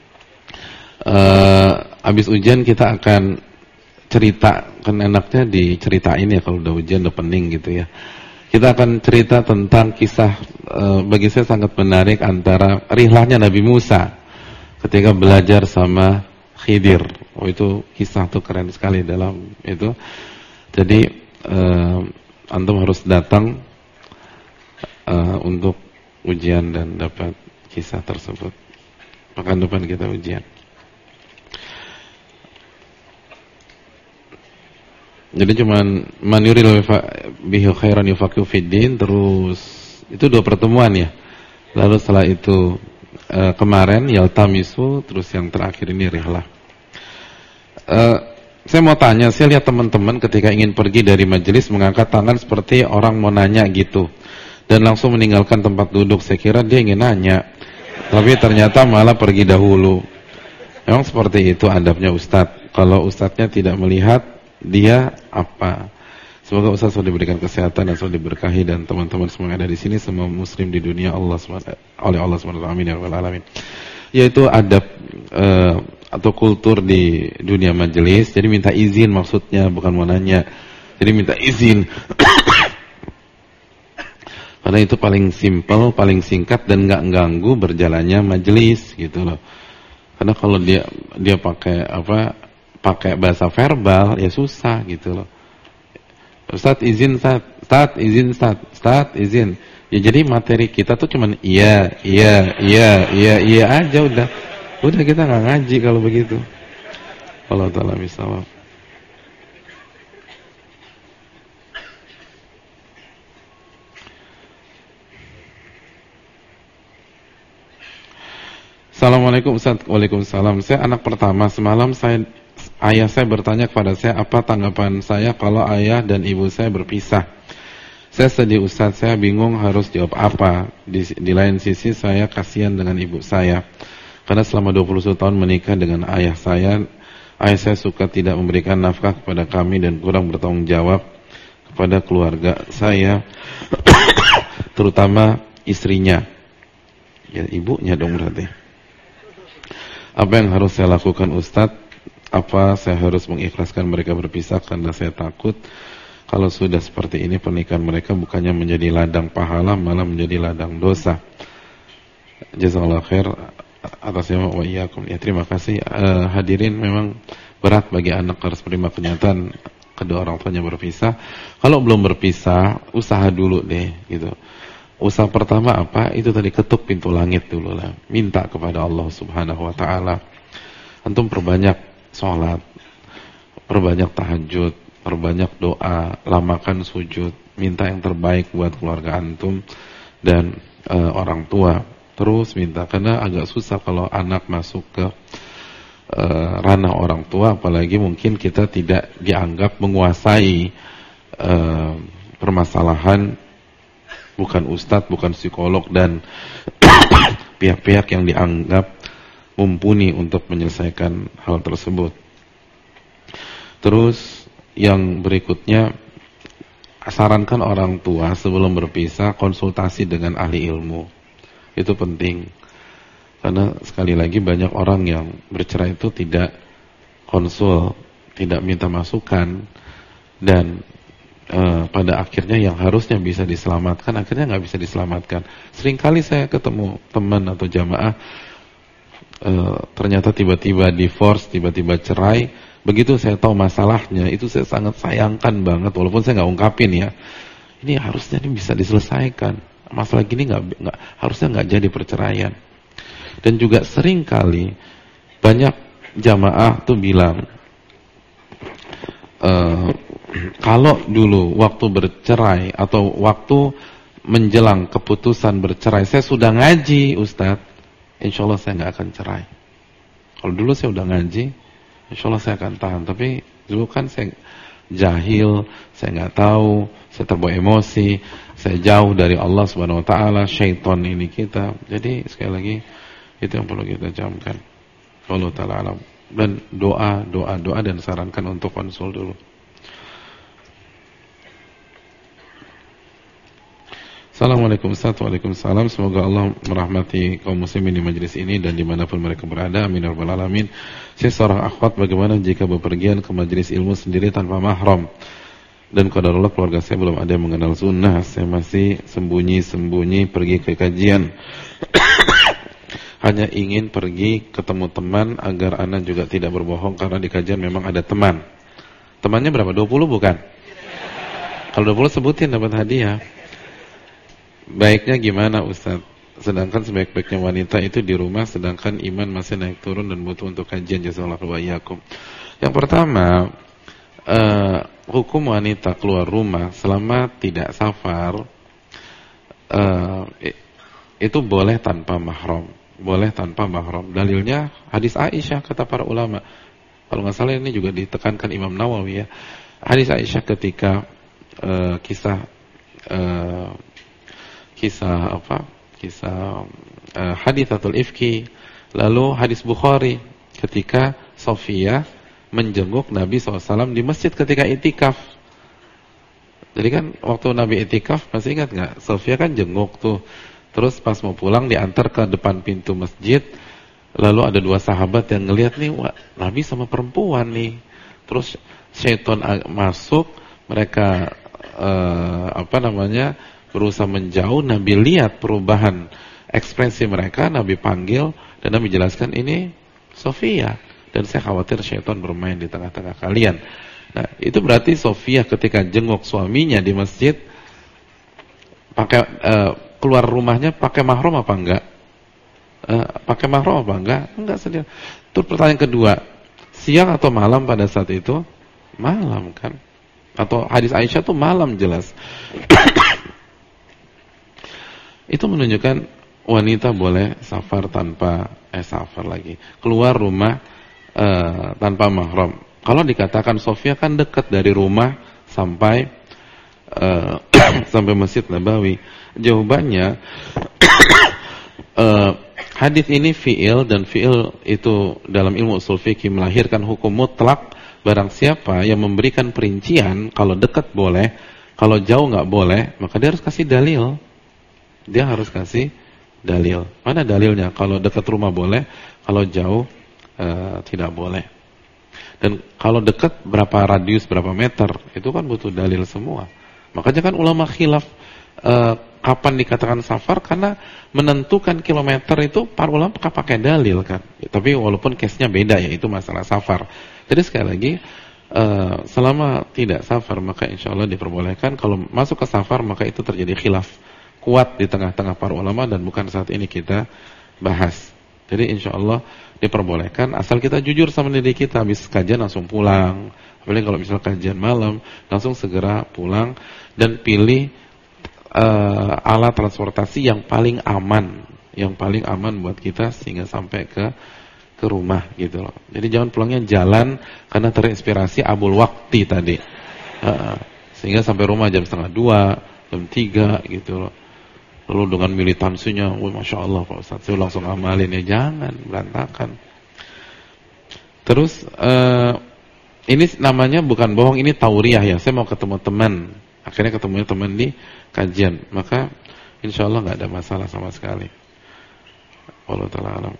habis ujian kita akan cerita, kan enaknya diceritain ya kalau udah ujian udah pening gitu ya. Kita akan cerita tentang kisah bagi saya sangat menarik antara rihlahnya Nabi Musa ketika belajar sama Khidir. Oh, itu kisah tuh keren sekali dalam itu. Jadi antum harus datang untuk ujian dan dapat kisah tersebut. Pekan depan kita ujian. Jadi cuman man yuridillahu bihi khairan yufaqihu fid din, terus itu 2 pertemuan ya. Lalu setelah itu kemarin yaltamisu, terus yang terakhir ini rihlah. Saya mau tanya, saya lihat teman-teman ketika ingin pergi dari majelis mengangkat tangan seperti orang mau nanya gitu, dan langsung meninggalkan tempat duduk. Saya kira dia ingin nanya, tapi ternyata malah pergi dahulu. Memang seperti itu adabnya Ustadz. Kalau Ustadznya tidak melihat, dia apa? Semoga Ustaz selalu diberikan kesehatan dan selalu diberkahi, dan teman-teman semua yang ada di sini semua muslim di dunia oleh Allah SWT. Amin ya rabbal alamin. Yaitu adab atau kultur di dunia majelis. Jadi minta izin maksudnya, bukan mau nanya. Jadi minta izin. Karena itu paling simpel, paling singkat dan enggak ganggu berjalannya majelis gitu loh. Karena kalau dia pakai bahasa verbal ya susah gitu loh. Ustaz izin, Ustaz izin, Ustaz izin. Ya jadi materi kita tuh cuman iya aja udah. Udah kita enggak ngaji kalau begitu. Allah taala bisawab. Assalamualaikum Ustaz. Waalaikumsalam. Saya anak pertama. Semalam ayah saya bertanya kepada saya apa tanggapan saya kalau ayah dan ibu saya berpisah. Saya sedih Ustaz, saya bingung harus jawab apa. Di lain sisi saya kasihan dengan ibu saya. Karena selama 21 tahun menikah dengan ayah saya suka tidak memberikan nafkah kepada kami dan kurang bertanggung jawab kepada keluarga saya, terutama istrinya. Ya ibunya dong berarti. Apa yang harus saya lakukan Ustaz? Apa saya harus mengikhlaskan mereka berpisah karena saya takut kalau sudah seperti ini pernikahan mereka bukannya menjadi ladang pahala malah menjadi ladang dosa. Jazakallahu khair atas nama wa iyyakum. Ya terima kasih. Hadirin, memang berat bagi anak harus menerima kenyataan kedua orang tuanya berpisah. Kalau belum berpisah, usaha dulu deh gitu. Usaha pertama apa? Itu tadi ketuk pintu langit dulu lah. Minta kepada Allah Subhanahu wa taala. Antum perbanyak sholat, perbanyak tahajud, perbanyak doa, lamakan sujud, minta yang terbaik buat keluarga antum dan orang tua. Terus minta, karena agak susah kalau anak masuk ke ranah orang tua, apalagi mungkin kita tidak dianggap menguasai permasalahan, bukan ustadz, bukan psikolog dan pihak-pihak yang dianggap mumpuni untuk menyelesaikan hal tersebut. Terus yang berikutnya, sarankan orang tua sebelum berpisah konsultasi dengan ahli ilmu. Itu penting. Karena sekali lagi banyak orang yang bercerai itu tidak konsul, tidak minta masukan, dan pada akhirnya yang harusnya bisa diselamatkan akhirnya nggak bisa diselamatkan. Seringkali saya ketemu teman atau jamaah ternyata tiba-tiba divorce, tiba-tiba cerai. Begitu saya tahu masalahnya, itu saya sangat sayangkan banget, walaupun saya nggak ungkapin ya. Ini harusnya ini bisa diselesaikan. Masalah gini harusnya nggak jadi perceraian. Dan juga sering kali banyak jamaah tuh bilang kalau dulu waktu bercerai atau waktu menjelang keputusan bercerai saya sudah ngaji, Ustadz, insya Allah saya nggak akan cerai. Kalau dulu saya udah ngaji, insya Allah saya akan tahan. Tapi dulu kan saya jahil, saya nggak tahu, saya terbawa emosi, saya jauh dari Allah Subhanahu Wa Taala, syaitan ini kita. Jadi sekali lagi itu yang perlu kita camkan. Allah Taala alam. Dan doa dan sarankan untuk konsul dulu. Assalamualaikum warahmatullahi wabarakatuh. Waalaikumsalam. Semoga Allah merahmati kaum muslimin di majelis ini dan dimanapun mereka berada. Amin ya rabbal alamin. Saya seorang akhwat, bagaimana jika bepergian ke majelis ilmu sendiri tanpa mahram? Dan qadarullah keluarga saya belum ada yang mengenal sunnah. Saya masih sembunyi-sembunyi pergi ke kajian. Hanya ingin pergi ketemu teman agar ana juga tidak berbohong, karena di kajian memang ada teman. Temannya berapa? 20 bukan? Kalau 20 sebutin dapat hadiah. Baiknya gimana Ustaz? Sedangkan sebaik-baiknya wanita itu di rumah, sedangkan iman masih naik turun dan butuh untuk kajian. Jazakallahu wa iyyakum. Yang pertama, hukum wanita keluar rumah selama tidak safar itu boleh tanpa mahram. Boleh tanpa mahram. Dalilnya hadis Aisyah, kata para ulama. Kalau nggak salah ini juga ditekankan Imam Nawawi ya. Hadis Aisyah ketika kisah hadithatul ifki, lalu hadis Bukhari ketika Sofia menjenguk Nabi SAW di masjid ketika itikaf. Jadi kan waktu Nabi itikaf, masih ingat nggak? Sofia kan jenguk tuh. Terus pas mau pulang diantar ke depan pintu masjid, lalu ada dua sahabat yang ngelihat nih, wah, Nabi sama perempuan nih. Terus syaitan masuk, mereka berusaha menjauh. Nabi lihat perubahan ekspresi mereka, Nabi panggil dan Nabi jelaskan, ini Sofia, dan saya khawatir syaitan bermain di tengah-tengah kalian. Nah, itu berarti Sofia ketika jenguk suaminya di masjid pakai keluar rumahnya pakai mahram apa enggak? Pakai mahram apa enggak? Enggak sendiri. Terus pertanyaan kedua, siang atau malam pada saat itu? Malam kan? Atau hadis Aisyah tuh malam jelas. Itu menunjukkan wanita boleh safar tanpa keluar rumah tanpa mahram. Kalau dikatakan Sofia kan dekat dari rumah sampai sampai Masjid Nabawi. Jawabannya hadis ini fi'il, dan fi'il itu dalam ilmu usul fikih melahirkan hukum mutlak. Barang siapa yang memberikan perincian, kalau dekat boleh, kalau jauh nggak boleh, maka dia harus kasih dalil. Dia harus kasih dalil. Mana dalilnya? Kalau dekat rumah boleh, kalau jauh tidak boleh. Dan kalau dekat berapa radius, berapa meter, itu kan butuh dalil semua. Makanya kan ulama khilaf kapan dikatakan safar, karena menentukan kilometer itu para ulama pakai dalil kan. Tapi walaupun case-nya beda, yaitu masalah safar. Jadi sekali lagi, selama tidak safar maka insya Allah diperbolehkan. Kalau masuk ke safar maka itu terjadi khilaf kuat di tengah-tengah para ulama, dan bukan saat ini kita bahas. Jadi insya Allah diperbolehkan asal kita jujur sama diri kita. Habis kajian langsung pulang. Apalagi kalau misalnya kajian malam, langsung segera pulang dan pilih alat transportasi yang paling aman buat kita sehingga sampai ke rumah gitu loh. Jadi jangan pulangnya jalan karena terinspirasi Abul Waqti tadi, sehingga sampai rumah jam 1:30, jam 3 gitu loh. Lalu dengan militansinya, wah masya Allah Pak Ustadz, saya langsung amalin. Ya jangan, berantakan. Terus ini namanya bukan bohong, ini tauriah ya. Saya mau ketemu teman, akhirnya ketemu teman di kajian, maka insya Allah nggak ada masalah sama sekali. Allah Ta'ala alam.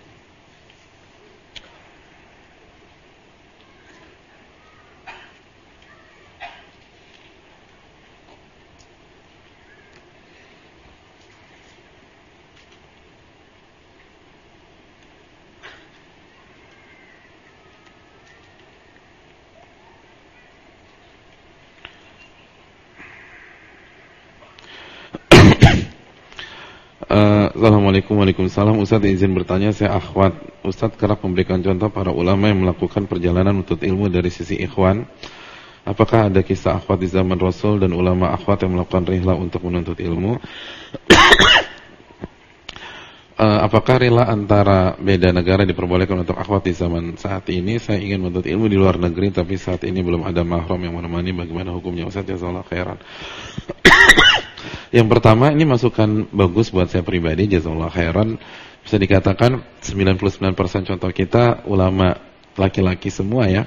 Assalamualaikum warahmatullahi wabarakatuh. Ustaz izin bertanya, saya akhwat. Ustaz kerap memberikan contoh para ulama yang melakukan perjalanan menuntut ilmu dari sisi ikhwan Apakah ada kisah akhwat di zaman Rasul dan ulama akhwat yang melakukan rihlah untuk menuntut ilmu? Apakah rihlah antara beda negara diperbolehkan untuk akhwat di zaman saat ini? Saya ingin menuntut ilmu di luar negeri, tapi saat ini belum ada mahram yang menemani. Bagaimana hukumnya Ustaz? Jazakallahu khairan. Yang pertama, ini masukan bagus buat saya pribadi, jazakallahu khairan. Bisa dikatakan 99% contoh kita ulama laki-laki semua ya.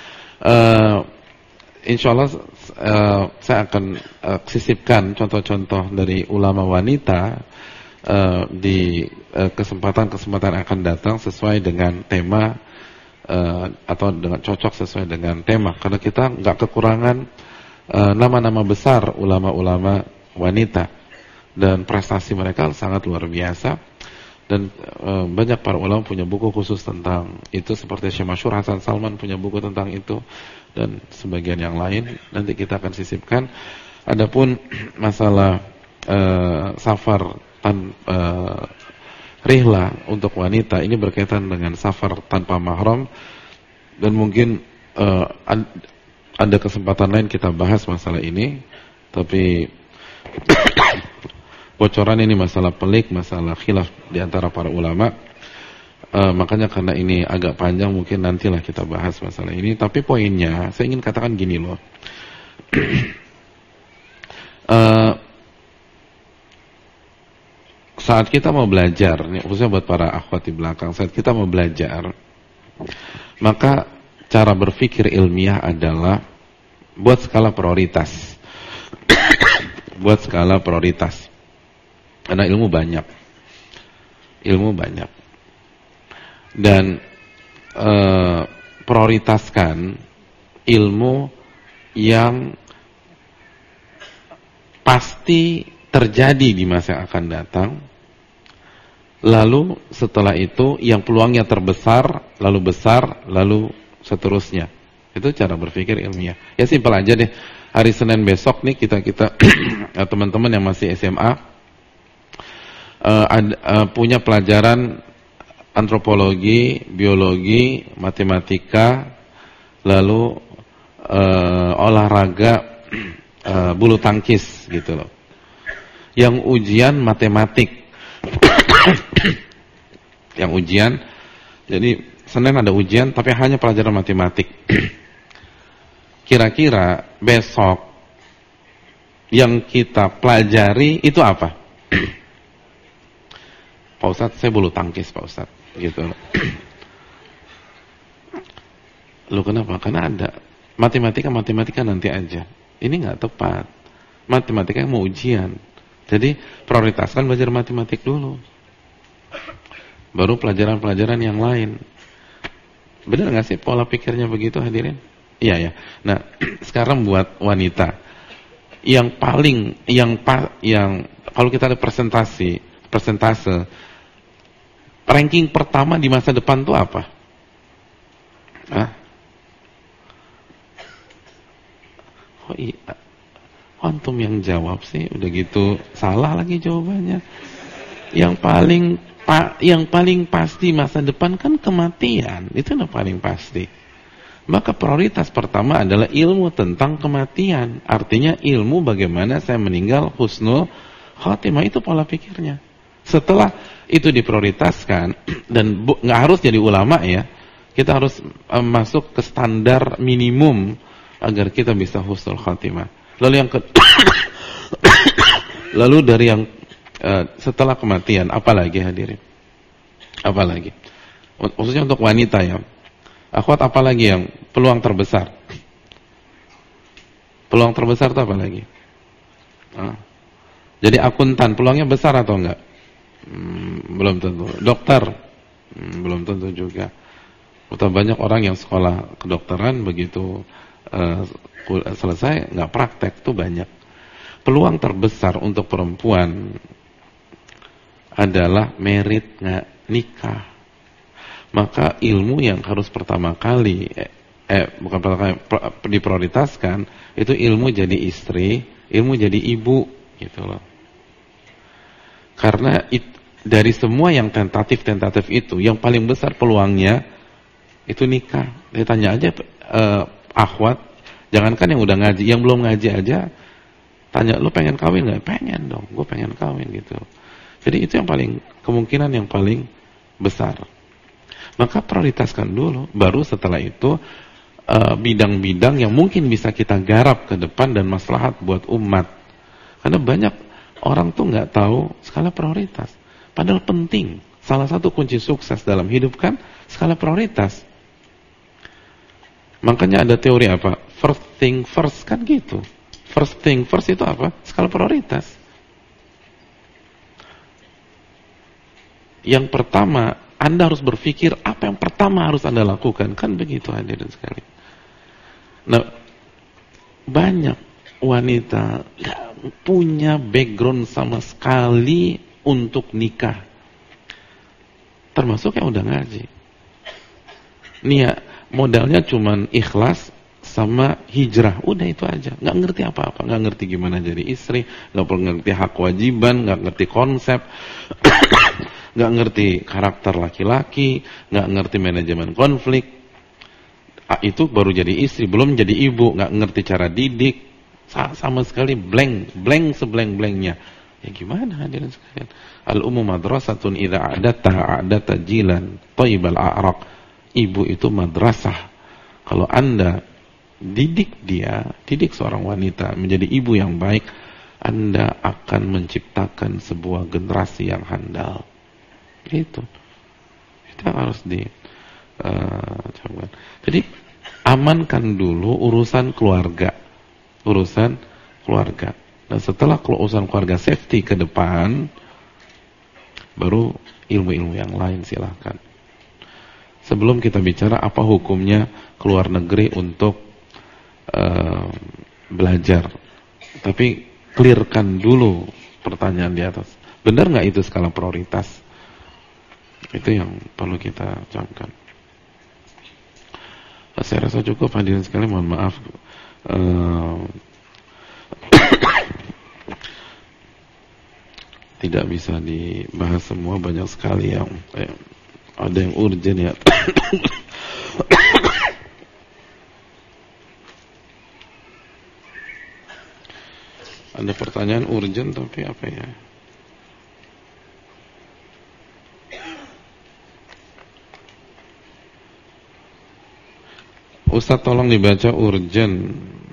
Insya Allah saya akan sisipkan contoh-contoh dari ulama wanita di kesempatan-kesempatan akan datang sesuai dengan tema atau dengan cocok sesuai dengan tema. Karena kita nggak kekurangan nama-nama besar ulama-ulama wanita dan prestasi mereka sangat luar biasa. Dan banyak para ulama punya buku khusus tentang itu, seperti Syekh Masyhur Hasan Salman punya buku tentang itu, dan sebagian yang lain nanti kita akan sisipkan. Adapun masalah safar rihlah untuk wanita, ini berkaitan dengan safar tanpa mahram, dan mungkin ada kesempatan lain kita bahas masalah ini. Tapi bocoran ini masalah pelik, masalah khilaf di antara para ulama. Makanya karena ini agak panjang, mungkin nantilah kita bahas masalah ini. Tapi poinnya, saya ingin katakan gini loh. Saat kita mau belajar, ini khususnya buat para akhwat di belakang, saat kita mau belajar, maka cara berpikir ilmiah adalah buat skala prioritas. Buat skala prioritas. Karena ilmu banyak. Dan prioritaskan ilmu yang pasti terjadi di masa yang akan datang. Lalu setelah itu yang peluangnya terbesar, lalu besar, lalu seterusnya. Itu cara berpikir ilmiah. Ya simpel aja deh. Hari Senin besok nih kita teman-teman yang masih SMA punya pelajaran antropologi, biologi, matematika, lalu olahraga bulu tangkis gitu loh. Yang ujian matematik. Yang ujian, jadi Senin ada ujian tapi hanya pelajaran matematik. Kira-kira besok yang kita pelajari itu apa? Pak Ustadz, saya bulu tangkis Pak Ustadz, gitu. Lu kenapa? Karena ada matematika nanti aja. Ini nggak tepat. Matematika mau ujian. Jadi prioritaskan belajar matematik dulu, baru pelajaran-pelajaran yang lain. Benar nggak sih pola pikirnya begitu hadirin? Iya ya. Nah sekarang buat wanita, yang kalau kita ada persentase ranking pertama di masa depan tuh apa? Oh iya, antum yang jawab sih, udah gitu salah lagi jawabannya. Yang paling pasti masa depan kan kematian, itu yang paling pasti. Maka prioritas pertama adalah ilmu tentang kematian. Artinya ilmu bagaimana saya meninggal husnul khatimah, itu pola pikirnya. Setelah itu diprioritaskan, dan nggak harus jadi ulama ya, kita harus masuk ke standar minimum agar kita bisa husnul khatimah. Lalu dari yang setelah kematian, apalagi hadirin? Apalagi? Khususnya untuk wanita ya. Akhwat, apalagi yang peluang terbesar? Peluang terbesar itu apa lagi? Jadi akuntan, peluangnya besar atau enggak? Belum tentu. Dokter, belum tentu juga. Betapa banyak orang yang sekolah kedokteran begitu selesai nggak praktek, tuh banyak. Peluang terbesar untuk perempuan adalah merit, nggak nikah. Maka ilmu yang harus pertama kali bukan pertama kali diprioritaskan itu ilmu jadi istri, ilmu jadi ibu, gitu loh. Karena dari semua yang tentatif itu, yang paling besar peluangnya itu nikah. Ditanya aja akhwat, Jangankan yang udah ngaji, yang belum ngaji aja tanya, lu pengen kawin nggak? Pengen dong, gue pengen kawin gitu. Jadi itu yang paling, kemungkinan yang paling besar. Maka prioritaskan dulu, baru setelah itu bidang-bidang yang mungkin bisa kita garap ke depan dan maslahat buat umat. Karena banyak orang tuh nggak tahu skala prioritas. Padahal penting. Salah satu kunci sukses dalam hidup kan skala prioritas. Makanya ada teori apa? First thing first kan gitu. First thing first itu apa? Skala prioritas. Yang pertama, Anda harus berpikir apa yang pertama harus Anda lakukan. Kan begitu hadirin sekali. Nah, banyak wanita gak punya background sama sekali untuk nikah. Termasuk yang udah ngaji. Nih ya, modalnya cuman ikhlas sama hijrah, udah itu aja. Nggak ngerti apa-apa, nggak ngerti gimana jadi istri, nggak perlu ngerti hak kewajiban, nggak ngerti konsep, nggak ngerti karakter laki-laki, nggak ngerti manajemen konflik. Itu baru jadi istri, belum jadi ibu, nggak ngerti cara didik, sama sekali blank seblank-blanknya. Ya gimana hadirin sekalian? Al-ummu madrasatun idza a'data jilan thayyibal a'raq. Ibu itu madrasah. Kalau Anda didik seorang wanita menjadi ibu yang baik, Anda akan menciptakan sebuah generasi yang handal. Itu yang harus coba. Jadi amankan dulu urusan keluarga. Dan setelah urusan keluarga safety ke depan, baru ilmu-ilmu yang lain silahkan. Sebelum kita bicara apa hukumnya keluar negeri untuk belajar, tapi clearkan dulu pertanyaan di atas. Benar nggak itu skala prioritas? Itu yang perlu kita camkan. Saya rasa cukup hadirin sekalian, mohon maaf tidak bisa dibahas semua, banyak sekali yang ada yang urgent ya. Ada pertanyaan urgent tapi apa ya? Ustaz tolong dibaca urgent.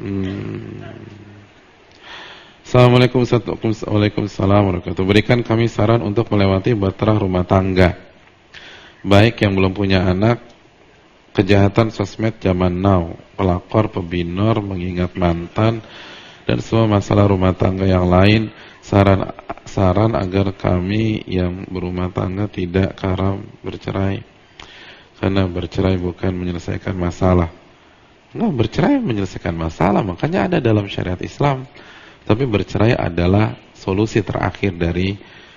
Assalamualaikum Ustaz. Waalaikumsalam warahmatullahi wabarakatuh. Berikan kami saran untuk melewati bahtera rumah tangga, baik yang belum punya anak, kejahatan sosmed zaman now, pelakor, pebinor, mengingat mantan, dan semua masalah rumah tangga yang lain. Saran agar kami yang berumah tangga tidak karam bercerai, karena bercerai bukan menyelesaikan masalah. Enggak, bercerai menyelesaikan masalah, makanya ada dalam syariat Islam. Tapi bercerai adalah solusi terakhir dari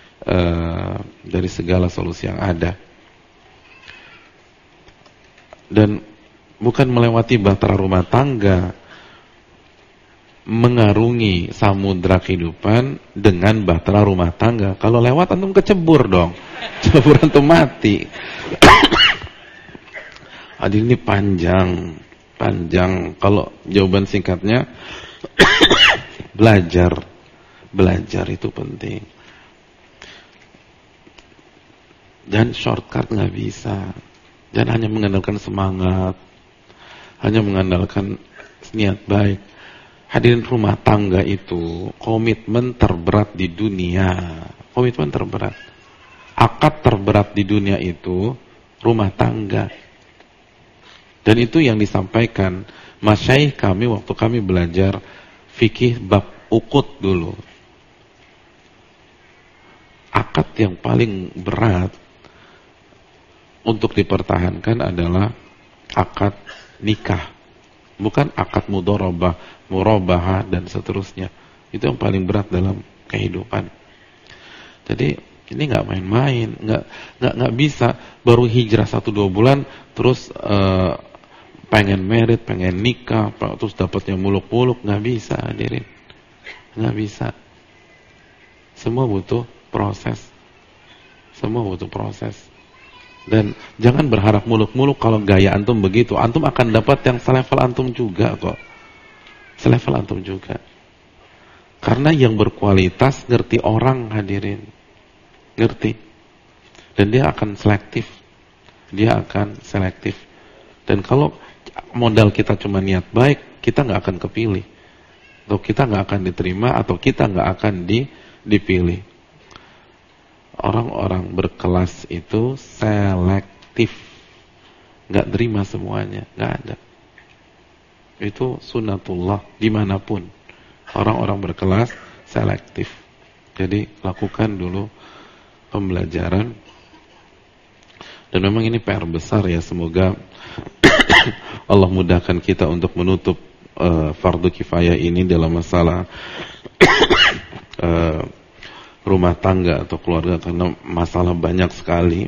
segala solusi yang ada. Dan bukan melewati bahtera rumah tangga, mengarungi samudra kehidupan dengan bahtera rumah tangga. Kalau lewat antum kecebur dong. Cebur antum mati. Adik ini panjang. Kalau jawaban singkatnya belajar itu penting. Dan shortcut nggak bisa. Jangan hanya mengandalkan semangat, hanya mengandalkan niat baik. Hadirin, rumah tangga itu komitmen terberat di dunia. Komitmen terberat. Akad terberat di dunia itu rumah tangga. Dan itu yang disampaikan masyaikh kami waktu kami belajar fikih bab ukut dulu. Akad yang paling berat untuk dipertahankan adalah akad nikah. Bukan akad mudharabah, murabahah dan seterusnya. Itu yang paling berat dalam kehidupan. Jadi ini nggak main-main, nggak bisa baru hijrah 1-2 bulan terus pengen merit, pengen nikah, terus dapatnya muluk-muluk, nggak bisa hadirin, nggak bisa. Semua butuh proses, dan jangan berharap muluk-muluk. Kalau gaya antum begitu, antum akan dapat yang selevel antum juga kok. Selevel antum juga. Karena yang berkualitas ngerti orang, hadirin. Ngerti. Dan dia akan selektif. Dan kalau modal kita cuma niat baik, kita nggak akan kepilih. Atau kita nggak akan diterima, atau kita nggak akan dipilih. Orang-orang berkelas itu selektif. Nggak terima semuanya. Nggak ada. Itu sunnatullah dimanapun. Orang-orang berkelas selektif. Jadi lakukan dulu pembelajaran. Dan memang ini PR besar ya. Semoga Allah mudahkan kita untuk menutup fardu kifayah ini dalam masalah rumah tangga atau keluarga. Karena masalah banyak sekali.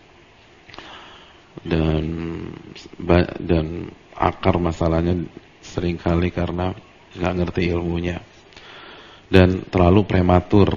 Dan akar masalahnya seringkali karena nggak ngerti ilmunya dan terlalu prematur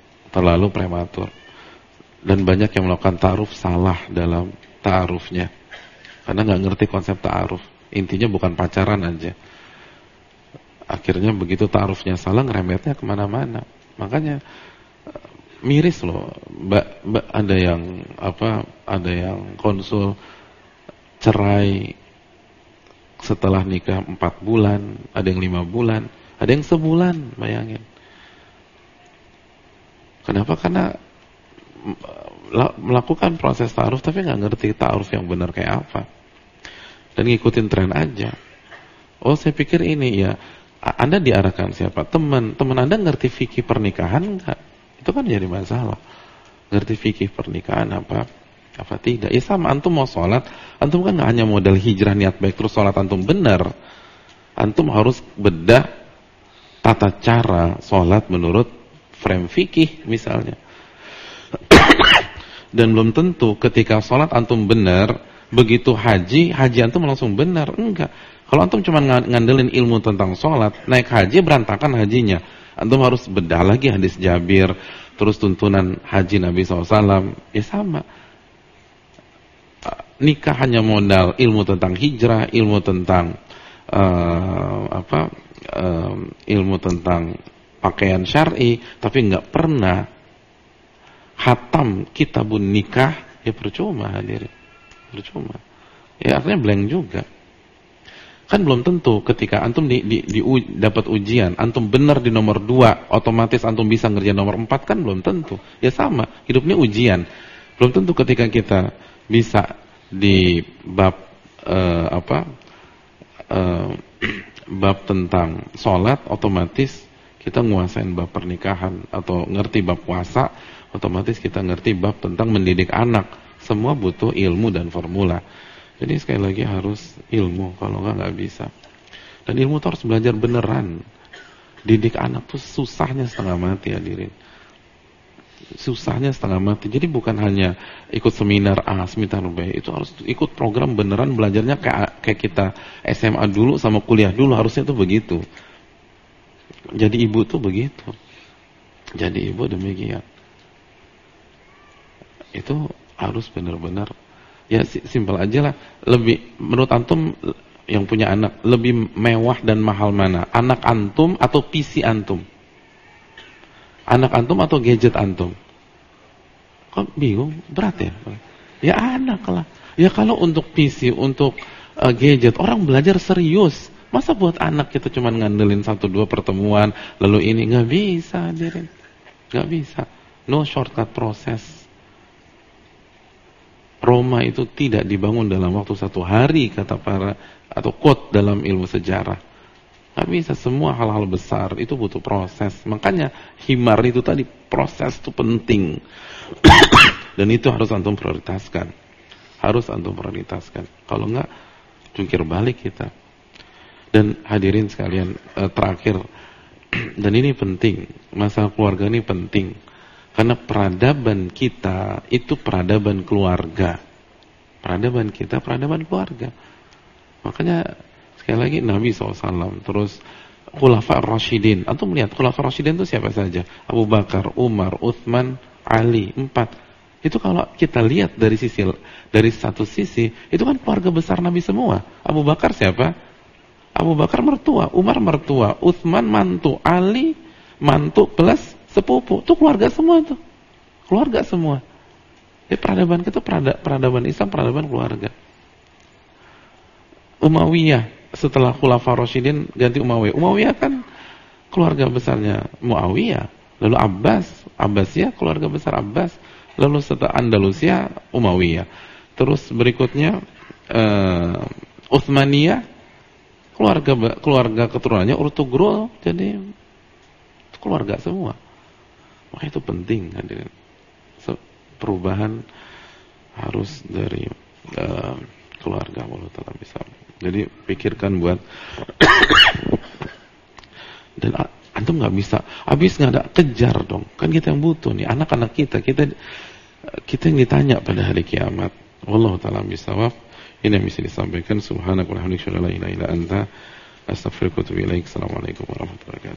dan banyak yang melakukan ta'aruf salah dalam ta'arufnya karena nggak ngerti konsep ta'aruf. Intinya bukan pacaran aja, akhirnya begitu ta'arufnya salah ngeremetnya kemana-mana. Makanya miris loh, ada yang konsul cerai setelah nikah 4 bulan, ada yang 5 bulan, ada yang sebulan, bayangin. Kenapa? Karena melakukan proses ta'aruf tapi nggak ngerti ta'aruf yang benar kayak apa. Dan ngikutin tren aja. Oh, saya pikir ini ya, Anda diarahkan siapa? Teman Anda ngerti fikih pernikahan enggak? Itu kan jadi masalah. Ngerti fikih pernikahan apa tidak? Ya sama, antum mau sholat, antum kan gak hanya modal hijrah niat baik terus sholat antum benar. Antum harus bedah tata cara sholat menurut frame fikih misalnya. Dan belum tentu ketika sholat antum benar, begitu haji antum langsung benar. Enggak. Kalau antum cuma ngandelin ilmu tentang sholat, naik haji berantakan hajinya. Antum harus bedah lagi hadis Jabir, terus tuntunan haji Nabi SAW. Ya sama. Nikah hanya modal ilmu tentang hijrah, ilmu tentang ilmu tentang pakaian syar'i, tapi nggak pernah khatam kitabun nikah, ya percuma hadirin, percuma. Ya artinya blank juga. Kan belum tentu ketika antum dapat ujian, antum benar di nomor 2, otomatis antum bisa ngerjain nomor 4, kan belum tentu. Ya sama, hidupnya ujian. Belum tentu ketika kita bisa di bab bab tentang sholat, otomatis kita nguasain bab pernikahan, atau ngerti bab puasa, otomatis kita ngerti bab tentang mendidik anak. Semua butuh ilmu dan formula. Jadi sekali lagi harus ilmu, kalau nggak bisa. Dan ilmu itu harus belajar beneran. Didik anak tuh susahnya setengah mati, hadirin. Susahnya setengah mati. Jadi bukan hanya ikut seminar A, seminar B, itu harus ikut program beneran, belajarnya kayak kita SMA dulu sama kuliah dulu, harusnya tuh begitu. Jadi ibu tuh begitu. Jadi ibu demikian. Itu harus benar-benar, ya simpel aja lah. Lebih, menurut antum yang punya anak, lebih mewah dan mahal mana? Anak antum atau PC antum? Anak antum atau gadget antum? Kok bingung? Berat ya? Ya anak lah. Ya kalau untuk PC, untuk gadget, orang belajar serius. Masa buat anak kita cuma ngandelin 1-2 pertemuan, lalu ini? Nggak bisa, hadirin. Nggak bisa. No shortcut process. Roma itu tidak dibangun dalam waktu 1 hari, kata para, atau quote dalam ilmu sejarah. Nggak bisa, semua hal-hal besar itu butuh proses. Makanya himar itu tadi, proses itu penting. Dan itu harus antum prioritaskan. Harus antum prioritaskan. Kalau enggak, jungkir balik kita. Dan hadirin sekalian, terakhir, dan ini penting, masalah keluarga ini penting. Karena peradaban kita itu peradaban keluarga. Peradaban kita, peradaban keluarga. Makanya sekali lagi Nabi SAW, terus Khulafa Ar-Rasyidin. Antum melihat Khulafa Ar-Rasyidin itu siapa saja? Abu Bakar, Umar, Uthman, Ali, 4. Itu kalau kita lihat dari satu sisi, itu kan keluarga besar Nabi semua. Abu Bakar siapa? Abu Bakar mertua, Umar mertua, Utsman mantu, Ali mantu plus sepupu. Itu keluarga semua tuh. Keluarga semua. Peradaban kita peradaban Islam, peradaban keluarga. Umayyah setelah Khulafaur Rasyidin ganti Umayyah. Umayyah kan keluarga besarnya Muawiyah. Lalu Abbasiyah keluarga besar Abbas. Lalu setelah Andalusia Umayyah. Terus berikutnya Utsmaniyah keluarga keturunannya Urtugrul, jadi keluarga semua. Maka itu penting hadirin. Perubahan harus dari keluarga, Allah Ta'ala bisa. Jadi pikirkan buat dan antum nggak bisa habis nggak ada, kejar dong, kan kita yang butuh nih, anak-anak kita yang ditanya pada hari kiamat. Allah Ta'ala bisawab. Ini yang bisa disampaikan. Subhanakallahumma wa bihamdika, la ilaha illa anta, astaghfiruka wa atubu ilaik. Assalamualaikum warahmatullahi wabarakatuh.